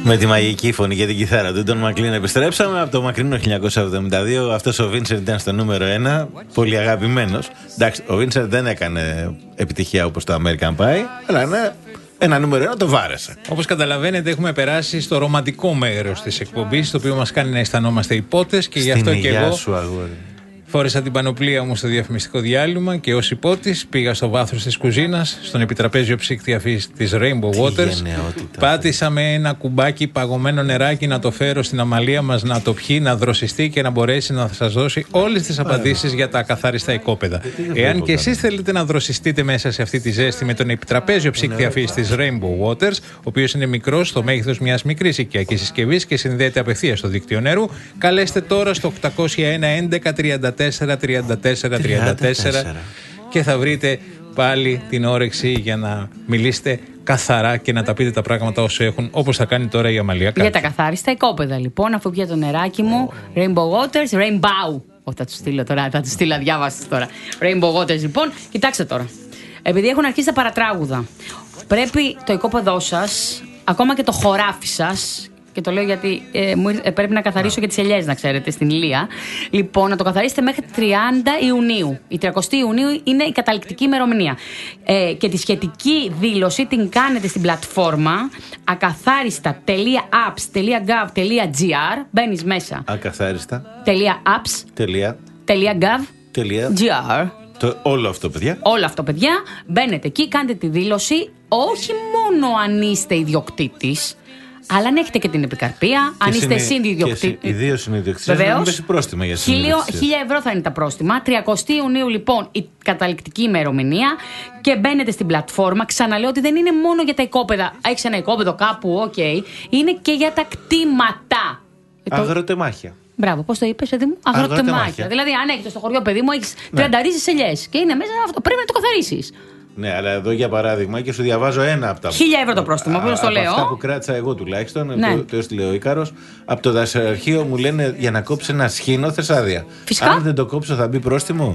Με τη μαγική φωνή και την κιθάρα του Τον Μακλίν επιστρέψαμε από το μακρινό χίλια εννιακόσια εβδομήντα δύο. Αυτός ο Βίνσεντ ήταν στο νούμερο ένα, πολύ αγαπημένος. Εντάξει, ο Βίνσεντ δεν έκανε επιτυχία όπως το American Pie, αλλά ναι, ένα νούμερο ένα το βάρεσε. Όπως καταλαβαίνετε, έχουμε περάσει στο ρομαντικό μέρος της εκπομπής, το οποίο μας κάνει να αισθανόμαστε υπότες και γι' αυτό και εγώ. Σου, αγόρι. Φόρεσα την πανοπλία μου στο διαφημιστικό διάλειμμα και ως υπότης πήγα στο βάθος της κουζίνας, στον επιτραπέζιο ψύκτη αφής της Rainbow Waters. Πάτησα με ένα κουμπάκι παγωμένο νεράκι να το φέρω στην Αμαλία μας να το πιει, να δροσιστεί και να μπορέσει να σας δώσει όλες τις απαντήσεις για τα ακαθάριστα οικόπεδα. Εάν και εσείς θέλετε να δροσιστείτε μέσα σε αυτή τη ζέστη με τον επιτραπέζιο ψύκτη αφής της Rainbow Waters, ο οποίος είναι μικρός στο μέγεθος μιας μικρής οικιακής συσκευής και συνδέεται απευθείας στο δίκτυο νερού, καλέστε τώρα στο οκτακόσια ένα έντεκα τριάντα τέσσερα τριάντα τέσσερα τριάντα τέσσερα και θα βρείτε πάλι την όρεξη για να μιλήσετε καθαρά και να τα πείτε τα πράγματα όσο έχουν, όπως θα κάνει τώρα η Αμαλία Κάτ. Για τα καθάριστα οικόπεδα λοιπόν, αφού πια το νεράκι μου, oh. Rainbow Waters, Rainbow. Oh, θα του στείλω τώρα, θα του στείλω αδιάβαστος τώρα. Rainbow Waters λοιπόν, κοιτάξτε τώρα. Επειδή έχουν αρχίσει τα παρατράγουδα, πρέπει το οικόπεδό σας, ακόμα και το χωράφι σας, και το λέω γιατί ε, μου, ε, πρέπει να καθαρίσω yeah. και τις ελιές, να ξέρετε, στην Ηλία. Λοιπόν, να το καθαρίσετε μέχρι τριάντα Ιουνίου. Η τριάντα Ιουνίου είναι η καταληκτική ημερομηνία. Ε, και τη σχετική δήλωση την κάνετε στην πλατφόρμα ακαθάριστα τελεία apps τελεία gov τελεία gr. Μπαίνεις μέσα. Ακαθάριστα. .apps τελεία gov τελεία gr. Το, όλο αυτό, παιδιά. Όλο αυτό, παιδιά. Μπαίνετε εκεί, κάντε τη δήλωση. Όχι μόνο αν είστε ιδιοκτήτης, αλλά αν έχετε και την επικαρπία, αν είστε συνδιοκτήτη. Ιδίω συνδιοκτήτη. Βεβαίως. Δεν πρόστιμα για Χίλια ευρώ θα είναι τα πρόστιμα. τριάντα Ιουνίου λοιπόν η καταληκτική ημερομηνία και μπαίνετε στην πλατφόρμα. Ξαναλέω ότι δεν είναι μόνο για τα οικόπεδα. Έχει ένα οικόπεδο κάπου, οκ. Okay. Είναι και για τα κτήματα. Αγροτεμάχια. Μπράβο, πώς το είπες, παιδί μου? Αγροτεμάχια. Αγροτεμάχια. Δηλαδή, αν έχετε στο χωριό, παιδί μου, έχεις τριάντα ρίζες ελιές και είναι μέσα αυτό. Πρέπει να το καθαρίσεις. Ναι, αλλά εδώ για παράδειγμα και σου διαβάζω ένα από τα. Χίλια ευρώ το πρόστιμο, πώς το λέω. Αυτά που κράτησα εγώ τουλάχιστον, ναι. το, το έστειλε ο Ίκαρος, από το δασαρχείο μου λένε για να κόψει ένα σχήνο θες άδεια. Φυσικά. Αν δεν το κόψω, θα μπει πρόστιμο.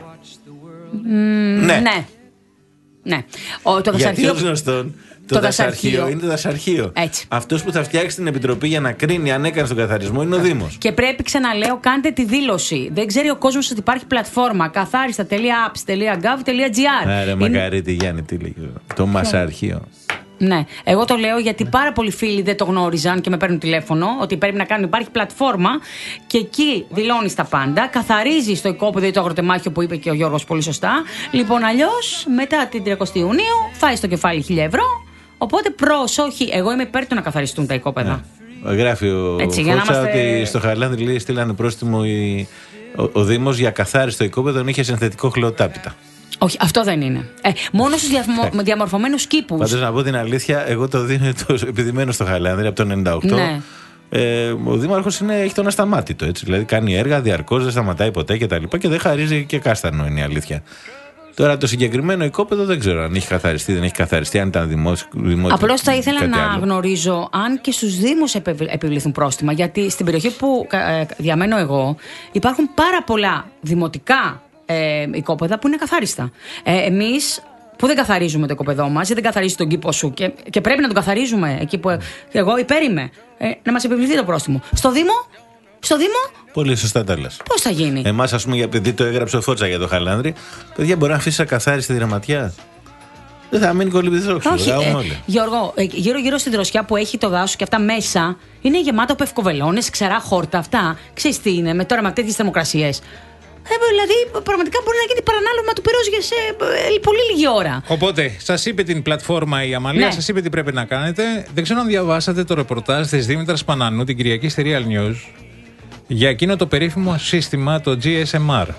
Mm, ναι. ναι. Ναι. Ο, το δασαρχείο. Γιατί ως γνωστόν, το, το δασαρχείο, δασαρχείο είναι το δασαρχείο. Αυτός που θα φτιάξει την επιτροπή για να κρίνει αν έκανε τον καθαρισμό είναι ο Δήμος. Και πρέπει, ξαναλέω, κάντε τη δήλωση. Δεν ξέρει ο κόσμος ότι υπάρχει πλατφόρμα καθάριστα τελεία apps τελεία gov τελεία gr. Άρα, είναι... Μακαρίτη Γιάννη, τι λέει. Το μασαρχείο. Ναι, εγώ το λέω γιατί πάρα πολλοί φίλοι δεν το γνώριζαν και με παίρνουν τηλέφωνο ότι πρέπει να κάνουν. Υπάρχει πλατφόρμα και εκεί δηλώνει τα πάντα. Καθαρίζει το οικόπεδο ή το αγροτεμάχιο που είπε και ο Γιώργος πολύ σωστά. Λοιπόν, αλλιώς μετά την τριάντα Ιουνίου φάει στο κεφάλι χίλια ευρώ. Οπότε προσοχή. Εγώ είμαι υπέρ του να καθαριστούν τα οικόπεδα. Ναι. Γράφει ο Έτσι, Φώτσα είμαστε... ότι στο Χαρλάνδρι λέει στείλανε πρόστιμο η... ο, ο Δήμος για καθάριστο οικόπεδο είχε συνθετικό χλωοτάπητα. Όχι, αυτό δεν είναι. Ε, μόνο στους διαμο... διαμορφωμένους κήπους. Πάντως να πω την αλήθεια, εγώ το δίνω το επιδιμένω στο Χαλάνδρι από το ενενήντα οκτώ. Ναι. Ε, ο Δήμαρχος είναι, έχει τον ασταμάτητο. Έτσι, δηλαδή κάνει έργα διαρκώς, δεν σταματάει ποτέ και τα λοιπά και δεν χαρίζει και κάστανο, είναι η αλήθεια. Τώρα το συγκεκριμένο οικόπεδο δεν ξέρω αν έχει καθαριστεί, δεν έχει καθαριστεί, αν ήταν δημόσιο. Απλώς θα ήθελα να άλλο. γνωρίζω αν και στους Δήμους επιβληθούν πρόστιμα. Γιατί στην περιοχή που ε, διαμένω εγώ υπάρχουν πάρα πολλά δημοτικά ε, οικόπεδα που είναι καθάριστα. Ε, εμείς που δεν καθαρίζουμε το οικόπεδό μας ή δεν καθαρίζει τον κήπο σου και, και πρέπει να τον καθαρίζουμε εκεί που εγώ υπέρ είμαι, ε, να μας επιβληθεί το πρόστιμο. Στο Δήμο. Στο Δήμο. Πολύ σωστά τα λες. Πώς θα γίνει? Εμάς, ας πούμε, επειδή το έγραψε ο Φώτσα για το Χαλάνδρι, παιδιά, μπορεί να αφήσει ακαθάριστη τη δραματιά. Δεν θα μείνει κολυμπητρό. Όχι, ε, Γιώργο, ε, γύρω-γύρω στην δροσιά που έχει το δάσος και αυτά μέσα είναι γεμάτα από ευκοβελώνες, ξερά χόρτα αυτά. Ξέρεις τι είναι, με τώρα με τέτοιες θερμοκρασίες. Ε, δηλαδή, πραγματικά μπορεί να γίνει παρανάλωμα του πυρός για σε ε, πολύ λίγη ώρα. Οπότε, σας είπε την πλατφόρμα η Αμαλία, ναι. σας είπε τι πρέπει να κάνετε. Δεν ξέρω αν διαβάσατε το ρεπορτάζ της Δήμητρας Πανανού την Κυριακή στη Real News για εκείνο το περίφημο σύστημα, το τζι ες εμ αρ.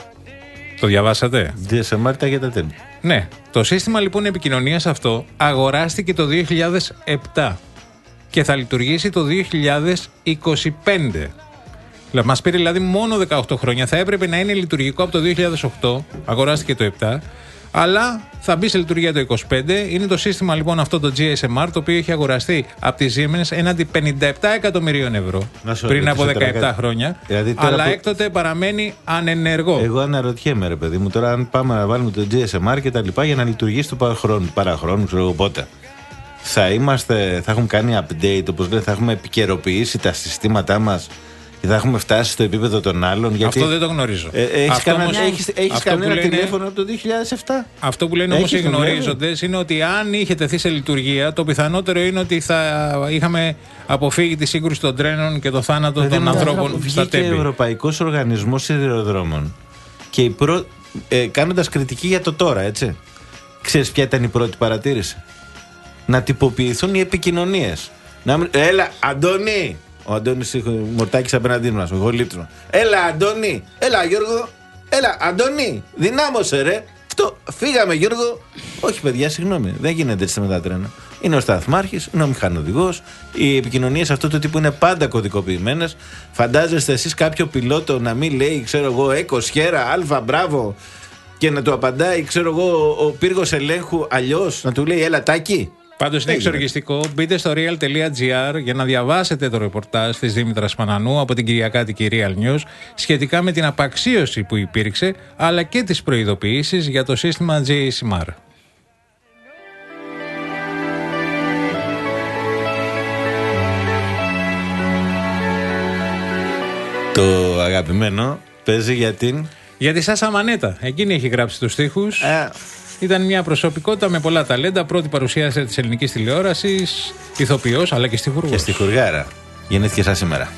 Το διαβάσατε? τζι ες εμ αρ τα για τα τέλη. Ναι. Το σύστημα λοιπόν επικοινωνίας αυτό αγοράστηκε το δύο χιλιάδες επτά και θα λειτουργήσει το δύο χιλιάδες είκοσι πέντε. Μας πήρε δηλαδή μόνο δεκαοκτώ χρόνια. Θα έπρεπε να είναι λειτουργικό από το δύο χιλιάδες οκτώ. Αγοράστηκε το επτά. Αλλά θα μπει σε λειτουργία το είκοσι πέντε. Είναι το σύστημα λοιπόν αυτό το τζι ες εμ αρ, το οποίο έχει αγοραστεί από τη Siemens έναντι πενήντα επτά εκατομμυρίων ευρώ πριν από δεκαεπτά τώρα, χρόνια. Δηλαδή αλλά που... έκτοτε παραμένει ανενεργό. Εγώ αναρωτιέμαι, ρε παιδί μου, τώρα αν πάμε να βάλουμε το τζι ες εμ αρ και τα λοιπά για να λειτουργήσει το παραχρόνου, παραχρόνου ξέρω εγώ πότε. θα είμαστε, θα έχουμε κάνει update, όπως λένε, θα έχουμε επικαιροποιήσει τα συστήματά μας και θα έχουμε φτάσει στο επίπεδο των άλλων. Γιατί αυτό δεν το γνωρίζω. Ε, έχεις κανένα, όμως, έχεις, έχεις κανένα λένε, τηλέφωνο από το δύο χιλιάδες επτά. Αυτό που λένε όμως οι γνωρίζοντες είναι ότι αν είχε τεθεί σε λειτουργία, το πιθανότερο είναι ότι θα είχαμε αποφύγει τη σύγκρουση των τρένων και το θάνατο δηλαδή, των ανθρώπων στα τέμπη. Βγήκε ο Ευρωπαϊκός Οργανισμός Σιδηροδρόμων και η προ... ε, κάνοντας κριτική για το τώρα, έτσι. Ξέρεις ποια ήταν η πρώτη παρατήρηση? Να τυποποιηθούν οι επικοινωνίες. Να... Έλα, Αντώνη! Ο Αντώνης Μορτάκης απέναντί μας, εγώ λίπτρο. Έλα, Αντώνη! Έλα, Γιώργο! Έλα, Αντώνη! Δυνάμωσε, ρε! Αυτό, φύγαμε, Γιώργο! Όχι, παιδιά, συγγνώμη, δεν γίνεται έτσι με τα τρένα. Είναι ο σταθμάρχης, είναι ο μηχανοδηγός. Οι επικοινωνίες αυτού του τύπου είναι πάντα κωδικοποιημένες. Φαντάζεστε εσείς κάποιο πιλότο να μην λέει, ξέρω εγώ, έκο, σχέρα, αλφα, μπράβο, και να του απαντάει, ξέρω εγώ, ο πύργος ελέγχου αλλιώς, να του λέει, έλα, τάκι. Πάντως είναι εξοργιστικό. Μπείτε στο real τελεία gr για να διαβάσετε το ρεπορτάζ της Δήμητρας Πανανού από την κυριακάτικη Real News σχετικά με την απαξίωση που υπήρξε, αλλά και τις προειδοποιήσεις για το σύστημα τζέι έι σι εμ αρ. Το αγαπημένο παίζει για την... Για τη Σάσα Μανέτα. Εκείνη έχει γράψει τους στίχους. Ε. Ήταν μια προσωπικότητα με πολλά ταλέντα. Πρώτη παρουσίαση της ελληνικής τηλεόρασης, ηθοποιός αλλά και στιχουργός. Και στιχουργάρα. Γεννήθηκε σαν σήμερα.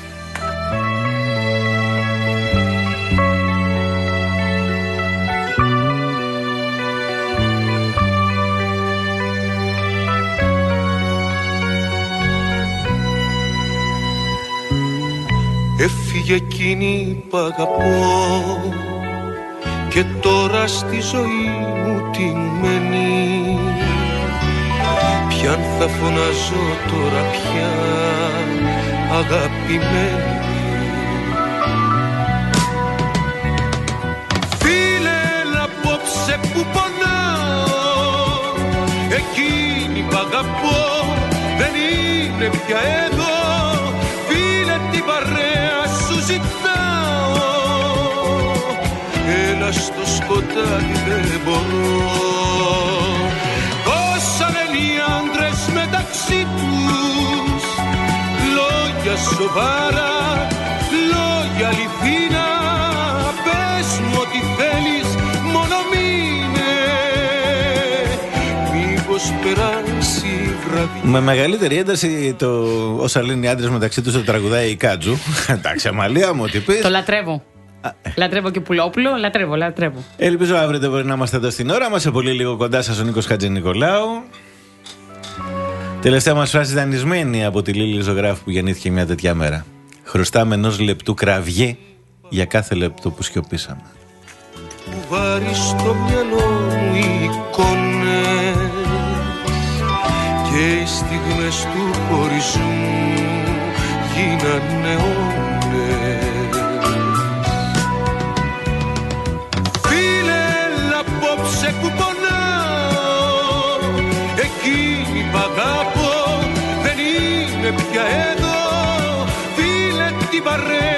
Έφυγε εκείνη που αγαπώ και τώρα στη ζωή μου τι μένει. Ποιαν θα φωνάζω τώρα πια αγαπημένη. Φίλε, έλα απόψε που πονάω, εκείνη που αγαπώ δεν είναι πια εδώ. Φίλε, την παρέα σου ζητάω, έλα στο σκοτάδι δεν μπορώ. Όσα λένε οι άντρες μεταξύ τους, λόγια σοβαρά, λόγια αληθινά. Πες μου ό,τι θέλεις, μόνο μείνε, μήπως περάσει η βραδιά. Με μεγαλύτερη ένταση το όσα λένε οι άντρες μεταξύ τους το τραγουδάει η Κάτζου. Εντάξει, Αμαλία μου, τι πεις. Το λατρεύω. Λατρεύω και Πουλόπουλο, λατρεύω, λατρεύω. Ελπίζω αύριο δεν μπορεί να είμαστε εδώ στην ώρα μας. Σε πολύ λίγο κοντά σας ο Νίκος Χατζηνικολάου. Τελευταία μας φράση δανεισμένη από τη Λίλη Ζωγράφου που γεννήθηκε μια τέτοια μέρα. Χρωστάμε ενός λεπτού κραυγή για κάθε λεπτό που σιωπήσαμε. Που βάρει στο μυαλό μου οι εικόνες και οι στιγμές του χωρισμού γίνανε αιώνες. Σε που πονάω, εκείνη που αγαπώ δεν είναι πια εδώ. Φίλε, την παρέα